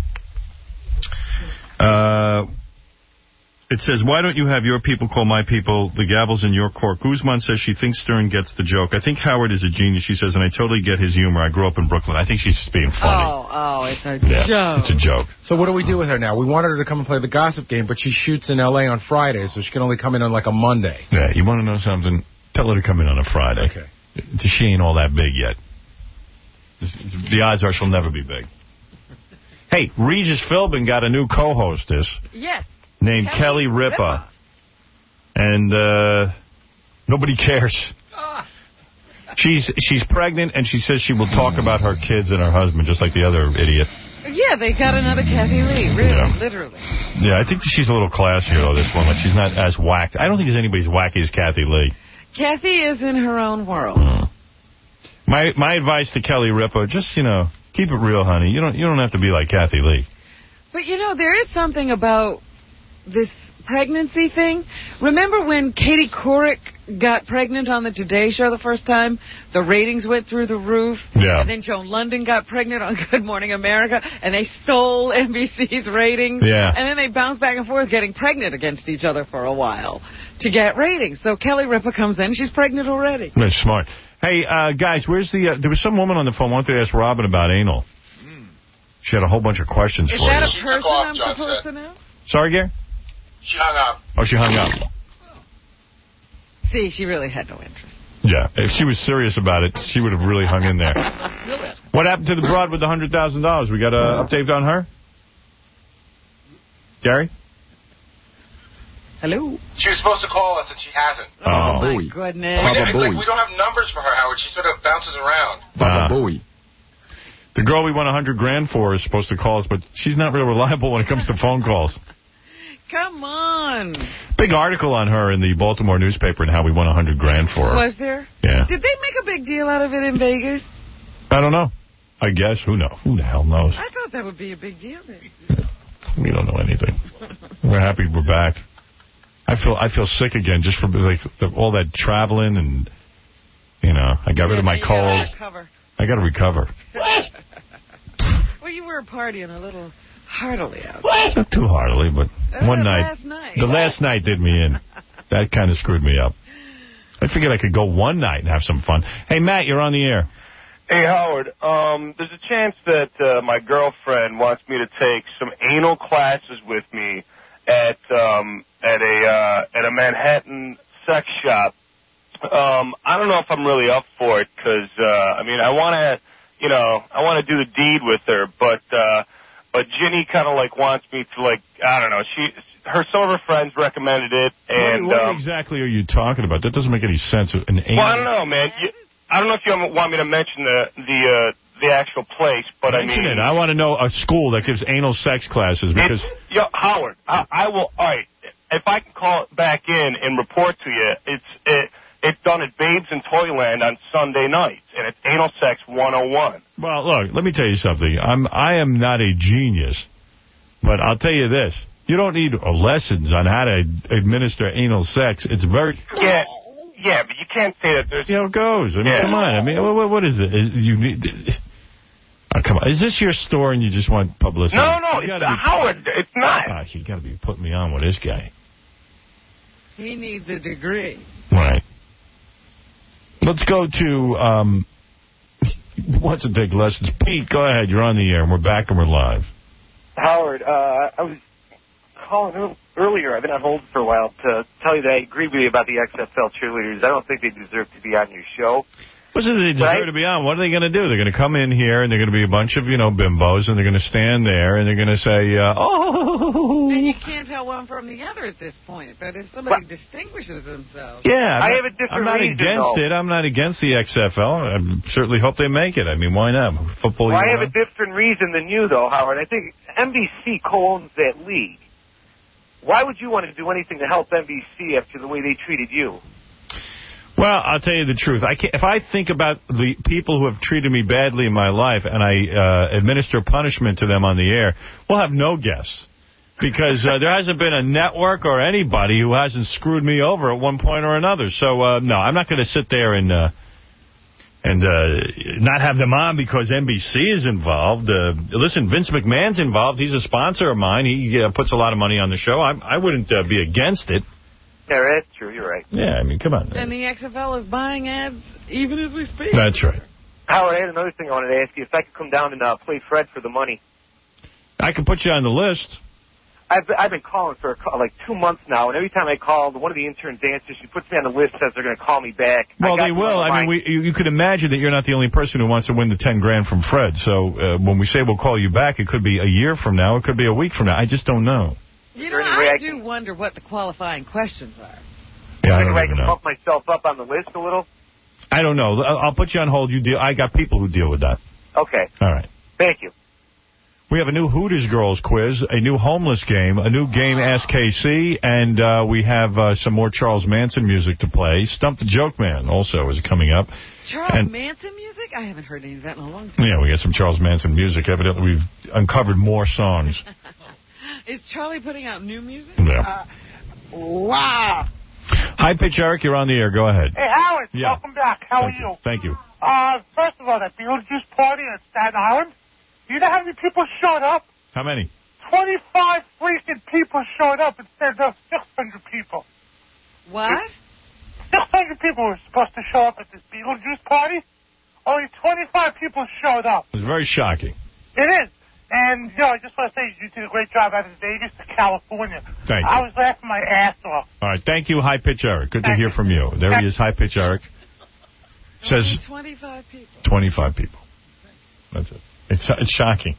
uh, it says, why don't you have your people call my people? The gavel's in your court. Guzman says she thinks Stern gets the joke. I think Howard is a genius, she says, and I totally get his humor. I grew up in Brooklyn. I think she's just being funny. Oh, oh, it's a yeah, joke. It's a joke. So what do we do with her now? We wanted her to come and play the gossip game, but she shoots in L A on Friday, so she can only come in on like a Monday. Yeah, you want to know something? Tell her to come in on a Friday. Okay. She ain't all that big yet. The odds are she'll never be big. Hey, Regis Philbin got a new co-hostess. Yes. Named Kelly, Kelly Ripa. Ripa. And uh, nobody cares. She's she's pregnant, and she says she will talk about her kids and her husband, just like the other idiot. Yeah, they got another Kathy Lee, really, yeah. literally. Yeah, I think she's a little classier, though, this one. Like, she's not as whacked. I don't think there's anybody as wacky as Kathy Lee. Kathy is in her own world. Mm. My my advice to Kelly Ripa, just, you know, keep it real, honey. You don't you don't have to be like Kathy Lee. But, you know, there is something about this pregnancy thing. Remember when Katie Couric got pregnant on the Today Show the first time? The ratings went through the roof. Yeah. And then Joan London got pregnant on Good Morning America, and they stole N B C's ratings. Yeah. And then they bounced back and forth getting pregnant against each other for a while to get ratings. So Kelly Ripa comes in. She's pregnant already. That's smart. Hey, uh, guys, where's the... Uh, there was some woman on the phone wanted to ask Robin about anal. Mm. She had a whole bunch of questions Is for you. Is that a person I'm supposed to know? Sorry, Gary? She hung up. Oh, she hung up. See, she really had no interest. Yeah, if she was serious about it, she would have really hung in there. What happened to the broad with the one hundred thousand dollars? We got an update on her? Gary? Hello? She was supposed to call us, and she hasn't. Oh, oh my boy. Goodness. We, didn't, like, we don't have numbers for her, Howard. She sort of bounces around. Baba uh, Booey. The girl we won one hundred grand for is supposed to call us, but she's not real reliable when it comes to phone calls. Come on. Big article on her in the Baltimore newspaper and how we won one hundred grand for her. Was there? Yeah. Did they make a big deal out of it in Vegas? I don't know. I guess. Who knows? Who the hell knows? I thought that would be a big deal. Yeah. We don't know anything. We're happy we're back. I feel I feel sick again just from like the, all that traveling and, you know, I got yeah, rid of my cold. I got to recover. Well, you were partying a little heartily out there. Not too heartily, but that one night. Last night. The last night did me in. That kind of screwed me up. I figured I could go one night and have some fun. Hey, Matt, you're on the air. Hey, Howard, um, there's a chance that uh, my girlfriend wants me to take some anal classes with me at um, at a uh, at a Manhattan sex shop. Um, I don't know if I'm really up for it because uh, I mean I want to, you know, I want to do the deed with her, but uh, but Ginny kind of like wants me to like I don't know. She her some of her friends recommended it, and what, what um, exactly are you talking about? That doesn't make any sense. An anal. Well, I don't know, man. You, I don't know if you want me to mention the the uh, the actual place, but mention I mean, it. I want to know a school that gives anal sex classes because. Yo, Howard, I, I will. All right, if I can call it back in and report to you, it's it it's done at Babes in Toyland on Sunday nights, and it's anal sex one oh one. Well, look, let me tell you something. I'm I am not a genius, but I'll tell you this: you don't need uh, lessons on how to administer anal sex. It's very yeah. Yeah, but you can't say that there's... You know, it goes. I mean, yeah. come on. I mean, what, what is it? Is, you need... Oh, come on. Is this your store and you just want publicity? No, no, it's Howard. It's not. Oh, you got to be putting me on with this guy. He needs a degree. Right. Let's go to... Um, wants to take lessons. Pete, go ahead. You're on the air, and we're back, and we're live. Howard, uh, I was calling earlier. I've been on hold for a while to tell you that I agree with you about the X F L cheerleaders. I don't think they deserve to be on your show. What's it they deserve to be on? What are they going to do? They're going to come in here, and they're going to be a bunch of, you know, bimbos, and they're going to stand there, and they're going to say, uh, oh. And you can't tell one from the other at this point. But if somebody but, distinguishes themselves. Yeah. I'm I not, have a different I'm not reason, against though. it. I'm not against the X F L. I certainly hope they make it. I mean, why not? Football. Well, I have a different reason than you, though, Howard. I think N B C co-owns that league. Why would you want to do anything to help N B C after the way they treated you? Well, I'll tell you the truth. I can't, if I think about the people who have treated me badly in my life and I uh, administer punishment to them on the air, we'll have no guests. Because uh, there hasn't been a network or anybody who hasn't screwed me over at one point or another. So, uh, no, I'm not going to sit there and uh, and uh, not have them on because N B C is involved. Uh, listen, Vince McMahon's involved. He's a sponsor of mine. He uh, puts a lot of money on the show. I, I wouldn't uh, be against it. Yeah, that's true. You're right. Yeah, I mean, come on. And the X F L is buying ads even as we speak. That's right. Howard, I had another thing I wanted to ask you. If I could come down and uh, play Fred for the money. I can put you on the list. I've been, I've been calling for like two months now, and every time I call, one of the interns answers. She puts me on the list, says they're going to call me back. Well, they will. I mean, we, you, you could imagine that you're not the only person who wants to win the ten grand from Fred. So uh, when we say we'll call you back, it could be a year from now. It could be a week from now. I just don't know. You know, I do wonder what the qualifying questions are. Yeah, I don't I can know. bump myself up on the list a little? I don't know. I'll put you on hold. You deal. I got people who deal with that. Okay. All right. Thank you. We have a new Hooters Girls quiz, a new homeless game, a new game Ask K C, and uh, we have uh, some more Charles Manson music to play. Stump the Joke Man also is coming up. Charles and, Manson music? I haven't heard any of that in a long time. Yeah, we got some Charles Manson music. Evidently, we've uncovered more songs. Is Charlie putting out new music? Yeah. Uh, wow. Hi, Pitch Eric. You're on the air. Go ahead. Hey, Howard. Yeah. Welcome back. How Thank are you? you? Thank you. Uh, first of all, that Beetlejuice party at Staten Island, you know how many people showed up? How many? twenty-five freaking people showed up instead of six hundred people. What? six hundred people were supposed to show up at this Beetlejuice party. Only twenty-five people showed up. It was very shocking. It is. And, you know, I just want to say you did a great job out of Vegas to California. Thank you. I was laughing my ass off. All right. Thank you, High Pitch Eric. Good Thank to hear you. from you. There Thank he is, High Pitch Eric. Says Only twenty-five people. twenty-five people. That's it. It's, it's shocking.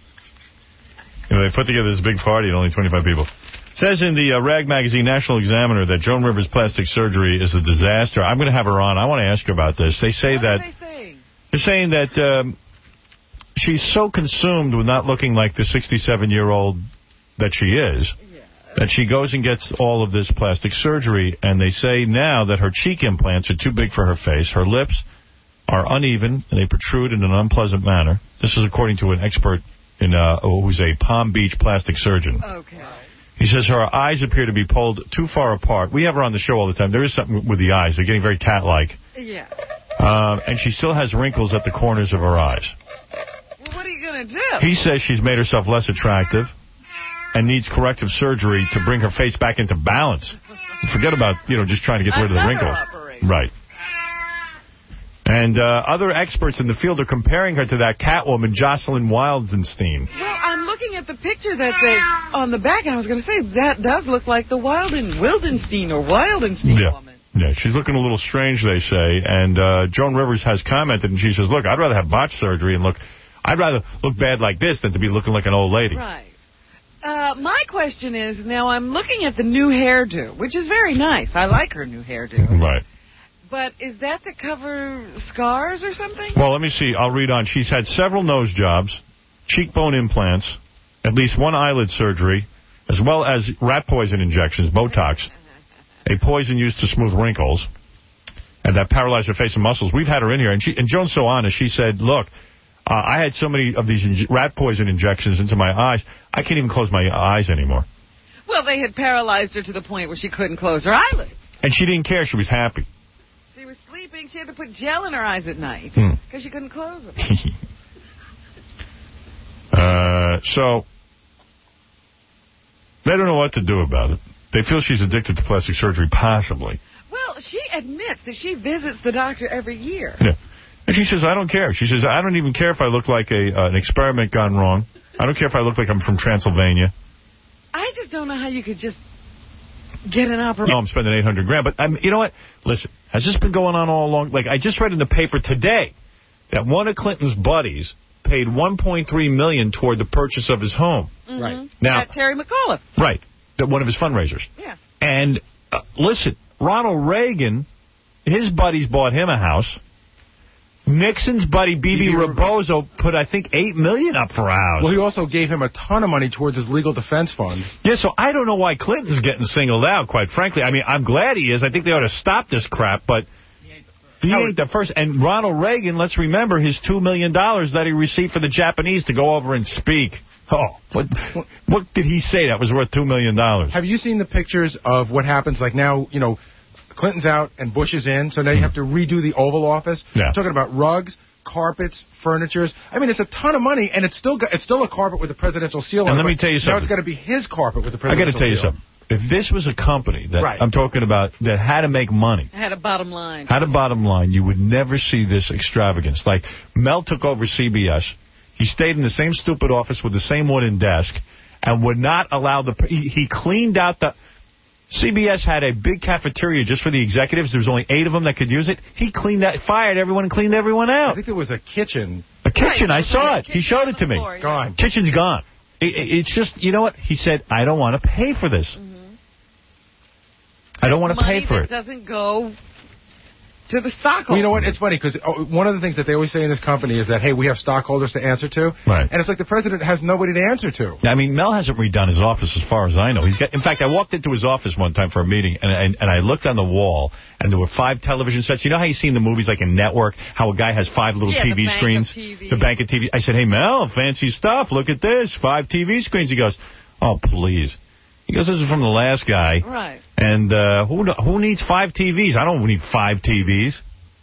You know, they put together this big party and only twenty-five people. Says in the uh, Rag Magazine National Examiner that Joan Rivers' plastic surgery is a disaster. I'm going to have her on. I want to ask her about this. They say what that... What are they saying? They're saying that um, she's so consumed with not looking like the sixty-seven-year-old that she is, yeah. that she goes and gets all of this plastic surgery, and they say now that her cheek implants are too big for her face, her lips are uneven, and they protrude in an unpleasant manner. This is according to an expert in uh, who's a Palm Beach plastic surgeon. Okay. He says her eyes appear to be pulled too far apart. We have her on the show all the time. There is something with the eyes. They're getting very cat-like. Yeah. Um, and she still has wrinkles at the corners of her eyes. Well, what are you going to do? He says she's made herself less attractive and needs corrective surgery to bring her face back into balance. Forget about, you know, just trying to get rid of the wrinkles. Operation. Right. And uh, other experts in the field are comparing her to that Catwoman, Jocelyn Wildenstein. Well, I'm looking at the picture that they on the back, and I was going to say, that does look like the Wilden, Wildenstein or Wildenstein yeah. woman. Yeah, she's looking a little strange, they say. And uh, Joan Rivers has commented, and she says, look, I'd rather have botched surgery and look, I'd rather look bad like this than to be looking like an old lady. Right. Uh, my question is, now I'm looking at the new hairdo, which is very nice. I like her new hairdo. Right. But is that to cover scars or something? Well, let me see. I'll read on. She's had several nose jobs, cheekbone implants, at least one eyelid surgery, as well as rat poison injections, Botox, a poison used to smooth wrinkles, and that paralyzed her face and muscles. We've had her in here, and she and Joan's so honest. She said, look, uh, I had so many of these in rat poison injections into my eyes, I can't even close my eyes anymore. Well, they had paralyzed her to the point where she couldn't close her eyelids. And she didn't care. She was happy. She was sleeping. She had to put gel in her eyes at night because hmm. she couldn't close them. uh, so, they don't know what to do about it. They feel she's addicted to plastic surgery, possibly. Well, she admits that she visits the doctor every year. Yeah. And she says, I don't care. She says, I don't even care if I look like a uh, an experiment gone wrong. I don't care if I look like I'm from Transylvania. I just don't know how you could just get an operation. No, I'm spending eight hundred grand. But I'm, you know what? Listen, has this been going on all along? Like, I just read in the paper today that one of Clinton's buddies paid one point three million dollars toward the purchase of his home. Mm-hmm. Right. Now, At Terry McAuliffe. Right. That one of his fundraisers. Yeah. And, uh, listen, Ronald Reagan, his buddies bought him a house. Nixon's buddy, B B Rebozo, put, I think, eight million dollars up for a house. Well, he also gave him a ton of money towards his legal defense fund. Yeah, so I don't know why Clinton's getting singled out, quite frankly. I mean, I'm glad he is. I think they ought to stop this crap, but he ain't the first. And Ronald Reagan, let's remember his two million dollars that he received for the Japanese to go over and speak. Oh, what, what did he say that was worth two million dollars? Have you seen the pictures of what happens, like now, you know, Clinton's out and Bush is in, so now you have to redo the Oval Office. Yeah. I'm talking about rugs, carpets, furnitures. I mean, it's a ton of money, and it's still got, it's still a carpet with a presidential seal and on it. let me tell you something. Now it's got to be his carpet with the I got presidential to tell you seal. something. If this was a company that Right. I'm talking about that had to make money, I had a bottom line. had a bottom line, you would never see this extravagance. Like, Mel took over C B S. He stayed in the same stupid office with the same wooden desk and would not allow the... He, he cleaned out the... C B S had a big cafeteria just for the executives. There was only eight of them that could use it. He cleaned that, fired everyone and cleaned everyone out. I think there was a kitchen. A kitchen, Right, I saw it. kitchen He showed it to me. floor, yeah. Gone. Kitchen's gone. It, it, it's just, you know what? He said, I don't want to pay for this. Mm-hmm. I don't want to Money pay for that it. doesn't go to the stockholders. Well, you know what? It's funny, because one of the things that they always say in this company is that, hey, we have stockholders to answer to. Right. And it's like the president has nobody to answer to. I mean, Mel hasn't redone his office as far as I know. He's got. In fact, I walked into his office one time for a meeting, and, and, and I looked on the wall, and there were five television sets. You know how you see in the movies, like in Network, how a guy has five little Yeah, T V the bank of screens? T V. The bank of T V. I said, hey, Mel, fancy stuff. Look at this. Five T V screens. He goes, oh, please. He goes, this is from the last guy. Right. And uh, who who needs five T Vs? I don't need five T Vs.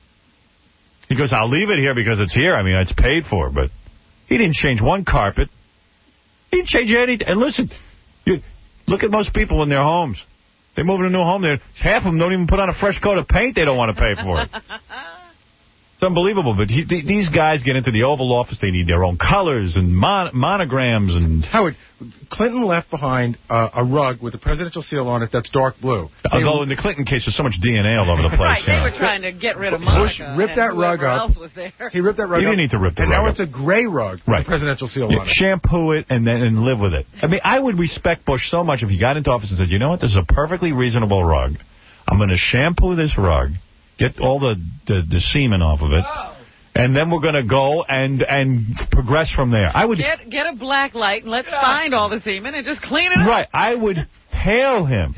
He goes, I'll leave it here because it's here. I mean, it's paid for, but he didn't change one carpet. He didn't change anything. And listen, you, look at most people in their homes. They move in a new home. They're, half of them don't even put on a fresh coat of paint. They don't want to pay for it. It's unbelievable. But he, th these guys get into the Oval Office. They need their own colors and mon monograms. And Howard, Clinton left behind uh, a rug with the presidential seal on it that's dark blue. Although in the Clinton case, there's so much D N A all over the place. Right, they you know. were trying to get rid of Bush Monica. ripped that and rug whoever up. else was there. He ripped that rug You up. didn't need to rip the and rug now up. it's a gray rug Right. with the presidential seal Yeah, on it. shampoo it and then and live with it. I mean, I would respect Bush so much if he got into office and said, you know what, this is a perfectly reasonable rug. I'm going to shampoo this rug, get all the, the, the semen off of it, and then we're going to go and and progress from there. I would Get, get a black light and let's find all the semen and just clean it up. Right, I would hail him.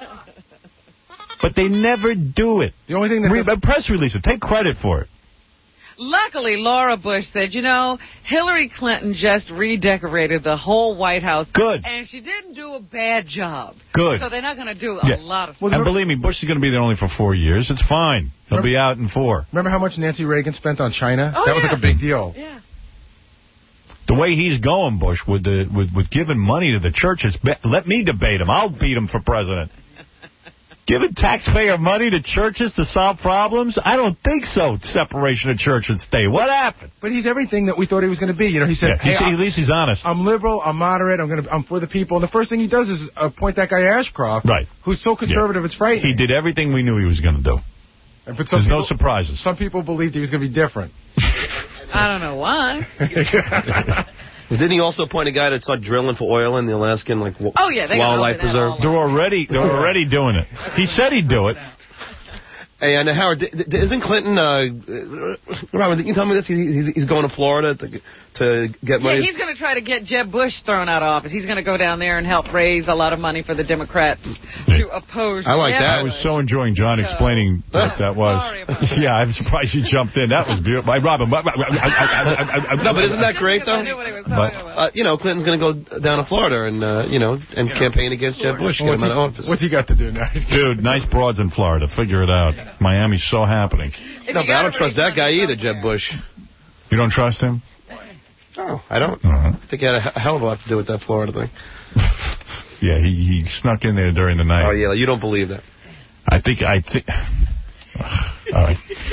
But they never do it. The only thing that Re does- press release it. Take credit for it. Luckily, Laura Bush said, you know, Hillary Clinton just redecorated the whole White House. Good. And she didn't do a bad job. Good. So they're not going to do a Yeah. lot of stuff. And believe me, Bush is going to be there only for four years. It's fine. He'll be out in four. Remember how much Nancy Reagan spent on China? Oh, that was yeah. like a big deal. Yeah. The way he's going, Bush, with the with, with giving money to the churches, be, let me debate him. I'll beat him for president. Giving taxpayer money to churches to solve problems? I don't think so. Separation of church and state. What happened? But he's everything that we thought he was going to be. You know, he said, Yeah, hey, he's- I'm, at least he's honest. I'm liberal, I'm moderate, I'm going to, I'm for the people. And the first thing he does is appoint that guy Ashcroft, Right. who's so conservative it's frightening. He did everything we knew he was going to do. And but some There's people, no surprises. Some people believed he was going to be different. I don't know why. Didn't he also appoint a guy that started drilling for oil in the Alaskan like Oh, yeah, they got wildlife open that preserve? all They're already they're already doing it. He said he'd do it. Hey, and uh, Howard, d- d- isn't Clinton, uh, Robin, did you tell me this? He, he's, he's going to Florida to, to get money? Yeah, he's going to try to get Jeb Bush thrown out of office. He's going to go down there and help raise a lot of money for the Democrats to oppose I like Jeb that. I Bush. was so enjoying John explaining what that was. Sorry about that. Yeah, I'm surprised you jumped in. That was beautiful. Hey, Robin. No, but isn't that great, though? I knew what he was But, talking about. Uh, you know, Clinton's going to go down to Florida and, uh, you know, and campaign against Jeb Bush, get What's him he, out of office. what's he got to do now? dude, nice broads in Florida. Figure it out. Miami's so happening. No, but I don't trust that guy either, Jeb Bush. You don't trust him? No, I don't. Uh-huh. I think he had a he- hell of a lot to do with that Florida thing. Yeah, he, he snuck in there during the night. Oh, yeah, you don't believe that. I think, I think... All right.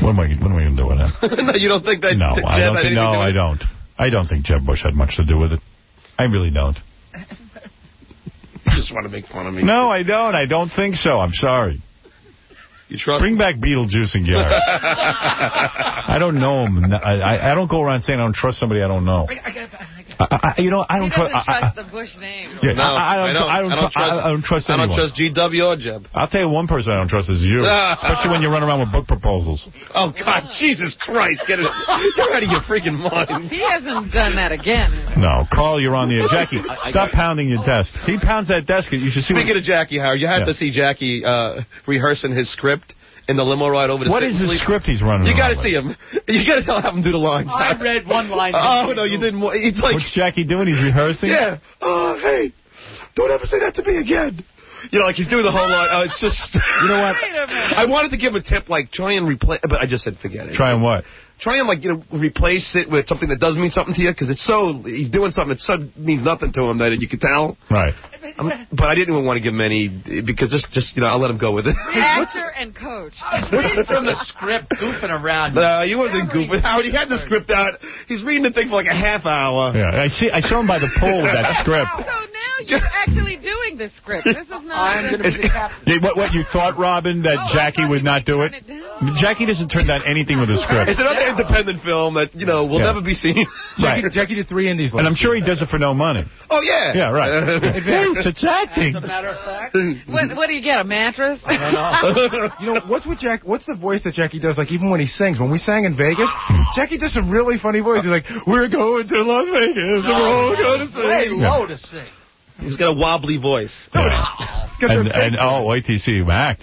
What am I, what am I going to do with that? No, you don't think that No, Jeb I don't had think, anything no, to do with I it? don't. I don't think Jeb Bush had much to do with it. I really don't. You just want to make fun of me. No, I don't. I don't think so. I'm sorry. You trust Bring back Beetlejuice and Garrett. I don't know him. I, I, I don't go around saying I don't trust somebody I don't know. I, I, you know, I don't He doesn't trust. trust the Bush name. Yeah, No, I, I, don't, I don't- I, don't, I don't tr- I, trust- I don't trust I anyone. don't trust G W or Jeb. I'll tell you one person I don't trust is you. Especially when you run around with book proposals. Oh, God, Jesus Christ. Get it. You're out of your freaking mind. He hasn't done that again. No, Carl, you're on the air. Jackie, stop pounding your desk. He pounds that desk. You should see Speaking what... of Jackie, Howard, you had Yeah. to see Jackie uh, rehearsing his script in the limo ride over to What sit is and the sleep. script he's running You around got to with? see him. You got to tell have him do the lines. I read one line. Oh, no, you didn't. It's like... What's Jackie doing? He's rehearsing? Yeah. Oh, hey, don't ever say that to me again. You know, like he's doing the whole line. Oh, it's just... You know what? I wanted to give him a tip, like, try and replace... But I just said forget it. Try and what? Try and, like, you know, replace it with something that does mean something to you, because it's so... He's doing something that so means nothing to him that you can tell. Right. Um, but I didn't even want to give him any, because just, just you know, I'll let him go with it. Actor and coach. Reading from the script, goofing around. No, he wasn't goofing. Howard, he had the script out. He's reading the thing for like a half hour. Yeah, I see. I saw him by the pool with that script. So now you're actually doing this script. This is not... I'm going to be the captain. Yeah, what, what, you thought, Robin, that Oh, Jackie would not do it? Jackie doesn't turn down anything with a script. It's another independent film that, you know, will Yeah. never be seen. Right. Jackie, Jackie did three indies last And I'm sure year. he does it for no money. Oh, yeah. Yeah, right. Hey, it's acting. As a matter of fact. What, what do you get, a mattress? You know, what's with Jack? What's the voice that Jackie does? Like even when he sings, when we sang in Vegas, Jackie does some really funny voice. He's like, "We're going to Las Vegas, and we're all going to sing." Way low to sing. He's got a wobbly voice. Yeah. And, and oh, wait till you see him act.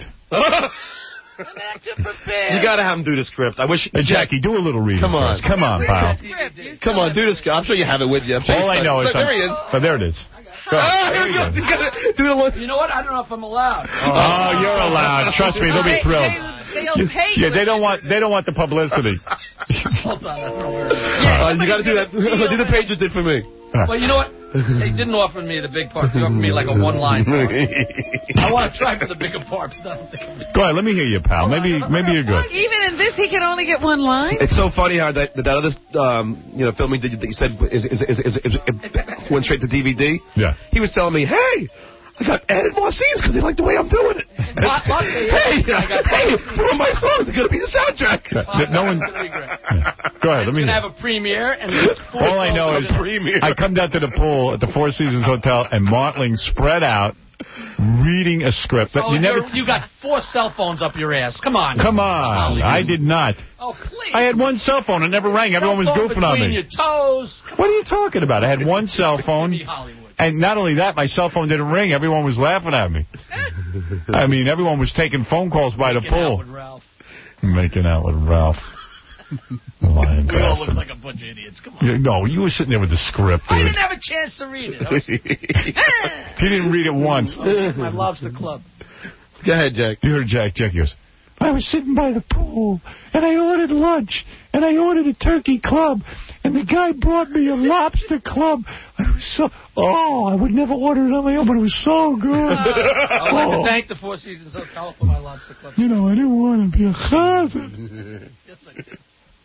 You got to have him do the script. I wish... Hey, Jackie, do a little reading. Come for on. us. Come on, pal. Come on, do the script. I'm sure you have it with you. I'm sure All you I know is... There he is. Oh, there it is. Go. Ah, There you go. you gotta do the one. You know what? I don't know if I'm allowed. Oh, you're allowed. Trust me, they'll be thrilled. They, they'll pay you. Yeah, they don't want they don't want the publicity. Hold on. I don't know where it is. Uh, you got to do that. Do the page you did for me. Well, you know what? They didn't offer me the big part. They offered me like a one-line part. I want to try for the bigger part. But I don't think I'm Go ahead, let me hear you, pal. Maybe maybe you're good. Even in this, he can only get one line? It's so funny how that that other um, you know filming that you, that you said is is, is, is, is, is went straight to D V D. Yeah. He was telling me, hey, I got added more scenes because they like the way I'm doing it. Not luckily, Hey, I got hey, one of my songs is going to be the soundtrack. Yeah, no one. It's gonna be great. Yeah. Go ahead, let It's me going to hear. have a premiere. And All I know is I come down to the pool at the Four Seasons Hotel and Martling spread out reading a script. Oh, you never. you're- you got four cell phones up your ass. Come on. Come on, I did not. Oh, please. I had one cell phone. It never rang. Everyone was Cell phone goofing on between me. your toes. What are you talking about? I had one cell phone. Be Hollywood. And not only that, my cell phone didn't ring. Everyone was laughing at me. I mean, everyone was taking phone calls by the Making out pool. with Ralph. Making out with Ralph. Lying We all look bastard. like a bunch of idiots. Come on. You- No, you were sitting there with the script, I dude. didn't have a chance to read it. I was He didn't read it once. my lobster club. Go ahead, Jack. You heard Jack. Jack goes, I was sitting by the pool, and I ordered lunch, and I ordered a turkey club, and the guy brought me a lobster club. It was so, oh, I would never order it on my own, but it was so good. I'd like Oh. to thank the Four Seasons Hotel for my lobster club. You know, I didn't want to be a chazan. Yes, I did.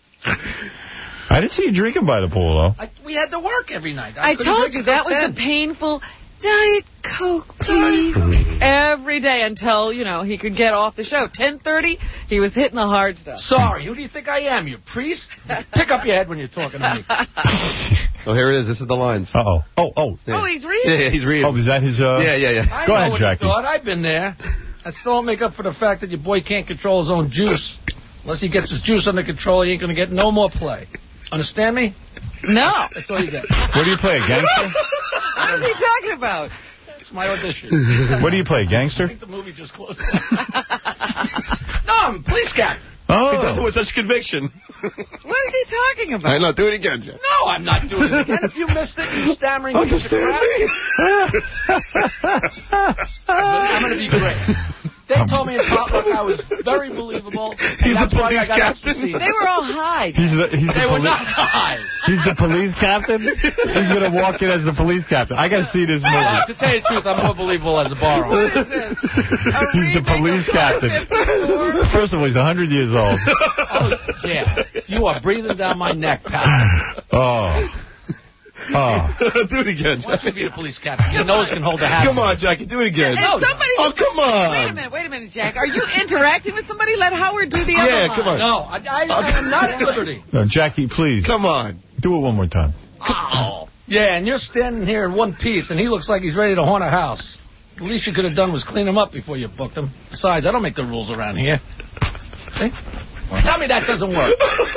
I didn't see you drinking by the pool, though. I, we had to work every night. I couldn't told drink you, until that was ten. the painful Diet Coke, please. Every day until, you know, he could get off the show. ten thirty, he was hitting the hard stuff. Sorry, who do you think I am, you priest? Pick up your head when you're talking to me. Oh, here it is. This is the lines. Uh-oh. Oh, oh. Oh, he's reading. Yeah, yeah, he's reading. Oh, is that his, uh... Yeah, yeah, yeah. I Go know ahead, what Jackie. you thought. I've been there. I still don't make up for the fact that your boy can't control his own juice. Unless he gets his juice under control, he ain't going to get no more play. Understand me? No. That's all you get. What do you play, a gangster? What is he talking about? It's my audition. What do you play, I gangster? think the movie just closed. No, I'm a police captain. Oh. He does it with such conviction. What is he talking about? I know. Do it again, Jack. No, I'm not doing it again. If you missed it, you stammering piece of Understand crap. me? I'm going to be great. They they told me in potluck I was very believable. He's that's the why I police got captain. ecstasy. They were all high. He's the, he's They the were poli- not high. He's the police captain? He's going to walk in as the police captain. I got to see this movie. Uh, to tell you the truth, I'm more believable as a bar owner. He's the police captain. First of all, he's one hundred years old. Oh, yeah. You are breathing down my neck, pal. Oh. Oh. Do it again, Why don't you be the police captain? Your nose can hold the hat. Come on, Jackie, do it again. And somebody, oh, come on. Wait a minute, wait a minute, Jack. Are you interacting with somebody? Let Howard do the other Yeah, line. come on. No, I, I, I am not at liberty. No, Jackie, please. Come on. Do it one more time. Oh. Yeah, and you're standing here in one piece, and he looks like he's ready to haunt a house. The least you could have done was clean him up before you booked him. Besides, I don't make the rules around here. See? Tell me that doesn't work.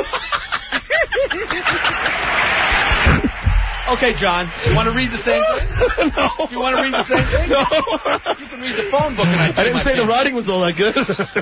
Okay, John, you want to read the same thing? No. Do you want to read the same thing? No. You can read the phone book. And I, I didn't say the writing was all that good.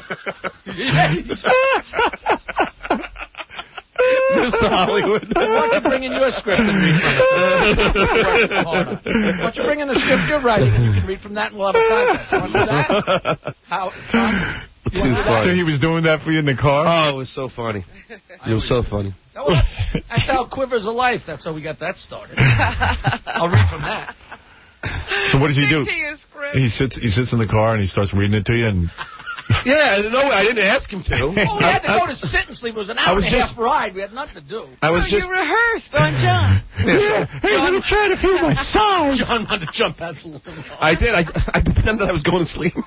Mister Hollywood. Why don't you bring in your script and read from it? Why don't you bring in the script you're writing and you can read from that and we'll have a contest. You want to do that? How, Tom? Too funny. So he was doing that for you in the car? Oh, it was so funny. It was so funny. That was, that's how Quivers of Life. That's how we got that started. I'll read from that. So what does he do? To your script. He sits He sits in the car and he starts reading it to you. And yeah, no, I didn't ask him to. Oh, we had to go to sit and sleep. It was an hour and a half ride. We had nothing to do. I was so just... you rehearsed on John. Yeah. Hey, let me try to feel my size. John wanted to jump out the limo. I did. I, I pretended I was going to sleep.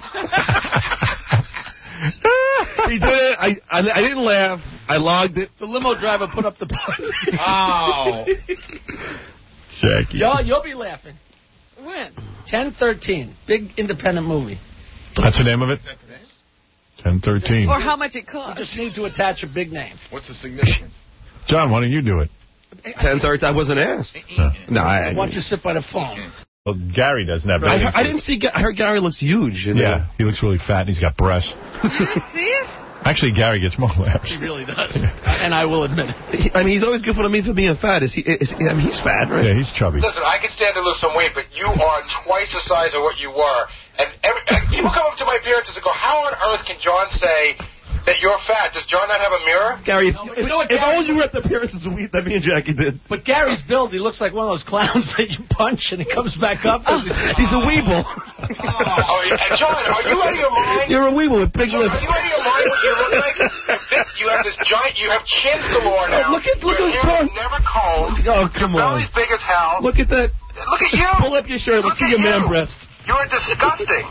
He did it. I, I I didn't laugh. I logged it. The limo driver put up the button. Oh. Jackie. Y'all, you'll be laughing. When? ten thirteen. Big independent movie. That's the name of it? ten thirteen. Or how much it costs. You just need to attach a big name. What's the significance? John, why don't you do it? ten thirteen. I wasn't asked. No, no I... Why don't you sit by the phone? Well, Gary doesn't have I, heard, I didn't see... I heard Gary looks huge. You know? Yeah, he looks really fat and he's got breasts. You didn't see it? Actually, Gary gets more laughs. He really does. And I will admit it. He, I mean, he's always good for me for being fat. Is he? Is he I mean, he's fat, right? Yeah, he's chubby. Listen, I can stand to lose some weight, but you are twice the size of what you were. And, every, and people come up to my appearances and go, how on earth can John say that you're fat? Does John not have a mirror? Gary, No, if, you know what, if Gary- all you were at the appearances we, that me and Jackie did. But Gary's build, he looks like one of those clowns that you punch and he comes back up. Oh, he's a weeble. Oh, and John, are you out of your mind? You're a weeble with big John, lips. are you out of your mind what you look like? You have this giant, you have chins galore now. Oh, look at look your at his hair tongue. is never combed. Oh, come your on. belly's big as hell. Look at that. Look at you. Pull up your shirt. Let's Look see at your man you. breasts. You're disgusting.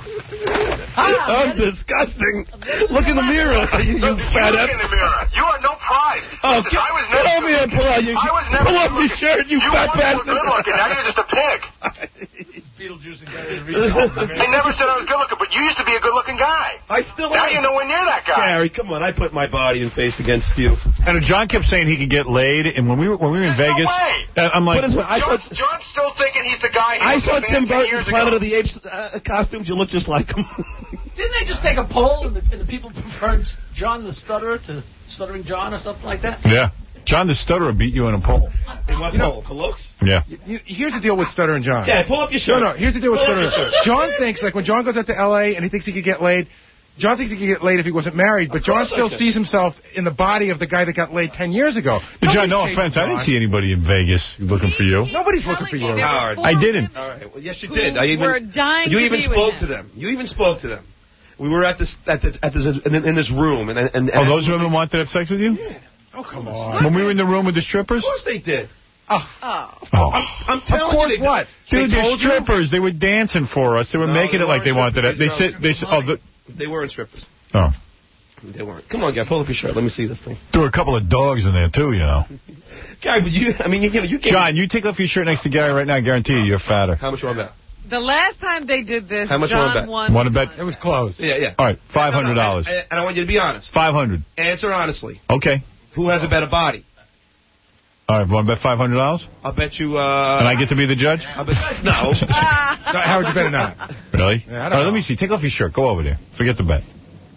I'm disgusting. Look in the mirror, you, you fat Look ass. in the mirror. You are no prize. Oh, Listen, get, I was get never over here and pull out your I was never pull up your good-looking. shirt, you, you fat once bastard. were good looking. Now you're just a pig. Beetlejuice and Gary Reed. I never said I was good looking, but you used to be a good looking guy. I still Now am. you're nowhere near that guy. Gary, come on. I put my body and face against you. And John kept saying he could get laid, and when we were when we were in There's Vegas, no way. uh, I'm like, Put his- I John, saw, John's still thinking he's the guy. He I was saw in the Tim band ten Burton's years Planet ago. of the Apes uh, costumes. You look just like him. Didn't they just take a poll and the, and the people preferred John the Stutterer to Stuttering John or something like that? yeah, John the Stutterer beat you in a poll. In what poll? For looks? Yeah. You, here's the deal with Stutter and John. Yeah, pull up your shirt. No, no, here's the deal with Pull up Stutter and your shirt. John thinks, like, when John goes out to L A and he thinks he could get laid, John thinks he could get laid if he wasn't married, but John course I still could. sees himself in the body of the guy that got laid ten years ago. But John, no Nobody's offense, chasing I didn't John. see anybody in Vegas looking for you. Nobody's looking for you. There were Howard. four I didn't. All right. Well, yes, you who did. I even, were dying you to even be with spoke him. to them. You even spoke to them. We were at this at the at this in, in this room, and and, and Oh, those women wanted to have sex with you? Yeah. Oh, come on. When we were in the room with the strippers? Of course they did. Oh. Oh. I'm, I'm telling Of course, you. they- what? Dude, They they're told you? strippers. They were dancing for us. They were No, making they it like they weren't wanted it. They strippers. said, they said, oh, the, They weren't strippers. oh. They weren't. Come on, guy, pull up your shirt. Let me see this thing. There were a couple of dogs in there, too, you know. Gary, but you, I mean, you, you, you can't. John, you take off your shirt next to Gary right now. I guarantee you, you're fatter. How much you want to bet? The last time they did this, How much you John wanna bet? won. Want to bet? It was close. Yeah, yeah. All right, five hundred dollars. No, no, no, and, and I want you to be honest. five hundred dollars. Answer honestly. Okay. Who has a better body? All right, want to bet five hundred dollars? I'll bet you. Uh, And I get to be the judge? I'll bet, no. No, Howard, you better not. Really? Yeah, I All don't right, let know. me see. Take off your shirt. Go over there. Forget the bet.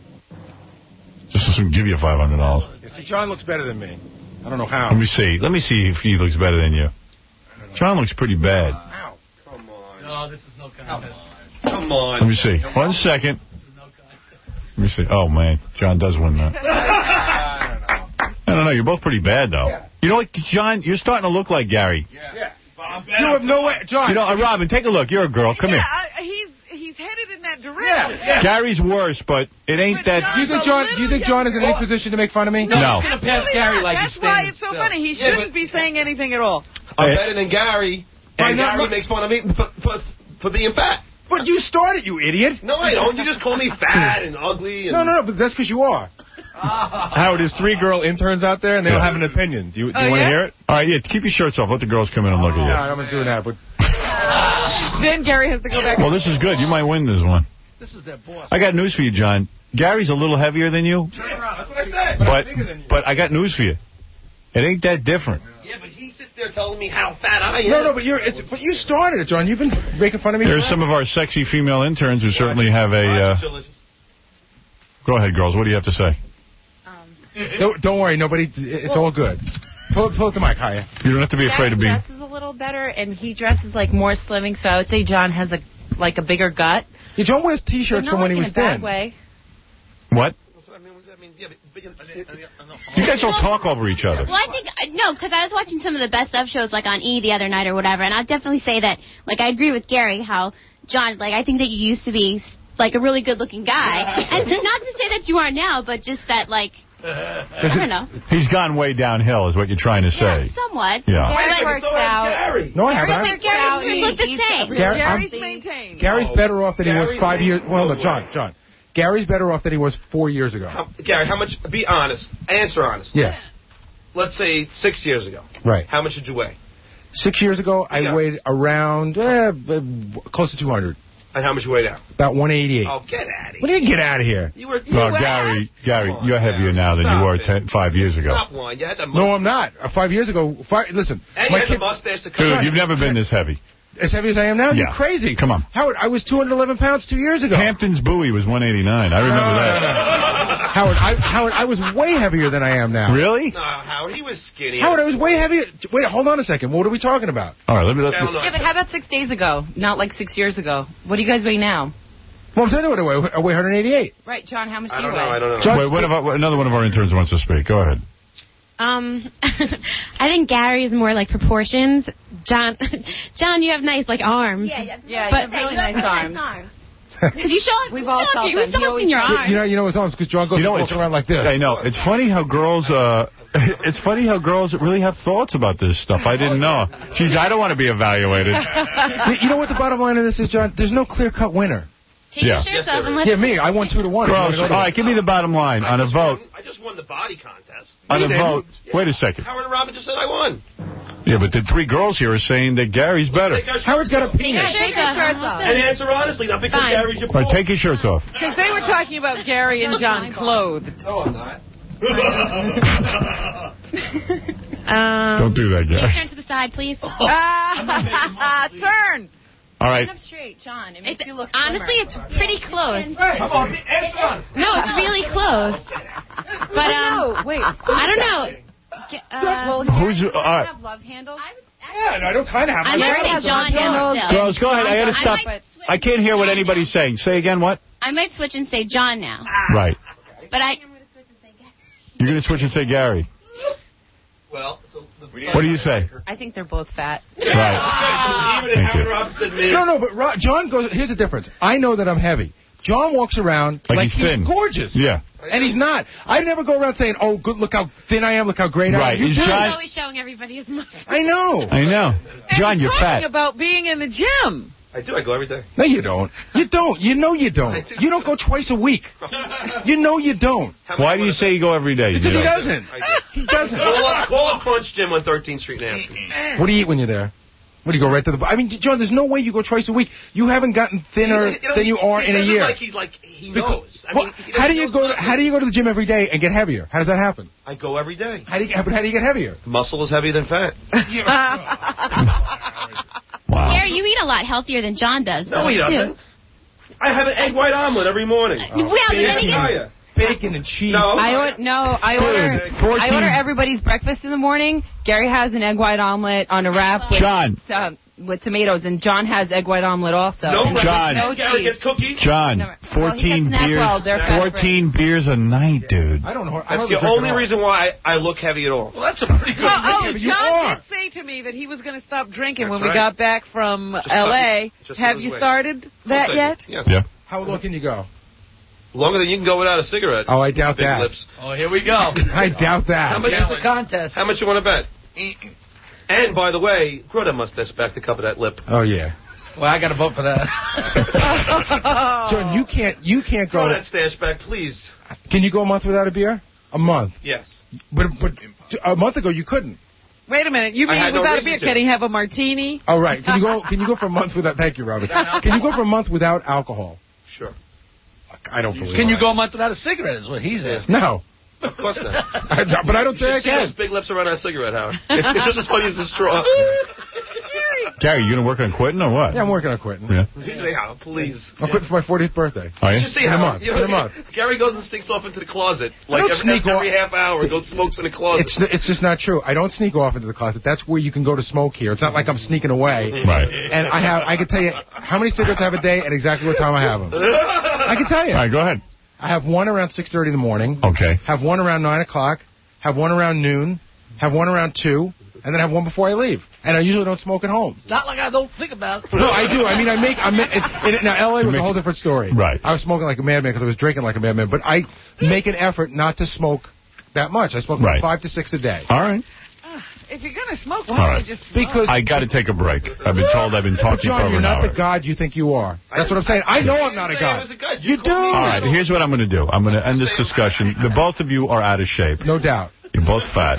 Just to give you five hundred dollars. Yeah, see, John looks better than me. I don't know how. Let me see. Let me see if he looks better than you. John looks pretty bad. Ow. Come on. No, this is no contest. Come on. Let me see. One second. Let me see. Oh, man. John does win that. I don't know. You're both pretty bad, though. Yeah. You know what, John? You're starting to look like Gary. Yeah. yeah. You have no way. John. You know, uh, Robin, take a look. You're a girl. Come yeah, here. I, he's he's headed in that direction. Yeah. yeah. Gary's worse, but it ain't but that... Do you think John, do you think John is in any position to make fun of me? No. no. He's going to pass Gary like That's he's why it's so still. funny. He Yeah, shouldn't but- be saying anything at all. I'm better than Gary, and not- Gary makes fun of me for, for, for being fat. But you started, you idiot. No, I don't. You just call me fat and ugly. And... No, no, no, but that's because you are. Howard, there's three girl interns out there, and they don't have an opinion. Do you, do you Oh, want to yeah? hear it? All right, yeah, keep your shirts off. Let the girls come in and look at you. No, I'm not doing that. But Then Gary has to go back. Well, this is good. You might win this one. This is their boss. I got news for you, John. Gary's a little heavier than you. that's what I said. But, but I got news for you. It ain't that different. Yeah, but he sits there telling me how fat I am. No, no, but you're. It's, but you started it, John. You've been making fun of me. There's some of our sexy female interns who certainly have a... Uh... Go ahead, girls. What do you have to say? Don't, don't worry. Nobody. It's all good. Pull, pull up the mic, Hiya. You don't have to be afraid of being... Gary dresses a little better, and he dresses like more slimming, so I would say John has a like a bigger gut. Yeah, John wears T-shirts from when he was in a bad thin. way. What? You guys don't talk over each other. Well, I think, no, because I was watching some of the best of shows, like on E! the other night or whatever, and I'd definitely say that, like, I agree with Gary, how, John, like, I think that you used to be, like, a really good-looking guy. And not to say that you are now, but just that, like, I don't know. He's gone way downhill, is what you're trying to say. Yeah, somewhat. Yeah. Gary works out. Gary. No, I Gary, haven't. Gary, Gary look the same. Gary, I'm- Gary's maintained. Gary's better off than he was Gary's five making- years. Well, no, John, John. Gary's better off than he was four years ago. How, Gary, how much? Be honest. Answer honestly. Yeah. Let's say six years ago. Right. How much did you weigh? Six years ago, I Yeah. weighed around uh, uh, close to two hundred. And how much you weigh now? About one eighty-eight. Oh, get out of here. What do you get out of here? You were. Well, Gary, Gary, Come on, you're heavier Gary. now than you Stop were it. ten, five years ago. Stop lying. You had the No, I'm not. Uh, five years ago, five, listen. And my you had kid- the mustache to cut. Dude, you've never been this heavy. As heavy as I am now? Yeah. You're crazy. Come on. Howard, I was two hundred eleven pounds two years ago. Hampton's Bowie was one eighty-nine. I remember that. Howard, I, Howard, I was way heavier than I am now. Really? No, Howard, he was skinny. Howard, I was way heavier. Wait, hold on a second. What are we talking about? All right, let me... Let, Yeah, but how about six days ago? Not like six years ago. What do you guys weigh now? Well, I'm telling you what I weigh. I weigh one eighty-eight. Right, John, how much I do you don't weigh? know. I don't know. wait, one of our, another one of our interns wants to speak. Go ahead. Um, I think Gary is more like proportions. John, John, you have nice, like, arms. Yeah, yeah, yeah but you have really nice arms. You show, We've you all show felt you them. still He have seen your always- arms. You know, you know what's on? Because John goes You know, walking it's- around like this. I know. It's funny how girls, uh, it's funny how girls really have thoughts about this stuff. I didn't know. Jeez, I don't want to be evaluated. You know what the bottom line of this is, John? There's no clear-cut winner. Take Yeah. your shirts Yes, off and there let's... Yeah, me. I won two to one. Girls, all right, give me the bottom line on a vote. I just won the body contest. On a You vote. didn't. Wait a second. Howard and Robin just said I won. Yeah, but the three girls here are saying that Gary's better. Take our shirts Howard's got a off. Take your penis. shirts off. shirts off. And answer honestly, not because Fine. Gary's your All right, boss. take your shirts off. Because they were talking about Gary and John clothed. No, I'm not. Um, Don't do that, Can you Gary. turn to the side, please? Ah, turn. All right. Stand up straight, John. It makes It's, you look honestly, it's pretty close. Come on, answer honestly. No, it's really close. But, um, No, wait. I don't know. Ge- Uh, well, Who's, Gary, uh, do you have love handles? Yeah, no, I don't kind of have. I'm I going to have say John now still. Girls, go ahead. I got to I stop. might switch I can't hear what anybody's saying. Say again what? I might switch and say John now. Right. But I... You're going to switch and say Gary. Well, so the What do you say? I think they're both fat. Right. Even if Thank Howard you. Robin said me. No, no, but Ro- John goes. Here's the difference. I know that I'm heavy. John walks around Like like, he's thin. gorgeous. Yeah. And he's not. I never go around saying, "Oh, good, look how thin I am. Look how great Right. I am." You Is do. He's John- always showing everybody his muscles. I know. I know. John, you're talking fat. about being in the gym. I do. I go every day. No, you don't. You don't. You know you don't. You don't go twice a week. You know you don't. Why do you say you go every day? Because You he know? doesn't. He doesn't. Call up, call up Crunch Gym on thirteenth Street and ask him. What do you eat when you're there? What do you go right to the? I mean, John, there's no way you go twice a week. You haven't gotten thinner You know, than you are he in a doesn't year. Like he's like he Because- knows. I well, mean, he how do you knows go? To, nothing. how do you go to the gym every day and get heavier? How does that happen? I go every day. How do you? But how do you get heavier? Muscle is heavier than fat. Wow. Gary, you eat a lot healthier than John does. No, though, he too. doesn't. I have an egg white omelet every morning. Uh, yeah, but then Bacon, again- Bacon and cheese. No. I order, no, I order, fourteen I order everybody's breakfast in the morning. Gary has an egg white omelet on a wrap with John. um, with tomatoes, and John has egg white omelet also. No, and John. no Gary cheese. gets cookies. John, No, fourteen well, he beers. gets Snackwell, they're fourteen beers a night, dude. I don't know. That's the only reason why I, I look heavy at all. Well, that's a pretty good. Oh, oh but you John are. did say to me that he was going to stop drinking That's when we right. got back from Just L A. stop- just Have lose you weight. started that I'll yet? say Yes. Yeah. How low can you go? Longer than you can go without a cigarette. Oh, I doubt Big that. lips. Oh, here we go. I doubt that. How much It's is a it? contest. How much you want to bet? And, by the way, grow that mustache back to cover that lip. Oh, yeah. Well, I got to vote for that. John, you can't, you can't Grow go. that stash back, please. Can you go a month without a beer? A month. Yes. But but a month ago you couldn't. Wait a minute. You I mean had no without a reason beer? to. Can he have a martini? Oh, right. Can you go? Can you go for a month without? Thank you, Robert. Can you go for a month without alcohol? Sure. I don't believe. Can you it. go a month without a cigarette? Is what he's asking. No. Of course not. I, but I don't You think I should see can. those big lips around that cigarette, Howard. It's, it's just as funny as a straw. Gary, you going to work on quitting or what? Yeah, I'm working on quitting. Yeah. You say, Howard, please. I'm quitting for my fortieth birthday. Are you? You should see In a how month. you In a month. Gary goes and sneaks off into the closet like don't every, sneak every off. half hour. Goes smokes in the closet. It's it's just not true. I don't sneak off into the closet. That's where you can go to smoke here. It's not like I'm sneaking away. Right. And I have I can tell you how many cigarettes I have a day and exactly what time I have them. I can tell you. All right, go ahead. I have one around six thirty in the morning. Okay. Have one around nine o'clock. Have one around noon. Have one around two. And then have one before I leave. And I usually don't smoke at home. It's not like I don't think about it. No, I do. I mean, I make. I make it's, it, now, L A was a whole different story. Right. I was smoking like a madman because I was drinking like a madman. But I make an effort not to smoke that much. I smoke like Right. five to six a day. All right. If you're going to smoke, why All don't right. you just smoke? Because I got to take a break. I've been told I've been but talking John, for over you're an not hour. the God you think you are. That's what I'm saying. I know I'm not a say God. I was a god. You do. All right, here's what I'm going to do. I'm going to end this discussion. The both of you are out of shape. No doubt. You're both fat.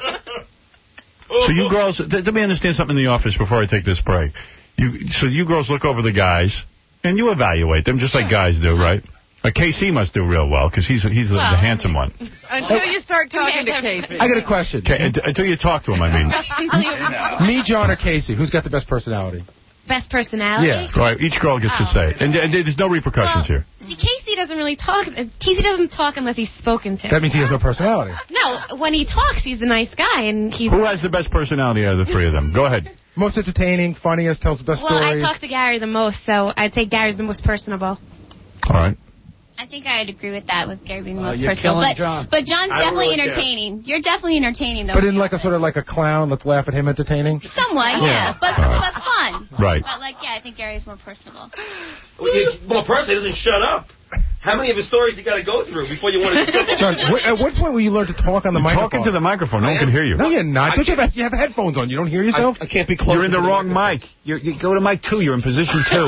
So you girls, th- let me understand something in the office before I take this break. You, so you girls look over the guys, and you evaluate them just like guys do, right? Uh, K C must do real well, because he's he's the, Well, the handsome one. Until you start talking to Casey. I got a question. Okay, unt- until you talk to him, I mean. Me, John, or Casey? Who's got the best personality? Best personality? Yeah. All right, each girl gets to Oh. say it. And, and there's no repercussions Well, here. See, Casey doesn't really talk. Casey doesn't talk unless he's spoken to. That means he has no personality. No, when he talks, he's a nice guy, and he's. Who has the best personality out of the three of them? Go ahead. Most entertaining, funniest, tells the best Well, stories. I talk to Gary the most, so I'd say Gary's the most personable. All right. I think I'd agree with that, with Gary being the Uh, most you're personable. killing But John. but John's I don't definitely really care. entertaining. You're definitely entertaining, though. But in like a sort of like a clown, let's laugh at him entertaining? Somewhat, yeah, Yeah. but All right. but fun. Right. But like, yeah, I think Gary's more personable. Well, you, well, personally, he doesn't shut up. How many of his stories you got to go through before you want to... John, wh- at what point will you learn to talk on the You're microphone? talking to the microphone. No one can hear you. No, you're not. Don't you have, you have headphones on. You don't hear yourself? I can't be close. You're in the wrong mic. You're, you go to mic two. You're in position two.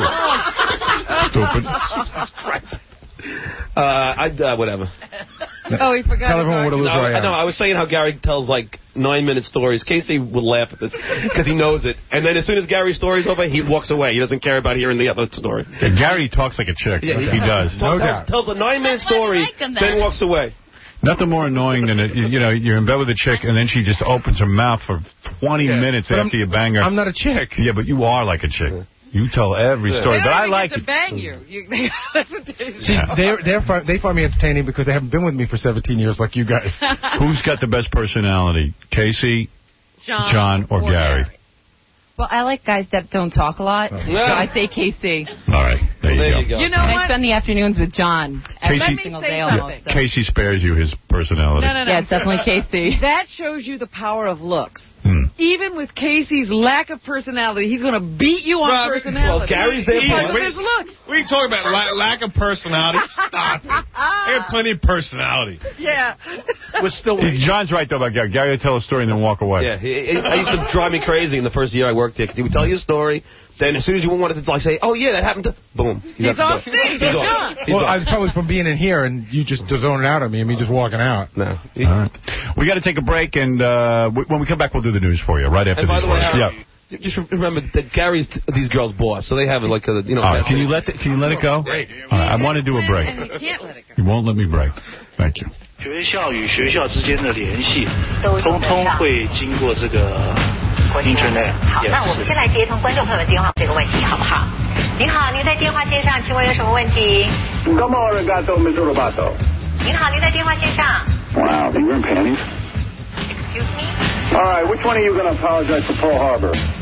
Stupid. Jesus Christ. Uh, I, uh, whatever. Oh, he forgot. Tell everyone what a No, loser I I, am. no, I was saying how Gary tells like nine-minute stories. Casey would laugh at this because he knows it. And then as soon as Gary's story's over, he walks away. He doesn't care about hearing the other story. Yeah, Gary talks like a chick. Yeah, he does. No tells, doubt. tells a nine-minute story, like him, then then. walks away. Nothing more annoying than, a, you you know, you're in bed with a chick, and then she just opens her mouth for twenty Yeah. minutes But after I'm- you bang her. I'm not a chick. Yeah, but you are like a chick. You tell every story, They but don't I even like get it. to bang you. you they listen to you. See, they're, they're, fi- they find me entertaining because they haven't been with me for seventeen years like you guys. Who's got the best personality, Casey, John, John, or, Gary? Well, I like guys that don't talk a lot, Oh. so I'd say K C. All right, there, Well, you, there go. you go. You know And I what? spend the afternoons with John every Casey- single Let me day say almost. something. So. Casey spares you his personality. No, no, no. Yeah, it's definitely K C. That shows you the power of looks. Hmm. Even with Casey's lack of personality, he's going to beat you on Rob, personality. well, Gary's there because for of his looks. What are you talking about? La- lack of personality? Stop it. I have plenty of personality. Yeah. We're still Hey, waiting. John's right, though, about Gary. Gary would tell a story and then walk away. Yeah, he, he, I used to drive me crazy in the first year I worked here because he would tell you a story. Then as soon as you wanted to like say, "Oh yeah, that happened to," boom, He's out off the door. stage. He's He's off. gone. He's well, off. I was probably from being in here and you just zoning out on me and me just walking out. No. He- All right. We got to take a break, and uh, w- when we come back, we'll do the news for you right after And by these the way, words. Howard, Yeah. just remember that Gary's t- these girls' boss, so they have like a you know. All right. Can you let the, can you let it go? All right. I want to do a break. And you can't let it go. You won't let me break. Thank you. 学校与学校之间的联系，通通会经过这个 Internet。 好，那我们先来接通观众朋友的电话这个问题，好不好？您好，您在电话线上，请问有什么问题？ Come on, Regato, Mister Robato. 您好，您在电话线上。 Wow, you wearing panties? Excuse me? All right, which one of you going to apologize for Pearl Harbor?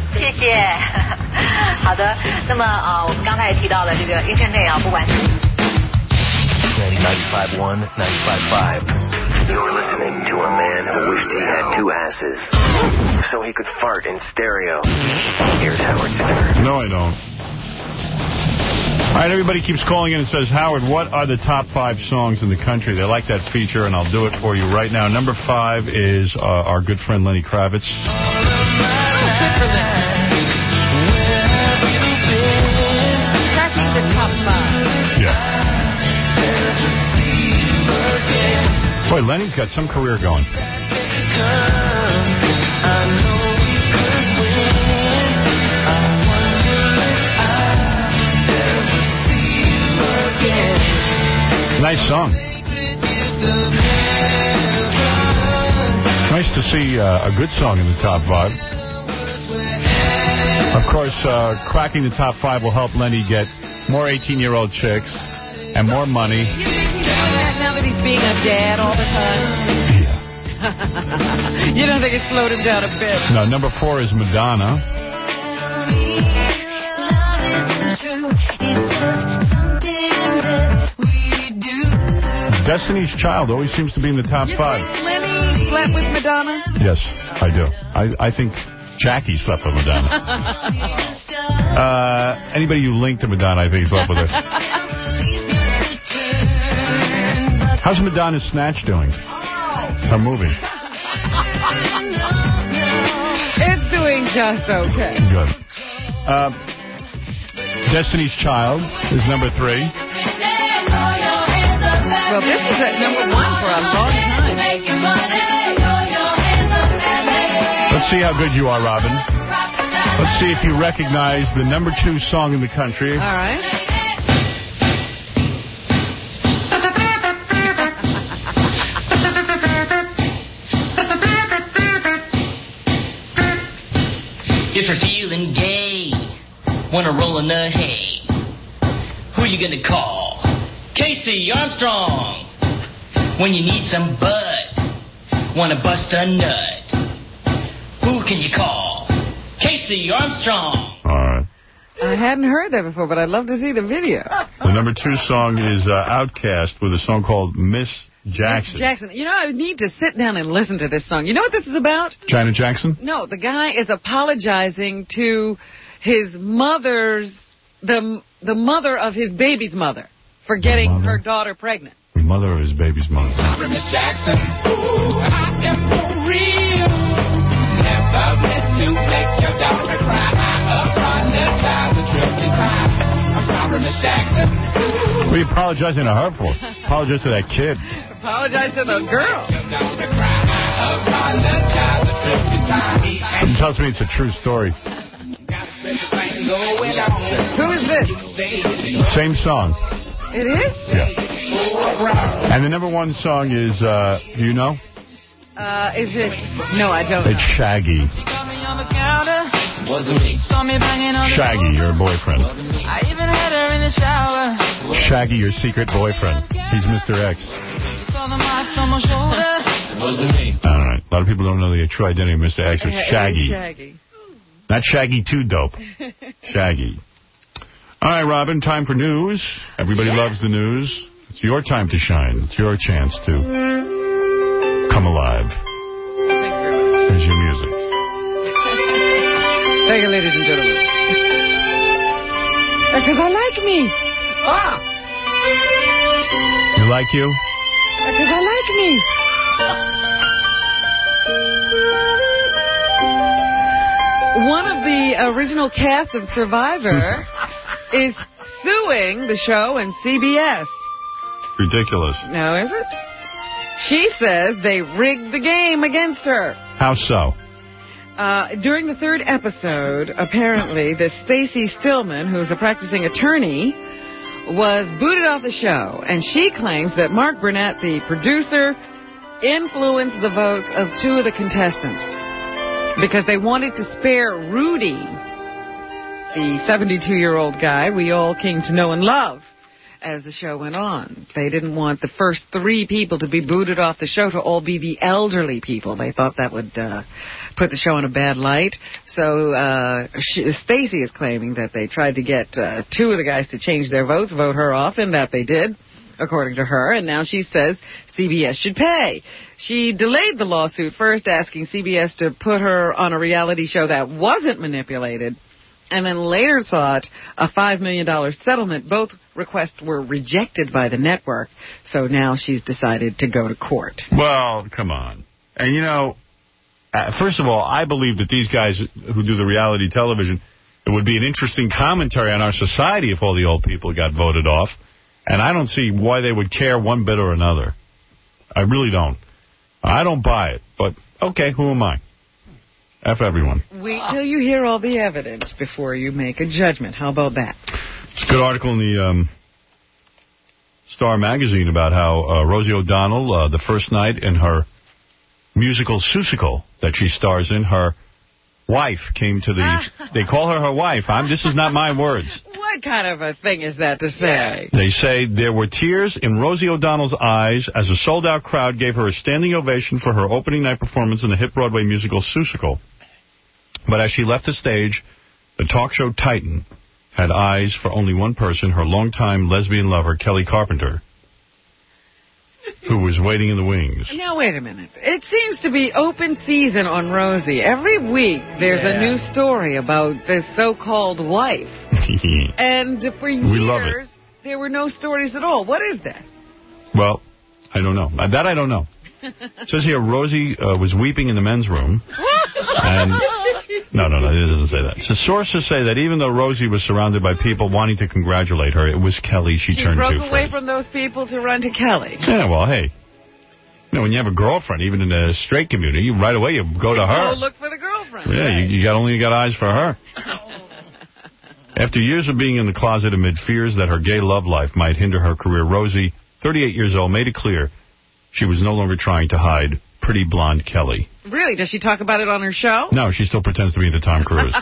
谢谢。好的，那么啊、呃，我们刚才也提到了这个 Internet 啊，不管是 ninety-five point one, ninety-five point five. You're listening to a man who wished he had two asses so he could fart in stereo. Here's Howard Stern. No, I don't. All right, everybody keeps calling in and says, Howard, what are the top five songs in the country? They like that feature, and I'll do it for you right now. Number five is uh, our good friend Lenny Kravitz. Oh, good for Lenny. Cracking the top five. Yeah. Boy, Lenny's got some career going. Nice song. Nice to see uh, a good song in the top five. Of course, uh, cracking the top five will help Lenny get more eighteen-year-old chicks and more money. Now that he's being a dad all the time? Yeah. You don't think it slowed him down a bit? No, number four is Madonna. Destiny's Child always seems to be in the top you five. Think Lenny slept with Madonna? Yes, I do. I, I think Jackie slept with Madonna. uh, anybody you link to Madonna, I think slept with her. How's Madonna's Snatch doing? Her movie. It's doing just okay. Good. Uh, Destiny's Child is number three. Well, this is at number one for a long time. Let's see how good you are, Robin. Let's see if you recognize the number two song in the country. All right. If you're feeling gay, wanna roll in the hay, who you gonna call? Casey Armstrong. When you need some bud, wanna bust a nut, who can you call? Casey Armstrong. All right. I hadn't heard that before, but I'd love to see the video. The number two song is uh, Outkast with a song called Miss Jackson. Miss Jackson. You know, I need to sit down and listen to this song. You know what this is about? Janet Jackson? No, the guy is apologizing to his mother's, the the mother of his baby's mother, for getting her daughter pregnant. The mother of his baby's mother. Sorry, Miss Jackson. Ooh, I am for real. Never meant to make your daughter cry. I apologize a trillion times. I'm sorry, Miss Jackson. What are you apologizing to her for? Apologize to that kid. Apologize to the girl. Something tells me it's a true story. Who is this? Same song. It is? Yeah. And the number one song is, uh, do you know? Uh, is it? No, I don't It's know. Shaggy. Shaggy, your boyfriend. I even had her in the shower. Shaggy, your secret boyfriend. He's Mister X. Saw the marks on my shoulder. Wasn't me. All right. A lot of people don't know the true identity of Mister X. It's Yeah, Shaggy. Shaggy. Not Shaggy too dope. Shaggy. All right, Robin, time for news. Everybody yeah. loves the news. It's your time to shine. It's your chance to come alive. There's your music. Thank you, ladies and gentlemen. Because I like me. Ah! You like you? Because I like me. One of the original cast of Survivor is suing the show and C B S. Ridiculous. No, is it? She says they rigged the game against her. How so? Uh, during the third episode, apparently, this Stacey Stillman, who's a practicing attorney, was booted off the show. And she claims that Mark Burnett, the producer, influenced the votes of two of the contestants because they wanted to spare Rudy, the seventy-two-year-old guy we all came to know and love. as the show went on. They didn't want the first three people to be booted off the show to all be the elderly people. They thought that would uh, put the show in a bad light. So uh, Stacey is claiming that they tried to get uh, two of the guys to change their votes, vote her off, and that they did, according to her. And now she says C B S should pay. She delayed the lawsuit, first asking C B S to put her on a reality show that wasn't manipulated, and then later sought a five million dollars settlement. Both requests were rejected by the network, so now she's decided to go to court. Well, come on. And, you know, uh, first of all, I believe that these guys who do the reality television, it would be an interesting commentary on our society if all the old people got voted off, and I don't see why they would care one bit or another. I really don't. I don't buy it, but, okay, who am I? F everyone. Wait till you hear all the evidence before you make a judgment. How about that? It's a good article in the um, Star magazine about how uh, Rosie O'Donnell, uh, the first night in her musical Seussical that she stars in, her wife came to the... They call her her wife. I'm, this is not my words. What kind of a thing is that to say? They say there were tears in Rosie O'Donnell's eyes as a sold-out crowd gave her a standing ovation for her opening night performance in the hit Broadway musical Seussical. But as she left the stage, the talk show titan had eyes for only one person, her longtime lesbian lover, Kelly Carpenter, who was waiting in the wings. Now, wait a minute. It seems to be open season on Rosie. Every week there's yeah. a new story about this so-called wife. And for years, we love it. There were no stories at all. What is this? Well, I don't know. That I don't know. It says here Rosie uh, was weeping in the men's room. and No, no, no, it doesn't say that. So sources say that even though Rosie was surrounded by people wanting to congratulate her, it was Kelly she, she turned to. She broke away first. from those people to run to Kelly. Yeah, well, hey. You know, when you have a girlfriend, even in the straight community, you, right away you go to her. Go look for the girlfriend. Yeah, right. you, you got only got eyes for her. After years of being in the closet amid fears that her gay love life might hinder her career, Rosie, thirty-eight years old, made it clear she was no longer trying to hide pretty blonde Kelly. Really? Does she talk about it on her show? No, she still pretends to be into Tom Cruise.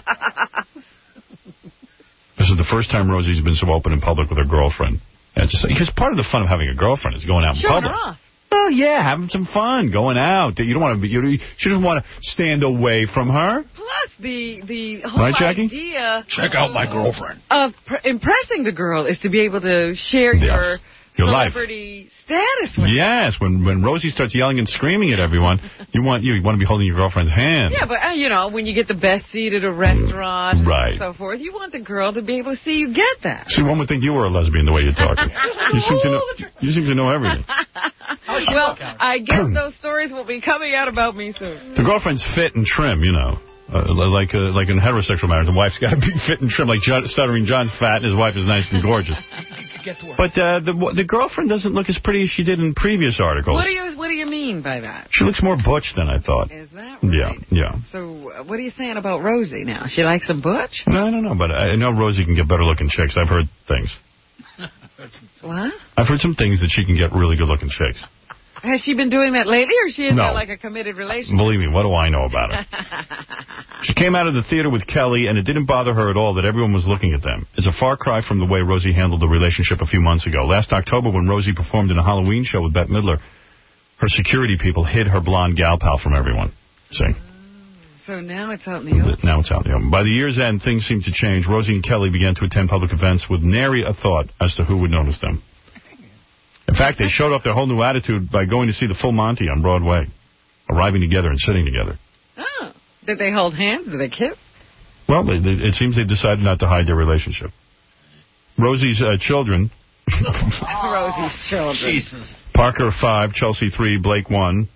This is the first time Rosie's been so open in public with her girlfriend. And just, because part of the fun of having a girlfriend is going out in Showing public. her off. Well, yeah, having some fun, going out. You don't want to be. You, she doesn't want to stand away from her. Plus, the the whole right, Jackie? idea check out my girlfriend of impressing the girl is to be able to share yes. your. Your celebrity life. status with Yes, when when Rosie starts yelling and screaming at everyone, you want you, you want to be holding your girlfriend's hand. Yeah, but, uh, you know, when you get the best seat at a restaurant right. and so forth, you want the girl to be able to see you get that. See, one would think you were a lesbian the way you talk. you seem to know You seem to know everything. Well, I guess those stories will be coming out about me soon. The girlfriend's fit and trim, you know. Uh, like uh, like in a heterosexual marriage, the wife's got to be fit and trim. Like John, Stuttering John's fat and his wife is nice and gorgeous. Get to work. But uh, the the girlfriend doesn't look as pretty as she did in previous articles. What do you What do you mean by that? She looks more butch than I thought. Is that right? Yeah, yeah. So uh, what are you saying about Rosie now? She likes a butch? No, I don't know, but I know Rosie can get better-looking chicks. I've heard things. What? I've heard some things that she can get really good-looking chicks. Has she been doing that lately, or is she in no. there like a committed relationship? Believe me, what do I know about it? She came out of the theater with Kelly, and it didn't bother her at all that everyone was looking at them. It's a far cry from the way Rosie handled the relationship a few months ago. Last October, when Rosie performed in a Halloween show with Bette Midler, her security people hid her blonde gal pal from everyone. See? So now it's out in the open. Now it's out in the open. By the year's end, things seemed to change. Rosie and Kelly began to attend public events with nary a thought as to who would notice them. In fact, they showed off their whole new attitude by going to see the Full Monty on Broadway, arriving together and sitting together. Oh. Did they hold hands? Did they kiss? Well, they, they, it seems they decided not to hide their relationship. Rosie's uh, children. Rosie's children. Jesus. Parker, five, Chelsea, three, Blake, one.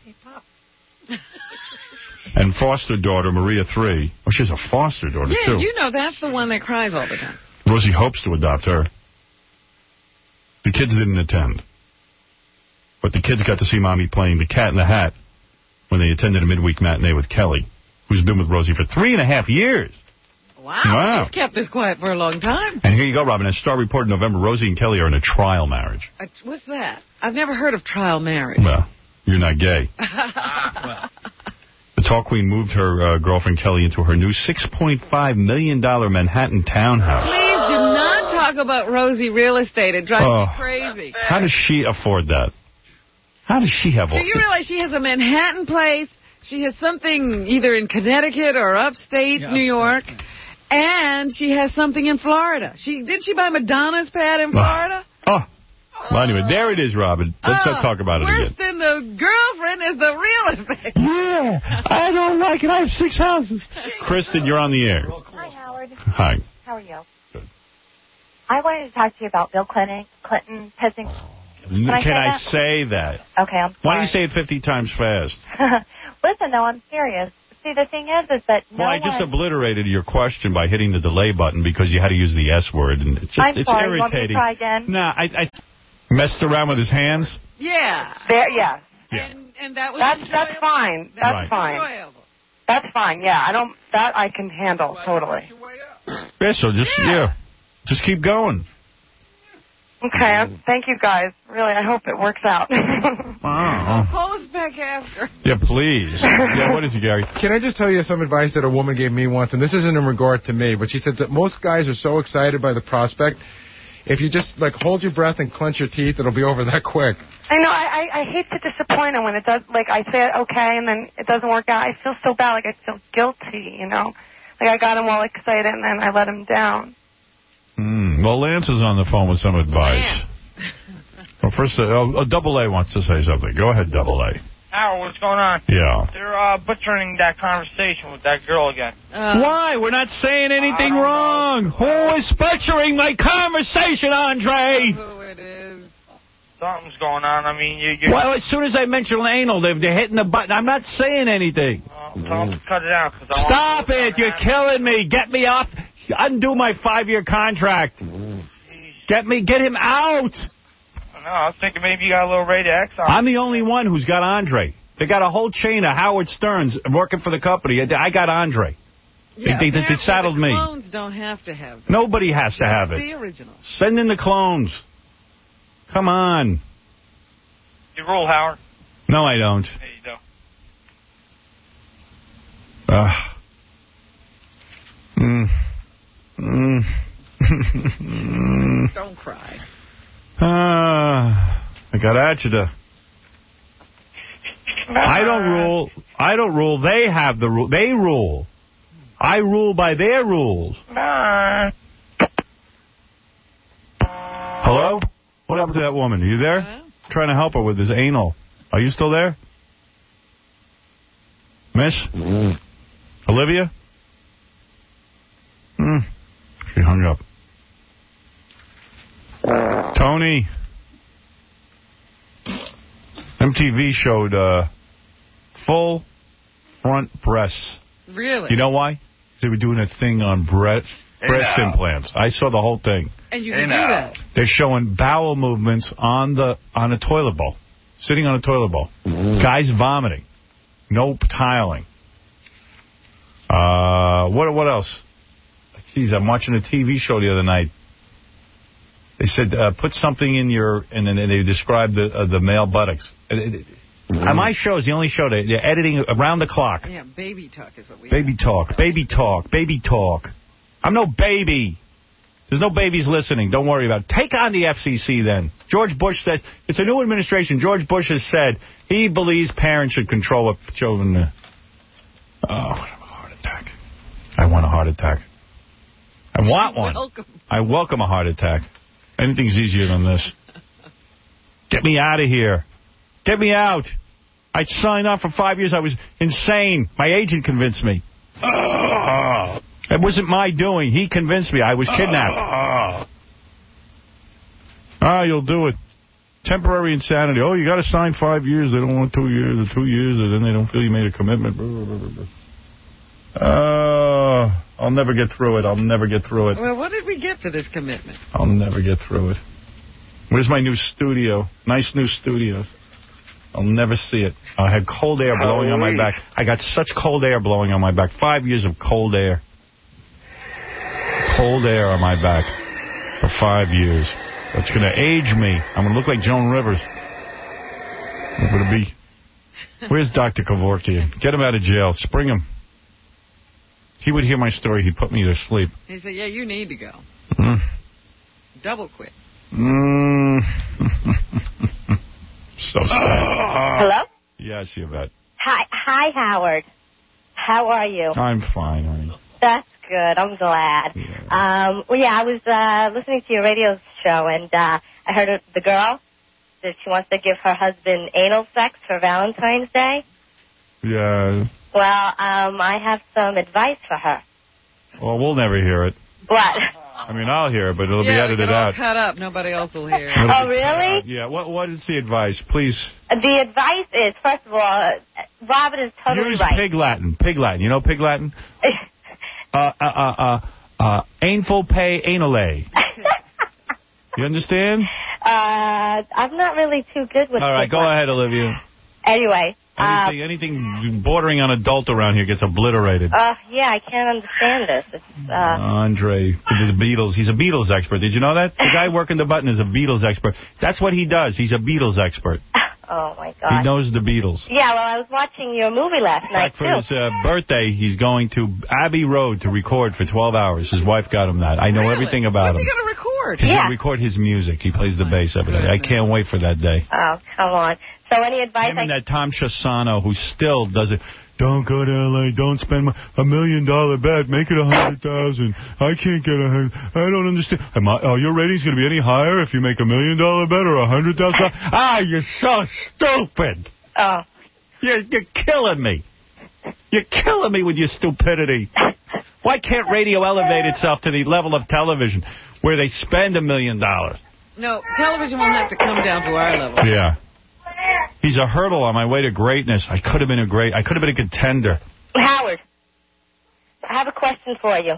And foster daughter, Maria, three. Oh, she has a foster daughter, yeah, too. Yeah, you know, that's the one that cries all the time. Rosie hopes to adopt her. The kids didn't attend. But the kids got to see Mommy playing the Cat in the Hat when they attended a midweek matinee with Kelly, who's been with Rosie for three and a half years. Wow, wow. She's kept this quiet for a long time. And here you go, Robin. As Star reported in November, Rosie and Kelly are in a trial marriage. Uh, what's that? I've never heard of trial marriage. Well, you're not gay. well. The talk queen moved her uh, girlfriend Kelly into her new six point five million dollars Manhattan townhouse. Please do not talk talk about Rosie real estate. It drives Oh. me crazy. How does she afford that? How does she have all Do you realize she has a Manhattan place? She has something either in Connecticut or upstate Yeah, New upstate, York. And she has something in Florida. She Did she buy Madonna's pad in Florida? Oh. Well, anyway, there it is, Robin. Let's Oh, not talk about it worse again. than the girlfriend is the real estate. Yeah, I don't like it. I have six houses. Kristen, you're on the air. Hi, Howard. Hi. How are you? Good. I wanted to talk to you about Bill Clinton, Clinton pissing. Can, I say I that? say that? Okay, I'm sorry. Why don't you say it fifty times fast? Listen, though, I'm serious. See, the thing is, is that no Well, I just one... obliterated your question by hitting the delay button because you had to use the S word, and it's just I'm it's sorry. You want me to irritating. try again? Nah, I, I messed around with his hands. Yeah. There, yeah. Yeah. And, and that was That's that's fine. That's Right. fine. enjoyable. That's fine. Yeah, I don't. That I can handle totally. Yeah, so just yeah, just keep going. Okay. Thank you, guys. Really, I hope it works out. Wow. Call us back after. Yeah, please. Yeah, what is it, Gary? Can I just tell you some advice that a woman gave me once, and this isn't in regard to me, but she said that most guys are so excited by the prospect, if you just, like, hold your breath and clench your teeth, it'll be over that quick. I know. I, I I hate to disappoint him when it does. Like I say it okay, and then it doesn't work out. I feel so bad. Like I feel guilty. You know. Like I got him all excited, and then I let him down. Mm, well, Lance is on the phone with some advice. Well, first, uh, oh, Double A wants to say something. Go ahead, Double A. Howard, what's going on? Yeah. They're uh, butchering that conversation with that girl again. Why? We're not saying anything wrong. Who is butchering my conversation, Andre? Something's going on. I mean, you, you're... Well, as soon as I mention anal, they're, they're hitting the button. I'm not saying anything. Uh, tell them to cut it out. Cause I Stop want it. You're killing me. Get me off. Undo my five-year contract. Get me. Get him out. No, I was thinking maybe you got a little rated X on. I'm the only one who's got Andre. They got a whole chain of Howard Sterns working for the company. I got Andre. Yeah, they, they, they saddled the me. clones don't have to have them. Nobody has to Just have it. the original. Send in the clones. Come on. You rule, Howard. No, I don't. There you go. Uh, mm, mm, mm, Don't cry. uh, I got agita. I don't rule. I don't rule. They have the rule. They rule. I rule by their rules. Hello? What happened to that woman? Are you there? Hello? Trying to help her with his anal. Are you still there? Miss? Olivia? Hmm. She hung up. Tony? M T V showed uh, full front breasts. Really? You know why? They were doing a thing on breast, breast Hey, now. implants. I saw the whole thing. And you can do that. They're showing bowel movements on the on a toilet bowl, sitting on a toilet bowl. Guys vomiting, no tiling. Uh, what what else? Jeez, I'm watching a T V show the other night. They said uh, put something in your, and then they described the uh, the male buttocks. It, it, mm. My show is the only show they, they're editing around the clock. Yeah, baby talk is what we Baby talk, baby talk, baby talk. I'm no baby. There's no babies listening. Don't worry about it. Take on the F C C then. George Bush says, it's a new administration. George Bush has said he believes parents should control what children... Uh, oh, I have a heart attack. I want a heart attack. I want one. Welcome. I welcome a heart attack. Anything's easier than this. Get me out of here. Get me out. I signed on for five years. I was insane. My agent convinced me. It wasn't my doing. He convinced me. I was kidnapped. Ah, you'll do it. Temporary insanity. Oh, you got to sign five years. They don't want two years or two years, and then they don't feel you made a commitment. Uh, I'll never get through it. I'll never get through it. Well, what did we get for this commitment? I'll never get through it. Where's my new studio? Nice new studio. I'll never see it. I had cold air blowing on my back. I got such cold air blowing on my back. Five years of cold air. Cold air on my back for five years. That's going to age me. I'm going to look like Joan Rivers. I'm going to be... Where's Doctor Kevorkian? Get him out of jail. Spring him. He would hear my story. He'd put me to sleep. He said, yeah, you need to go. Mm. Double quit. Mm. So sad. Hello? Yes, Yvette. Hi, hi, Howard. How are you? I'm fine, honey. That's good. I'm glad. Yeah. Um, well, yeah, I was uh, listening to your radio show, and uh, I heard the girl that she wants to give her husband anal sex for Valentine's Day. Yeah. Well, um, I have some advice for her. Well, we'll never hear it. What? I mean, I'll hear it, but it'll yeah, be edited all out. cut up. Nobody else will hear it. Oh, really? Uh, yeah. What What is the advice? Please. The advice is, first of all, uh, Robert is totally Use right. Pig Latin. Pig Latin. You know Pig Latin? uh, uh, uh, uh, uh, ainful pay anale. You understand? Uh, I'm not really too good with All right, Pig go Latin. ahead, Olivia. Anyway. Anything, uh, anything bordering on adult around here gets obliterated. Uh, yeah, I can't understand this. It's, uh... Andre, the Beatles. He's a Beatles expert. Did you know that? The guy working the button is a Beatles expert. That's what he does. He's a Beatles expert. Oh, my God. He knows the Beatles. Yeah, well, I was watching your movie last In night, fact, for too. his uh, birthday, he's going to Abbey Road to record for twelve hours. His wife got him that. I know Really? everything about What's him. he going to record? He's Yeah. going to record his music. He plays the bass every day. I can't wait for that day. Oh, come on. So any advice? Him and that Tom Chasano, who still does it. Don't go to L A. Don't spend a million dollar bet. Make it a hundred thousand. I can't get a hundred. I don't understand. Am I, are your ratings going to be any higher if you make a million dollar bet or a hundred thousand? Ah, you're so stupid. Oh. You're, you're killing me. You're killing me with your stupidity. Why can't radio elevate itself to the level of television where they spend a million dollars? No, television won't have to come down to our level. Yeah. He's a hurdle on my way to greatness. I could have been a great, I could have been a contender. Howard, I have a question for you.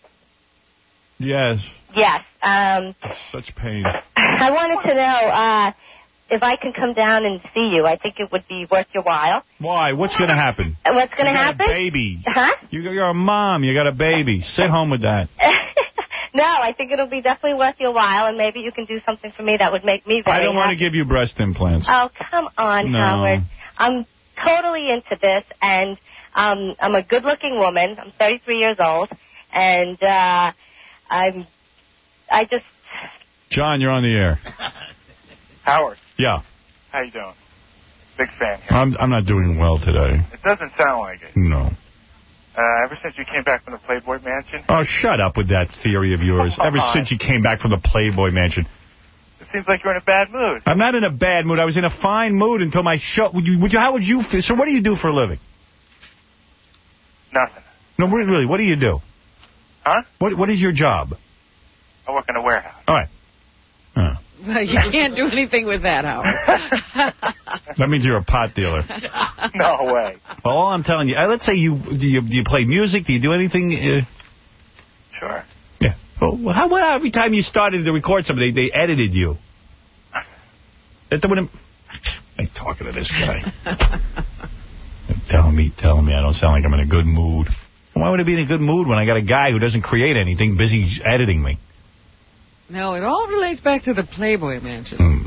Yes. Yes. Um, Such pain. I wanted to know uh, if I can come down and see you. I think it would be worth your while. Why? What's going to happen? Uh, What's going to You got happen? a baby. Huh? You, you're a mom. You got a baby. Sit home with that. No, I think it'll be definitely worth your while, and maybe you can do something for me that would make me very I don't want to give you breast implants. Oh, come on, No. Howard. I'm totally into this, and um, I'm a good-looking woman. I'm thirty-three years old, and uh, I'm, I just... John, you're on the air. Howard, Yeah. how you doing? Big fan here. I'm, I'm not doing well today. It doesn't sound like it. No. Uh, ever since you came back from the Playboy Mansion, Oh, shut up with that theory of yours. Ever Come on. since you came back from the Playboy Mansion. it seems like you're in a bad mood. I'm not in a bad mood. I was in a fine mood until my show. Would you, would you, how would you feel? So what do you do for a living? Nothing. No, really, what do you do? Huh? What What is your job? I work in a warehouse. All right. Uh, Well, you can't do anything with that, Howard. that means you're a pot dealer. No way. Well, all I'm telling you, uh, let's say you do, you do you play music? Do you do anything? Uh, Sure. yeah. Well, how about every time you started to record something, they, they edited you? That wouldn't. I'm talking to this guy. telling me, telling me I don't sound like I'm in a good mood. Why would I be in a good mood when I got a guy who doesn't create anything busy editing me? No, it all relates back to the Playboy Mansion. Hmm.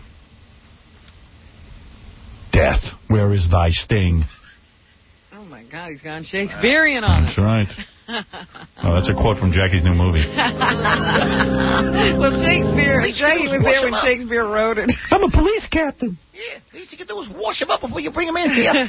Death, where is thy sting? Oh, my God, he's gone Shakespearean on That's right. Oh, that's a quote from Jackie's new movie. it. Well, Shakespeare, Jackie was there when Shakespeare wrote it. I'm a police captain. Yeah, the least you can do is wash him up before you bring him in here.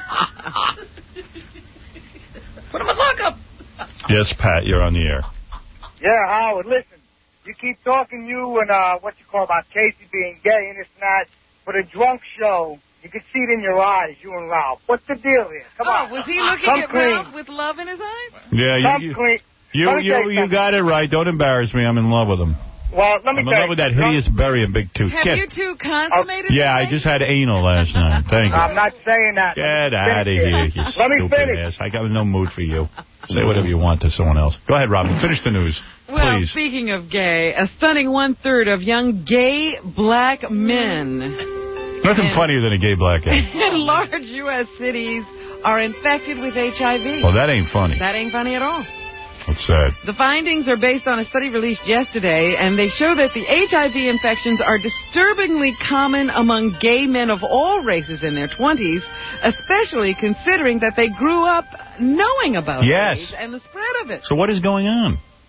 Put him in lockup. Yes, Pat, you're on the air. Yeah, Howard, listen. You keep talking you and uh, what you call about Casey being gay and this and that. For the drunk show, you can see it in your eyes, you and Ralph. What's the deal here? Come oh, on. was he looking Come at clean. Ralph with love in his eyes? Yeah, Come you, you, clean. you, Let me you, tell you you something. got it right. Don't embarrass me. I'm in love with him. Well, let me I'm in tell love you. with that hideous berry and big tooth. Have Get- you two consummated? yeah, I just had anal last night. Thank you. I'm not saying that. Get out of here, you Let me stupid finish. ass. I got no mood for you. Say whatever you want to someone else. Go ahead, Robin. Finish the news, Well, please. speaking of gay, a stunning one-third of young gay black men Nothing funnier than a gay black guy. in large U S cities are infected with H I V. Well, that ain't funny. That ain't funny at all. That's sad. The findings are based on a study released yesterday, and they show that the H I V infections are disturbingly common among gay men of all races in their twenties, especially considering that they grew up knowing about Yes. AIDS and the spread of it. So what is going on?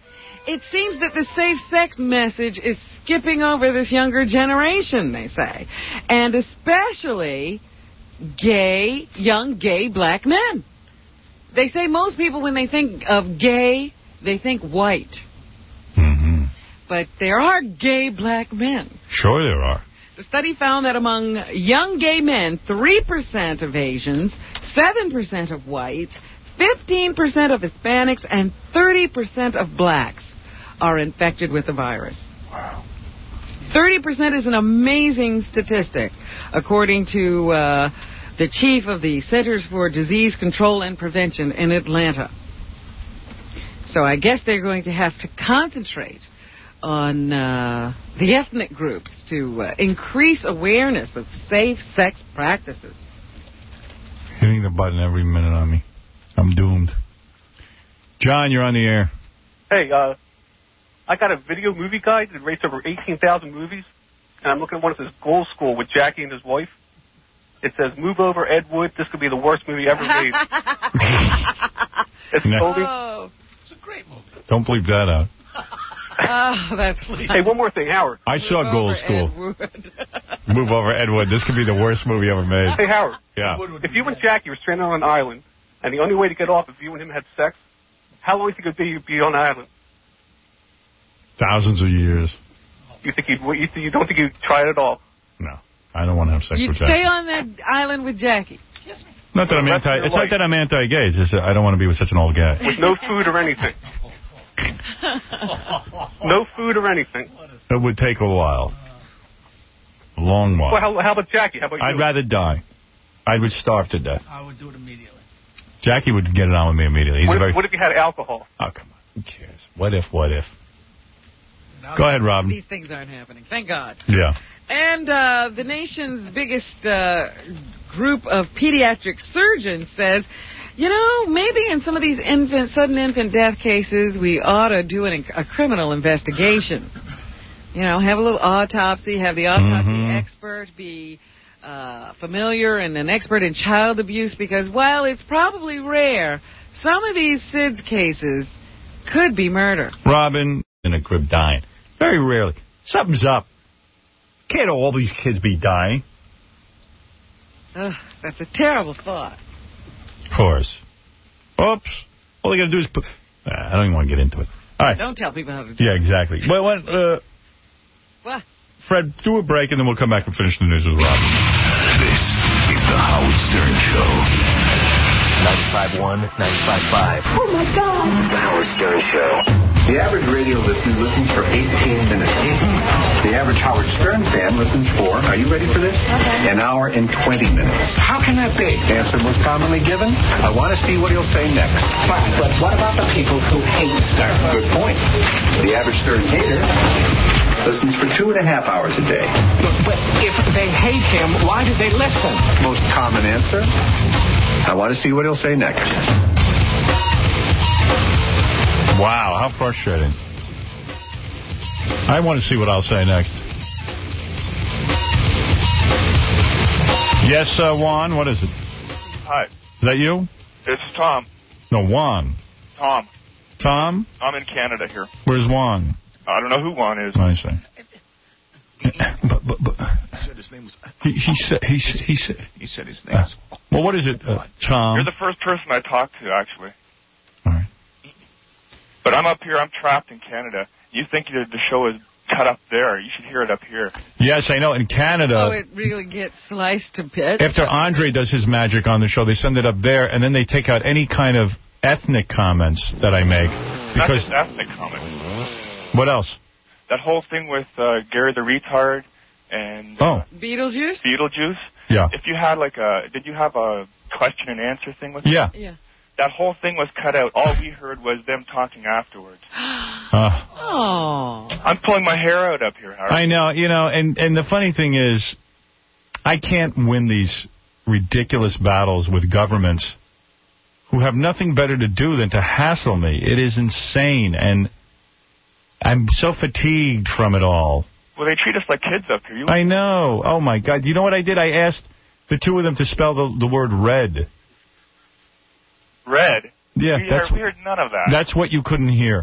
it seems that the safe sex message is skipping over this younger generation, they say. And especially gay, young gay black men. They say most people, when they think of gay, they think white. Mm-hmm. But there are gay black men. Sure there are. The study found that among young gay men, three percent of Asians, seven percent of whites, fifteen percent of Hispanics, and thirty percent of blacks are infected with the virus. Wow. thirty percent is an amazing statistic, according to uh, the chief of the Centers for Disease Control and Prevention in Atlanta. So I guess they're going to have to concentrate on uh, the ethnic groups to uh, increase awareness of safe sex practices. Hitting the button every minute on me. I'm doomed. John, you're on the air. Hey, uh, I got a video movie guide that rates over eighteen thousand movies, and I'm looking at one that says Gold School with Jackie and his wife. It says, move over, Ed Wood. This could be the worst movie ever made. It's No. totally... Oh, it's a great movie. Don't bleep that out. oh that's funny. Hey, one more thing, Howard. I saw Move Gold over, School. Ed Wood. Move over, Ed Wood. This could be the worst movie ever made. Hey, Howard. Yeah. If you and Jackie were stranded on an island, and the only way to get off if you and him had sex, how long do you think it would be you'd be on the island? Thousands of years. You think you'd, you, think, you don't think you'd try it at all? No. I don't want to have sex You'd with stay Jackie. on that island with Jackie. Not that I'm The rest anti. of your It's not life. that I'm anti-gay. It's just that I don't want to be with such an old guy. With no food or anything. No food or anything. It would take a while. A long while. Well, how, how about Jackie? How about I'd you? rather die. I would starve to death. I would do it immediately. Jackie would get it on with me immediately. He's What a very. if, what if you had alcohol? Oh, come on. Who cares? What if, what if? Go ahead, Robin. These things aren't happening. Thank God. Yeah. And uh, the nation's biggest uh, group of pediatric surgeons says, you know, maybe in some of these infant, sudden infant death cases, we ought to do an, a criminal investigation. You know, have a little autopsy, have the autopsy Mhm. expert be uh, familiar and an expert in child abuse, because while it's probably rare, some of these S I D S cases could be murder. Robin in a crib dying. Very rarely. Something's up. Can't all these kids be dying? Ugh, that's a terrible thought. Of course. Oops. All they got to do is put... Uh, I don't even want to get into it. All right. Don't tell people how to do Yeah, exactly. Well, what, uh, What? Fred, do a break, and then we'll come back and finish the news with Robin. This is the Howard Stern Show. ninety-five point one, ninety-five point five. Oh, my God. The Howard Stern Show. The average radio listener listens for eighteen minutes. The average Howard Stern fan listens for, are you ready for this? Okay. An hour and twenty minutes. How can that be? Answer most commonly given, I want to see what he'll say next. Fine, but what about the people who hate Stern? Good point. The average Stern hater listens for two and a half hours a day. But, but if they hate him, why do they listen? Most common answer, I want to see what he'll say next. Wow, how frustrating. I want to see what I'll say next. Yes, uh, Juan, what is it? Hi. Is that you? It's Tom. No, Juan. Tom. Tom? I'm in Canada here. Where's Juan? I don't know who Juan is. I see. but, but, but, He said his name was... he, he said, he, s- he said, He said his name was... uh, well, what is it, uh, Tom? You're the first person I talked to, actually. All right. But I'm up here. I'm trapped in Canada. You think the the show is cut up there. You should hear it up here. Yes, I know. In Canada, Oh, it really gets sliced to bits. after Andre does his magic on the show, they send it up there, and then they take out any kind of ethnic comments that I make. Not Because just ethnic comments. what else? That whole thing with uh, Gary the Retard and uh, Oh, Beetlejuice? Beetlejuice. yeah. If you had like a, did you have a question and answer thing with Yeah. Yeah. That whole thing was cut out. All we heard was them talking afterwards. Uh, Oh. I'm pulling my hair out up here, Howard. I know, you know, and, and the funny thing is, I can't win these ridiculous battles with governments who have nothing better to do than to hassle me. It is insane, and I'm so fatigued from it all. Well, they treat us like kids up here. You I know. Oh, my God. You know what I did? I asked the two of them to spell the, the word red. Red. Yeah, we that's heard, we heard none of that. That's what you couldn't hear.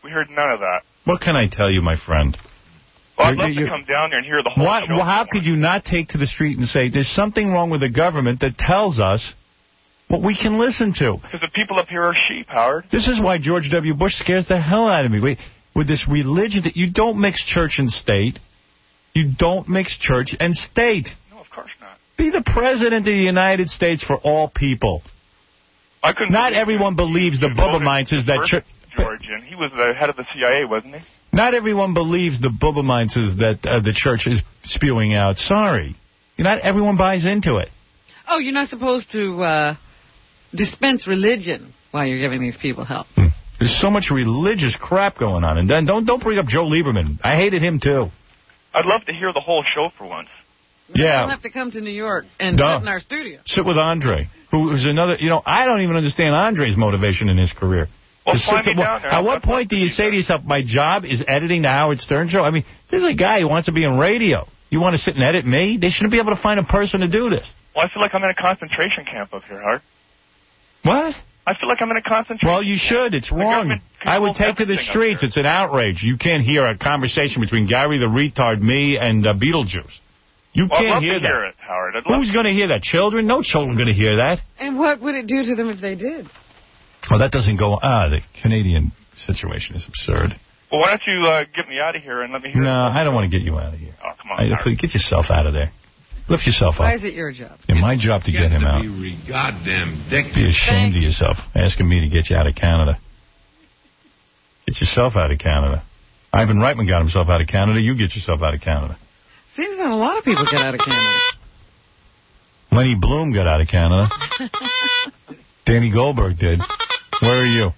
We heard none of that. What can I tell you, my friend? Well, I'd You're- love you're- to come down there and hear the whole What, show. well, how could you not take to the street and say, there's something wrong with the government that tells us what we can listen to? Because the people up here are sheep, Howard. This is why George W. Bush scares the hell out of me. Wait, with this religion that you don't mix church and state. You don't mix church and state. No, of course not. Be the president of the United States for all people. I couldn't Not believe everyone believes the Bubba Minds that church. George, and he was the head of the C I A, wasn't he? Not everyone believes the Bubba Minds that uh, the church is spewing out. Sorry. Not everyone buys into it. Oh, you're not supposed to uh, dispense religion while you're giving these people help. There's so much religious crap going on. And then don't don't bring up Joe Lieberman. I hated him, too. I'd love to hear the whole show for once. Yeah. You'll have to come to New York and Duh. sit in our studio. Sit with Andre, who is another, you know, I don't even understand Andre's motivation in his career. Well, To sit fly me to- down there. At what point do you say to yourself, my job is editing the Howard Stern show? I mean, there's a guy who wants to be in radio. You want to sit and edit me? They shouldn't be able to find a person to do this. Well, I feel like I'm in a concentration camp up here, Howard. What? I feel like I'm in a concentration Well, you should. It's wrong. I would take to the streets. It's an outrage. You can't hear a conversation between Gary the retard, me, and uh, Beetlejuice. You Well, I'd can't love hear to that. hear it, Howard. I'd love Who's going to hear that? Children? No children going to hear that. And what would it do to them if they did? Well, that doesn't go... Ah, the Canadian situation is absurd. Well, why don't you uh, get me out of here and let me hear No, it? I don't want to get you out of here. Oh, come on, I, Howard. please, get yourself out of there. Lift yourself Why up. is it your job? It's my job to get him out. Goddamn dick. Be ashamed of yourself, asking me to get you out of Canada. Get yourself out of Canada. Ivan Reitman got himself out of Canada. You get yourself out of Canada. Seems that a lot of people get out of Canada. Lenny Bloom got out of Canada. Danny Goldberg did. Where are you?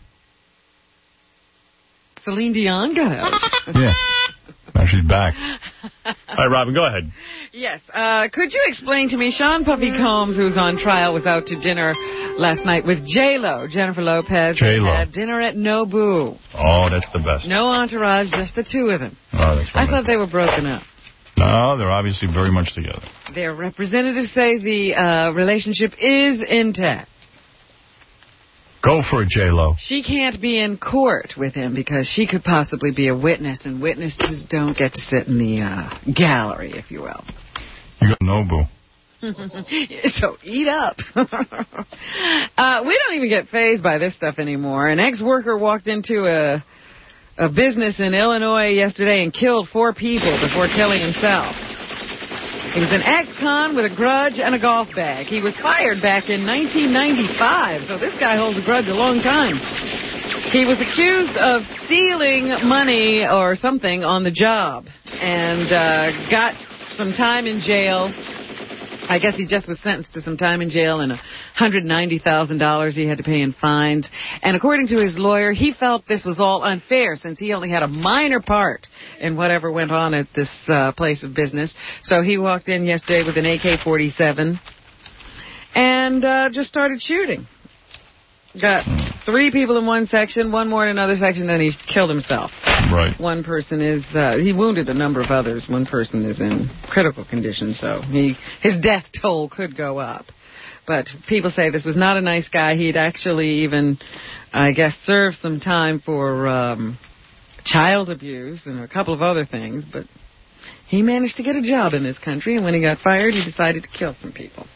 Celine Dion got out. Yeah. Now she's back. All right, Robin, go ahead. Yes. Uh, could you explain to me, Sean Puffy Combs, who's on trial, was out to dinner last night with J-Lo, Jennifer Lopez. J-Lo. They had dinner at Nobu. Oh, that's the best. No entourage, just the two of them. Oh, that's I thought they were broken up. No, they're obviously very much together. Their representatives say the uh, relationship is intact. Go for it, J-Lo. She can't be in court with him because she could possibly be a witness, and witnesses don't get to sit in the uh, gallery, if you will. You got Nobu. So eat up. uh, we don't even get fazed by this stuff anymore. An ex-worker walked into a, a business in Illinois yesterday and killed four people before killing himself. He was an ex-con with a grudge and a golf bag. He was fired back in nineteen ninety-five, so this guy holds a grudge a long time. He was accused of stealing money or something on the job and uh, got some time in jail. I guess he just was sentenced to some time in jail and one hundred ninety thousand dollars he had to pay in fines. And according to his lawyer, he felt this was all unfair since he only had a minor part in whatever went on at this uh, place of business. So he walked in yesterday with an A K forty-seven and uh, just started shooting. Got three people in one section, one more in another section, then he killed himself. Right. One person is, uh, he wounded a number of others. One person is in critical condition, so he his death toll could go up. But people say this was not a nice guy. He'd actually even, I guess, served some time for um, child abuse and a couple of other things. But he managed to get a job in this country, and when he got fired, he decided to kill some people.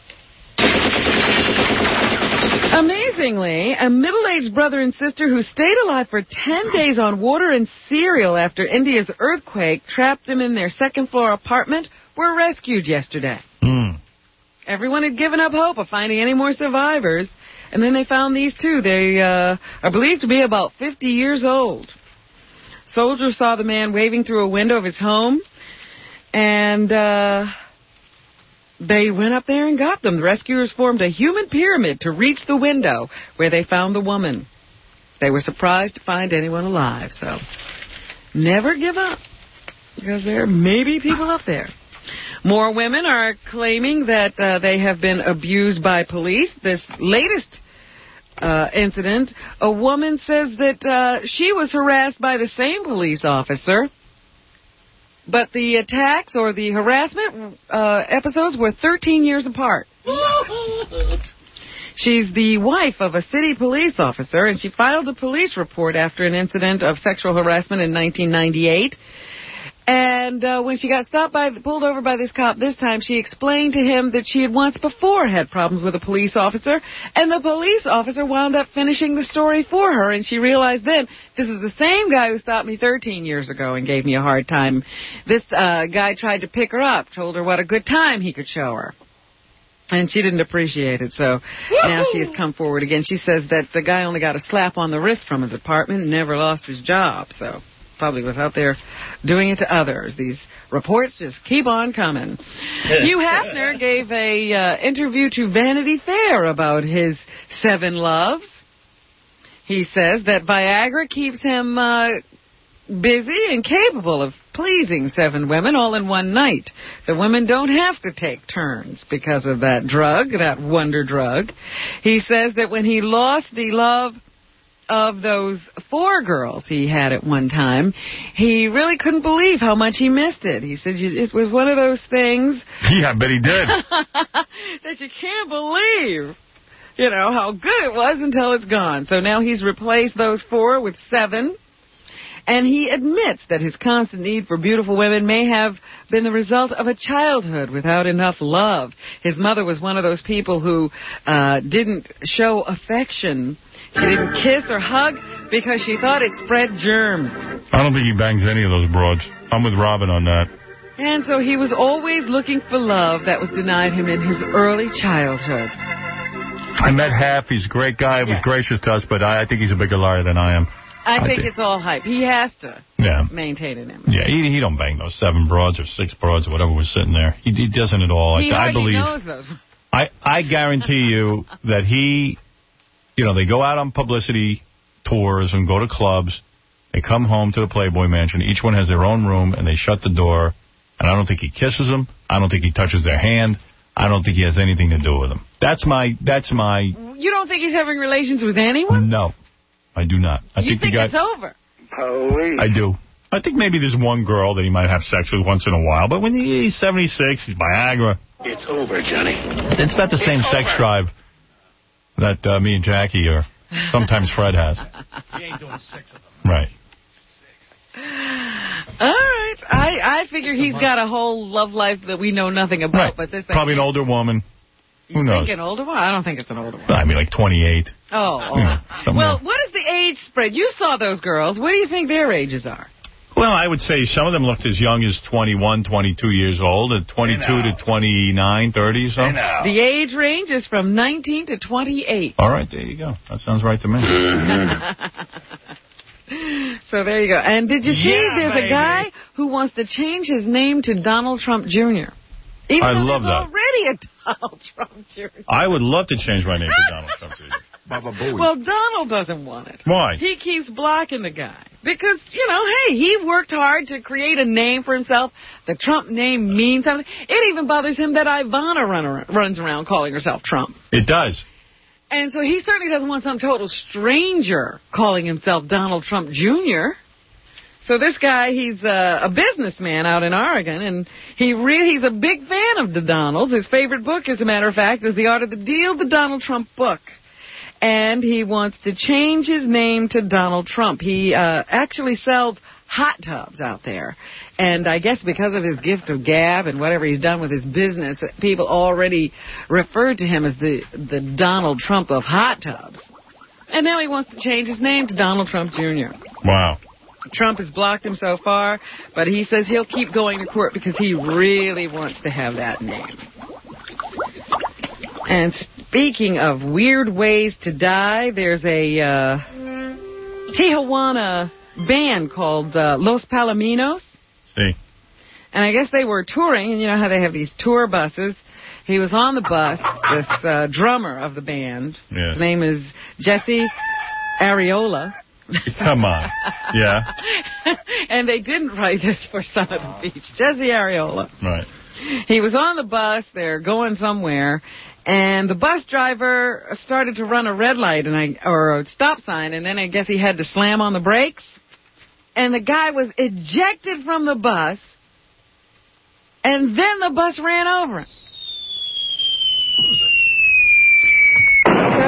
Amazingly, a middle-aged brother and sister who stayed alive for ten days on water and cereal after India's earthquake trapped them in their second-floor apartment were rescued yesterday. Mm. Everyone had given up hope of finding any more survivors, and then they found these two. They uh, are believed to be about fifty years old. Soldiers saw the man waving through a window of his home, and uh, they went up there and got them. The rescuers formed a human pyramid to reach the window where they found the woman. They were surprised to find anyone alive, so never give up, because there may be people up there. More women are claiming that uh, they have been abused by police. This latest uh, incident, a woman says that uh, she was harassed by the same police officer, but the attacks or the harassment uh, episodes were thirteen years apart. She's the wife of a city police officer, and she filed a police report after an incident of sexual harassment in nineteen ninety-eight. And uh, when she got stopped by, pulled over by this cop this time, she explained to him that she had once before had problems with a police officer, and the police officer wound up finishing the story for her, and she realized then, this is the same guy who stopped me thirteen years ago and gave me a hard time. This uh, guy tried to pick her up, told her what a good time he could show her. And she didn't appreciate it, so now she has come forward again. She says that the guy only got a slap on the wrist from his department and never lost his job, so probably was out there doing it to others. These reports just keep on coming. Hugh Hefner gave a uh, interview to Vanity Fair about his seven loves. He says that Viagra keeps him uh, busy and capable of pleasing seven women all in one night. The women don't have to take turns because of that drug, that wonder drug. He says that when he lost the love of those four girls he had at one time, he really couldn't believe how much he missed it. He said it was one of those things... Yeah, I bet he did. ...that you can't believe, you know, how good it was until it's gone. So now he's replaced those four with seven. And he admits that his constant need for beautiful women may have been the result of a childhood without enough love. His mother was one of those people who uh, didn't show affection. She didn't kiss or hug because she thought it spread germs. I don't think he bangs any of those broads. I'm with Robin on that. And so he was always looking for love that was denied him in his early childhood. I met Half. He's a great guy. He was gracious to us, but I, I think he's a bigger liar than I am. I think I it's all hype. He has to yeah. maintain an image. Yeah, he, he don't bang those seven broads or six broads or whatever was sitting there. He, he doesn't at all. He I, I believe. knows those. I, I guarantee you that he... You know, they go out on publicity tours and go to clubs. They come home to the Playboy Mansion. Each one has their own room, and they shut the door. And I don't think he kisses them. I don't think he touches their hand. I don't think he has anything to do with them. That's my... That's my. You don't think he's having relations with anyone? No, I do not. I you think, think the guy, it's over? Police. I do. I think maybe there's one girl that he might have sex with once in a while. But when he's seventy-six, he's Viagra. It's over, Johnny. It's not the same it's sex over. drive that uh, me and Jackie or sometimes Fred has. He ain't doing six of them. Right. All right. I, I figure he's got a whole love life that we know nothing about. Right. But this Probably an older woman. Who you knows? think an older one? I don't think it's an older one. I mean, like twenty-eight. Oh. oh. You know, well, like. what is the age spread? You saw those girls. What do you think their ages are? Well, I would say some of them looked as young as twenty-one, twenty-two years old, and twenty-two to twenty-nine, thirty, so. The age range is from nineteen to twenty-eight. All right, there you go. That sounds right to me. So there you go. And did you see Yeah, there's baby. a guy who wants to change his name to Donald Trump Junior Even I though love there's that. already a Donald Trump Junior I would love to change my name to Donald Trump Junior Baba Booey. Well, Donald doesn't want it. Why? He keeps blocking the guy. Because, you know, hey, he worked hard to create a name for himself. The Trump name means something. It even bothers him that Ivana run around, runs around calling herself Trump. It does. And so he certainly doesn't want some total stranger calling himself Donald Trump Junior So this guy, he's uh, a businessman out in Oregon, and he really he's a big fan of the Donalds. His favorite book, as a matter of fact, is The Art of the Deal, the Donald Trump book. And he wants to change his name to Donald Trump. He uh, actually sells hot tubs out there. And I guess because of his gift of gab and whatever he's done with his business, people already referred to him as the, the Donald Trump of hot tubs. And now he wants to change his name to Donald Trump Junior Wow. Trump has blocked him so far, but he says he'll keep going to court because he really wants to have that name. And speaking of weird ways to die, there's a uh, Tijuana band called uh, Los Palominos. See. And I guess they were touring, and you know how they have these tour buses. He was on the bus, this uh, drummer of the band. Yeah. His name is Jesse Areola. Come on. Yeah. And they didn't write this for Son of the Beach. Jesse Areola. Right. He was on the bus. They're going somewhere. And the bus driver started to run a red light and I or a stop sign, and then I guess he had to slam on the brakes. And the guy was ejected from the bus, and then the bus ran over him.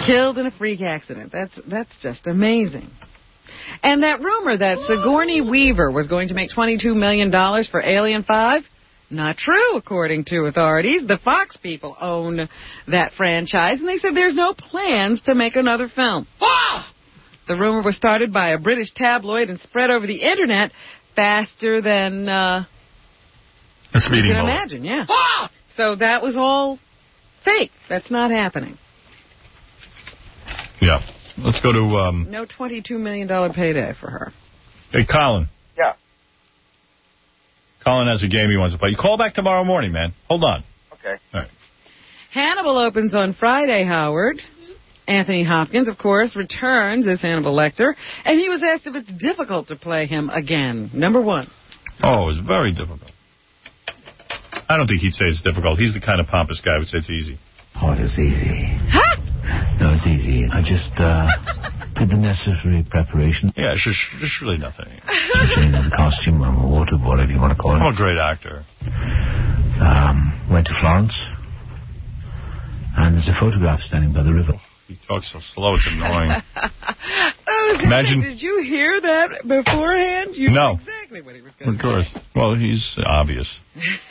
Killed in a freak accident. That's that's just amazing. And that rumor that Sigourney Weaver was going to make twenty-two million dollars for Alien five, not true, according to authorities. The Fox people own that franchise, and they said there's no plans to make another film. Ah! The rumor was started by a British tabloid and spread over the Internet faster than uh, a speeding you can bullet. imagine, yeah. Ah! So that was all fake. That's not happening. Yeah. Let's go to... Um, no twenty-two million dollars payday for her. Hey, Colin. Yeah. Colin has a game he wants to play. You call back tomorrow morning, man. Hold on. Okay. All right. Hannibal opens on Friday, Howard. Anthony Hopkins, of course, returns as Hannibal Lecter, and he was asked if it's difficult to play him again. Number one. Oh, it was very difficult. I don't think he'd say it's difficult. He's the kind of pompous guy who would say it's easy. Oh, it was easy. Huh? No, it's easy. I just uh, did the necessary preparation. Yeah, it's just, just really nothing. Changing the costume, I'm a water boy, whatever you want to call it. I'm a great actor. Um, went to Florence, and there's a photograph standing by the river. He talks so slow, it's annoying. I was Imagine. Say, did you hear that beforehand? You no. knew exactly what he was going Of to course. say. Well, he's obvious.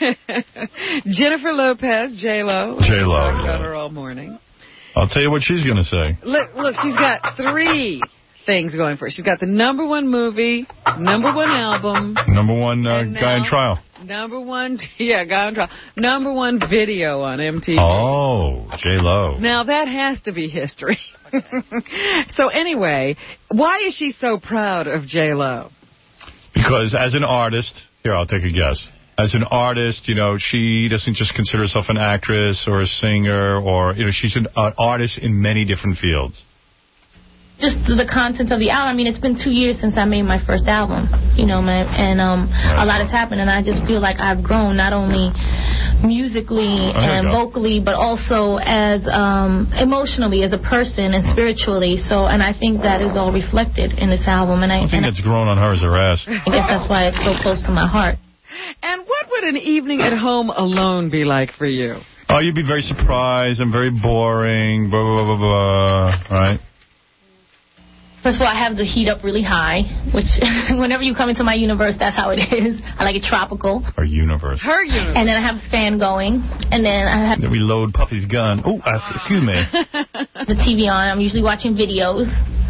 Jennifer Lopez, J-Lo. J-Lo, Talked yeah. about her all morning. I'll tell you what she's going to say. Look, look, she's got three things going for her. She's got the number one movie, number one album. Number one uh, guy in trial. Number one, yeah, guy on trial. Number one video on M T V. Oh, J-Lo. Now, that has to be history. So, anyway, why is she so proud of J-Lo? Because as an artist, here, I'll take a guess. As an artist, you know, she doesn't just consider herself an actress or a singer or, you know, she's an uh, artist in many different fields. Just the content of the album. I mean, it's been two years since I made my first album, you know, man, and um, right. a lot has happened, and I just feel like I've grown not only musically oh, and vocally, but also as um, emotionally as a person and spiritually. So, and I think that is all reflected in this album. And I, I think and it's grown on her as her ass. I guess that's why it's so close to my heart. And what would an evening at home alone be like for you? Oh, you'd be very surprised and very boring, blah, blah, blah, blah, blah, right? First of all, I have the heat up really high, which whenever you come into my universe, that's how it is. I like it tropical. Her universe. Her universe. And then I have a fan going, and then I have... Then we load Puppy's gun. Oh, uh, excuse me. The T V on. I'm usually watching videos.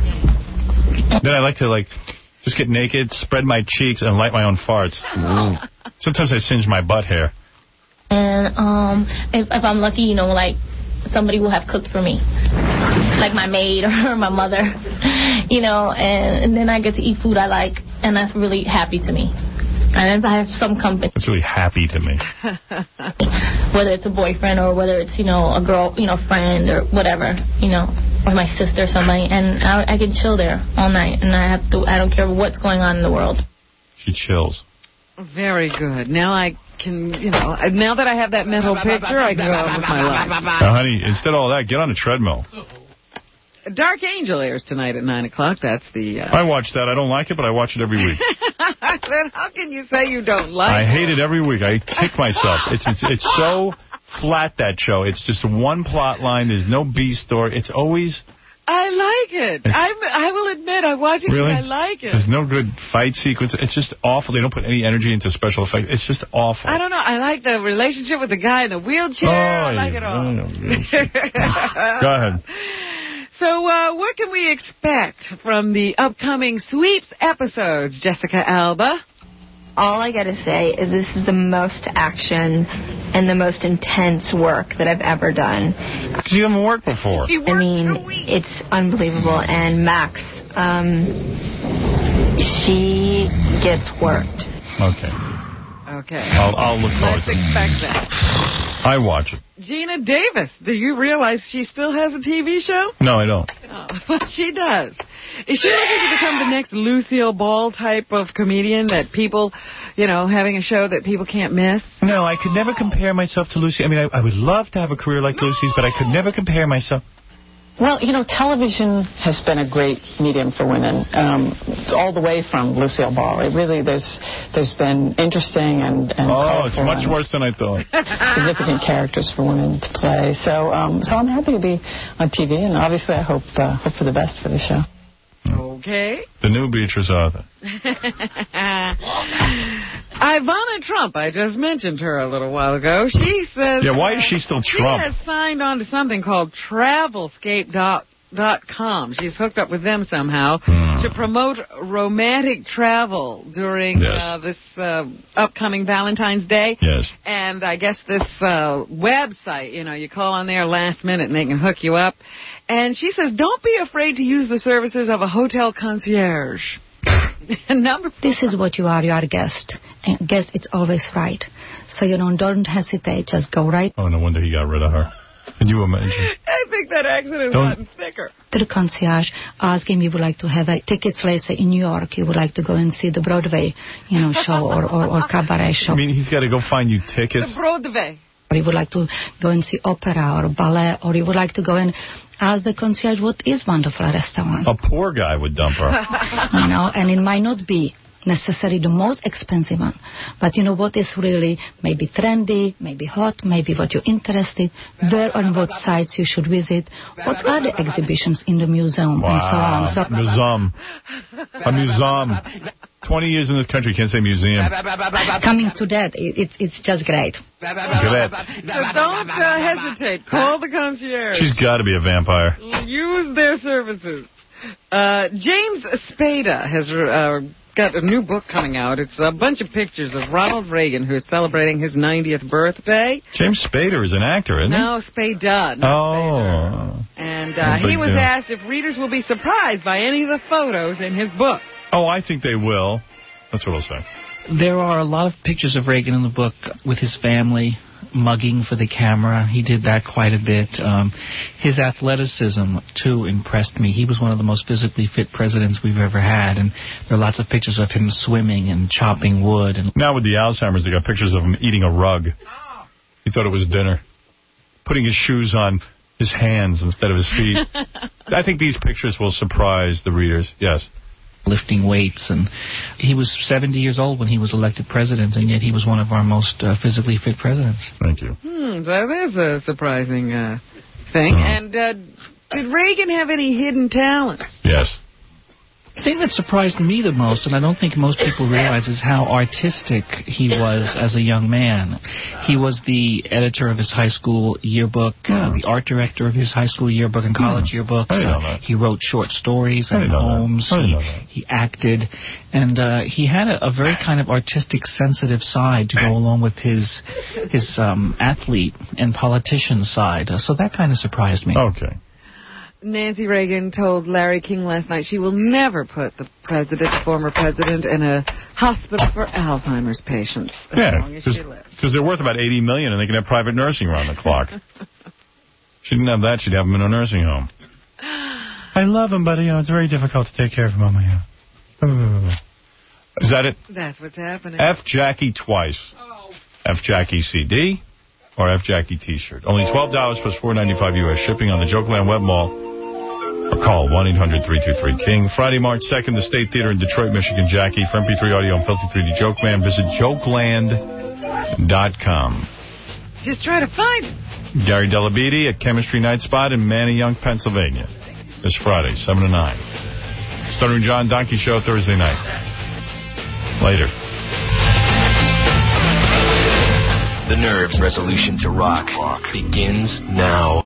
Then I like to, like, just get naked, spread my cheeks, and light my own farts. Ooh. Sometimes I singe my butt hair. And um, if, if I'm lucky, you know, like, somebody will have cooked for me. Like my maid or my mother, you know, and, and then I get to eat food I like, and that's really happy to me. And if I have some company. It's really happy to me. Whether it's a boyfriend or whether it's, you know, a girl, you know, friend or whatever, you know, or my sister or somebody, and I, I can chill there all night, and I have to, I don't care what's going on in the world. She chills. Very good. Now I can, you know, now that I have that mental picture, I can go on with my life. Now, honey, instead of all that, get on a treadmill. Dark Angel airs tonight at nine o'clock. That's the... Uh... I watch that. I don't like it, but I watch it every week. Then how can you say you don't like I it? I hate it every week. I kick myself. It's, it's it's so flat, that show. It's just one plot line. There's no B story. It's always... I like it. I I will admit, I watch it really? because I like it. There's no good fight sequence. It's just awful. They don't put any energy into special effects. It's just awful. I don't know. I like the relationship with the guy in the wheelchair. Oh, I like yeah. it all. Go ahead. So uh, what can we expect from the upcoming Sweeps episodes, Jessica Alba? All I got to say is this is the most action and the most intense work that I've ever done. Because you haven't worked before. I mean, it's unbelievable. And Max, um, she gets worked. Okay. Okay. I'll, I'll look forward Let's to it. expect that. I watch it. Gina Davis, do you realize she still has a T V show? No, I don't. Oh, she does. Is she looking to become the next Lucille Ball type of comedian that people, you know, having a show that people can't miss? No, I could never compare myself to Lucy. I mean, I, I would love to have a career like Lucy's, but I could never compare myself. Well, you know, television has been a great medium for women, um, all the way from Lucille Ball. It really, there's there's been interesting and, and oh, it's much worse than I thought. significant characters for women to play. So, um, so I'm happy to be on T V, and obviously I hope uh, hope for the best for the show. Okay. The new Beatrice Arthur. Ivana Trump, I just mentioned her a little while ago. She says... Yeah, why is she still Trump? She has signed on to something called Travelscape dot com. She's hooked up with them somehow hmm. to promote romantic travel during yes. uh, this uh, upcoming Valentine's Day. Yes. And I guess this uh, website, you know, you call on there last minute and they can hook you up. And she says, don't be afraid to use the services of a hotel concierge. Number This is what you are. You are a guest. And guest, it's always right. So, you know, don't hesitate. Just go right. Oh, no wonder he got rid of her. Can you imagine? I think that accent has Don't. gotten thicker. To the concierge, ask him you would like to have a tickets, let's say, in New York. You would like to go and see the Broadway, you know, show or, or, or cabaret show. I mean, he's got to go find you tickets? The Broadway. Or you would like to go and see opera or ballet, or you would like to go and ask the concierge what is wonderful restaurant. A poor guy would dump her. You know, and it might not be necessarily the most expensive one, but you know what is really maybe trendy, maybe hot, maybe what you're interested, where on what sites you should visit, what are the exhibitions in the museum, wow. and so on. So museum. A museum. twenty years in this country, can't say museum. Coming to that, it, it, it's just great. Great. So don't uh, hesitate. Call the concierge. She's got to be a vampire. Use their services. Uh, James Spada has uh, got a new book coming out. It's a bunch of pictures of Ronald Reagan, who is celebrating his ninetieth birthday. James Spader is an actor, isn't he? No, Spada. Oh. Spader. And uh, he was deal. asked if readers will be surprised by any of the photos in his book. Oh, I think they will. That's what I'll say. There are a lot of pictures of Reagan in the book with his family, mugging for the camera. He did that quite a bit. Um, his athleticism, too, impressed me. He was one of the most physically fit presidents we've ever had, and there are lots of pictures of him swimming and chopping wood. And now with the Alzheimer's, they got pictures of him eating a rug. He thought it was dinner. Putting his shoes on his hands instead of his feet. I think these pictures will surprise the readers. Yes. Lifting weights, and he was seventy years old when he was elected president, and yet he was one of our most uh, physically fit presidents. Thank you. Hmm, that is a surprising uh, thing. Uh-huh. And uh, did Reagan have any hidden talents? Yes. The thing that surprised me the most, and I don't think most people realize, is how artistic he was as a young man. He was the editor of his high school yearbook, uh, the art director of his high school yearbook and college yeah. yearbooks. I know Uh, that. he wrote short stories I and know poems. that. I He, know that. he acted. And uh, he had a, a very kind of artistic, sensitive side to go along with his his um, athlete and politician side. Uh, so that kind of surprised me. Okay. Nancy Reagan told Larry King last night she will never put the president, former president, in a hospital for Alzheimer's patients as yeah, long as she lives. Because they're worth about eighty million dollars and they can have private nursing around the clock. She didn't have that, she'd have him in a nursing home. I love him, but you know, it's very difficult to take care of him on my own. Is that it? That's what's happening. F Jackie twice. Oh. F Jackie C D. Or F Jackie T-shirt. Only twelve dollars plus four ninety-five U S shipping on the Jokeland Web Mall. Or call one eight hundred three two three King. Friday, March second, the State Theater in Detroit, Michigan. Jackie for M P three audio and Filthy three D Jokeman. Visit jokeland dot com. Just try to find it. Gary Delabede at Chemistry Night Spot in Manayunk, Pennsylvania. This Friday, seven to nine. Stuttering John Donkey Show Thursday night. Later. The Nerves Resolution to Rock begins now.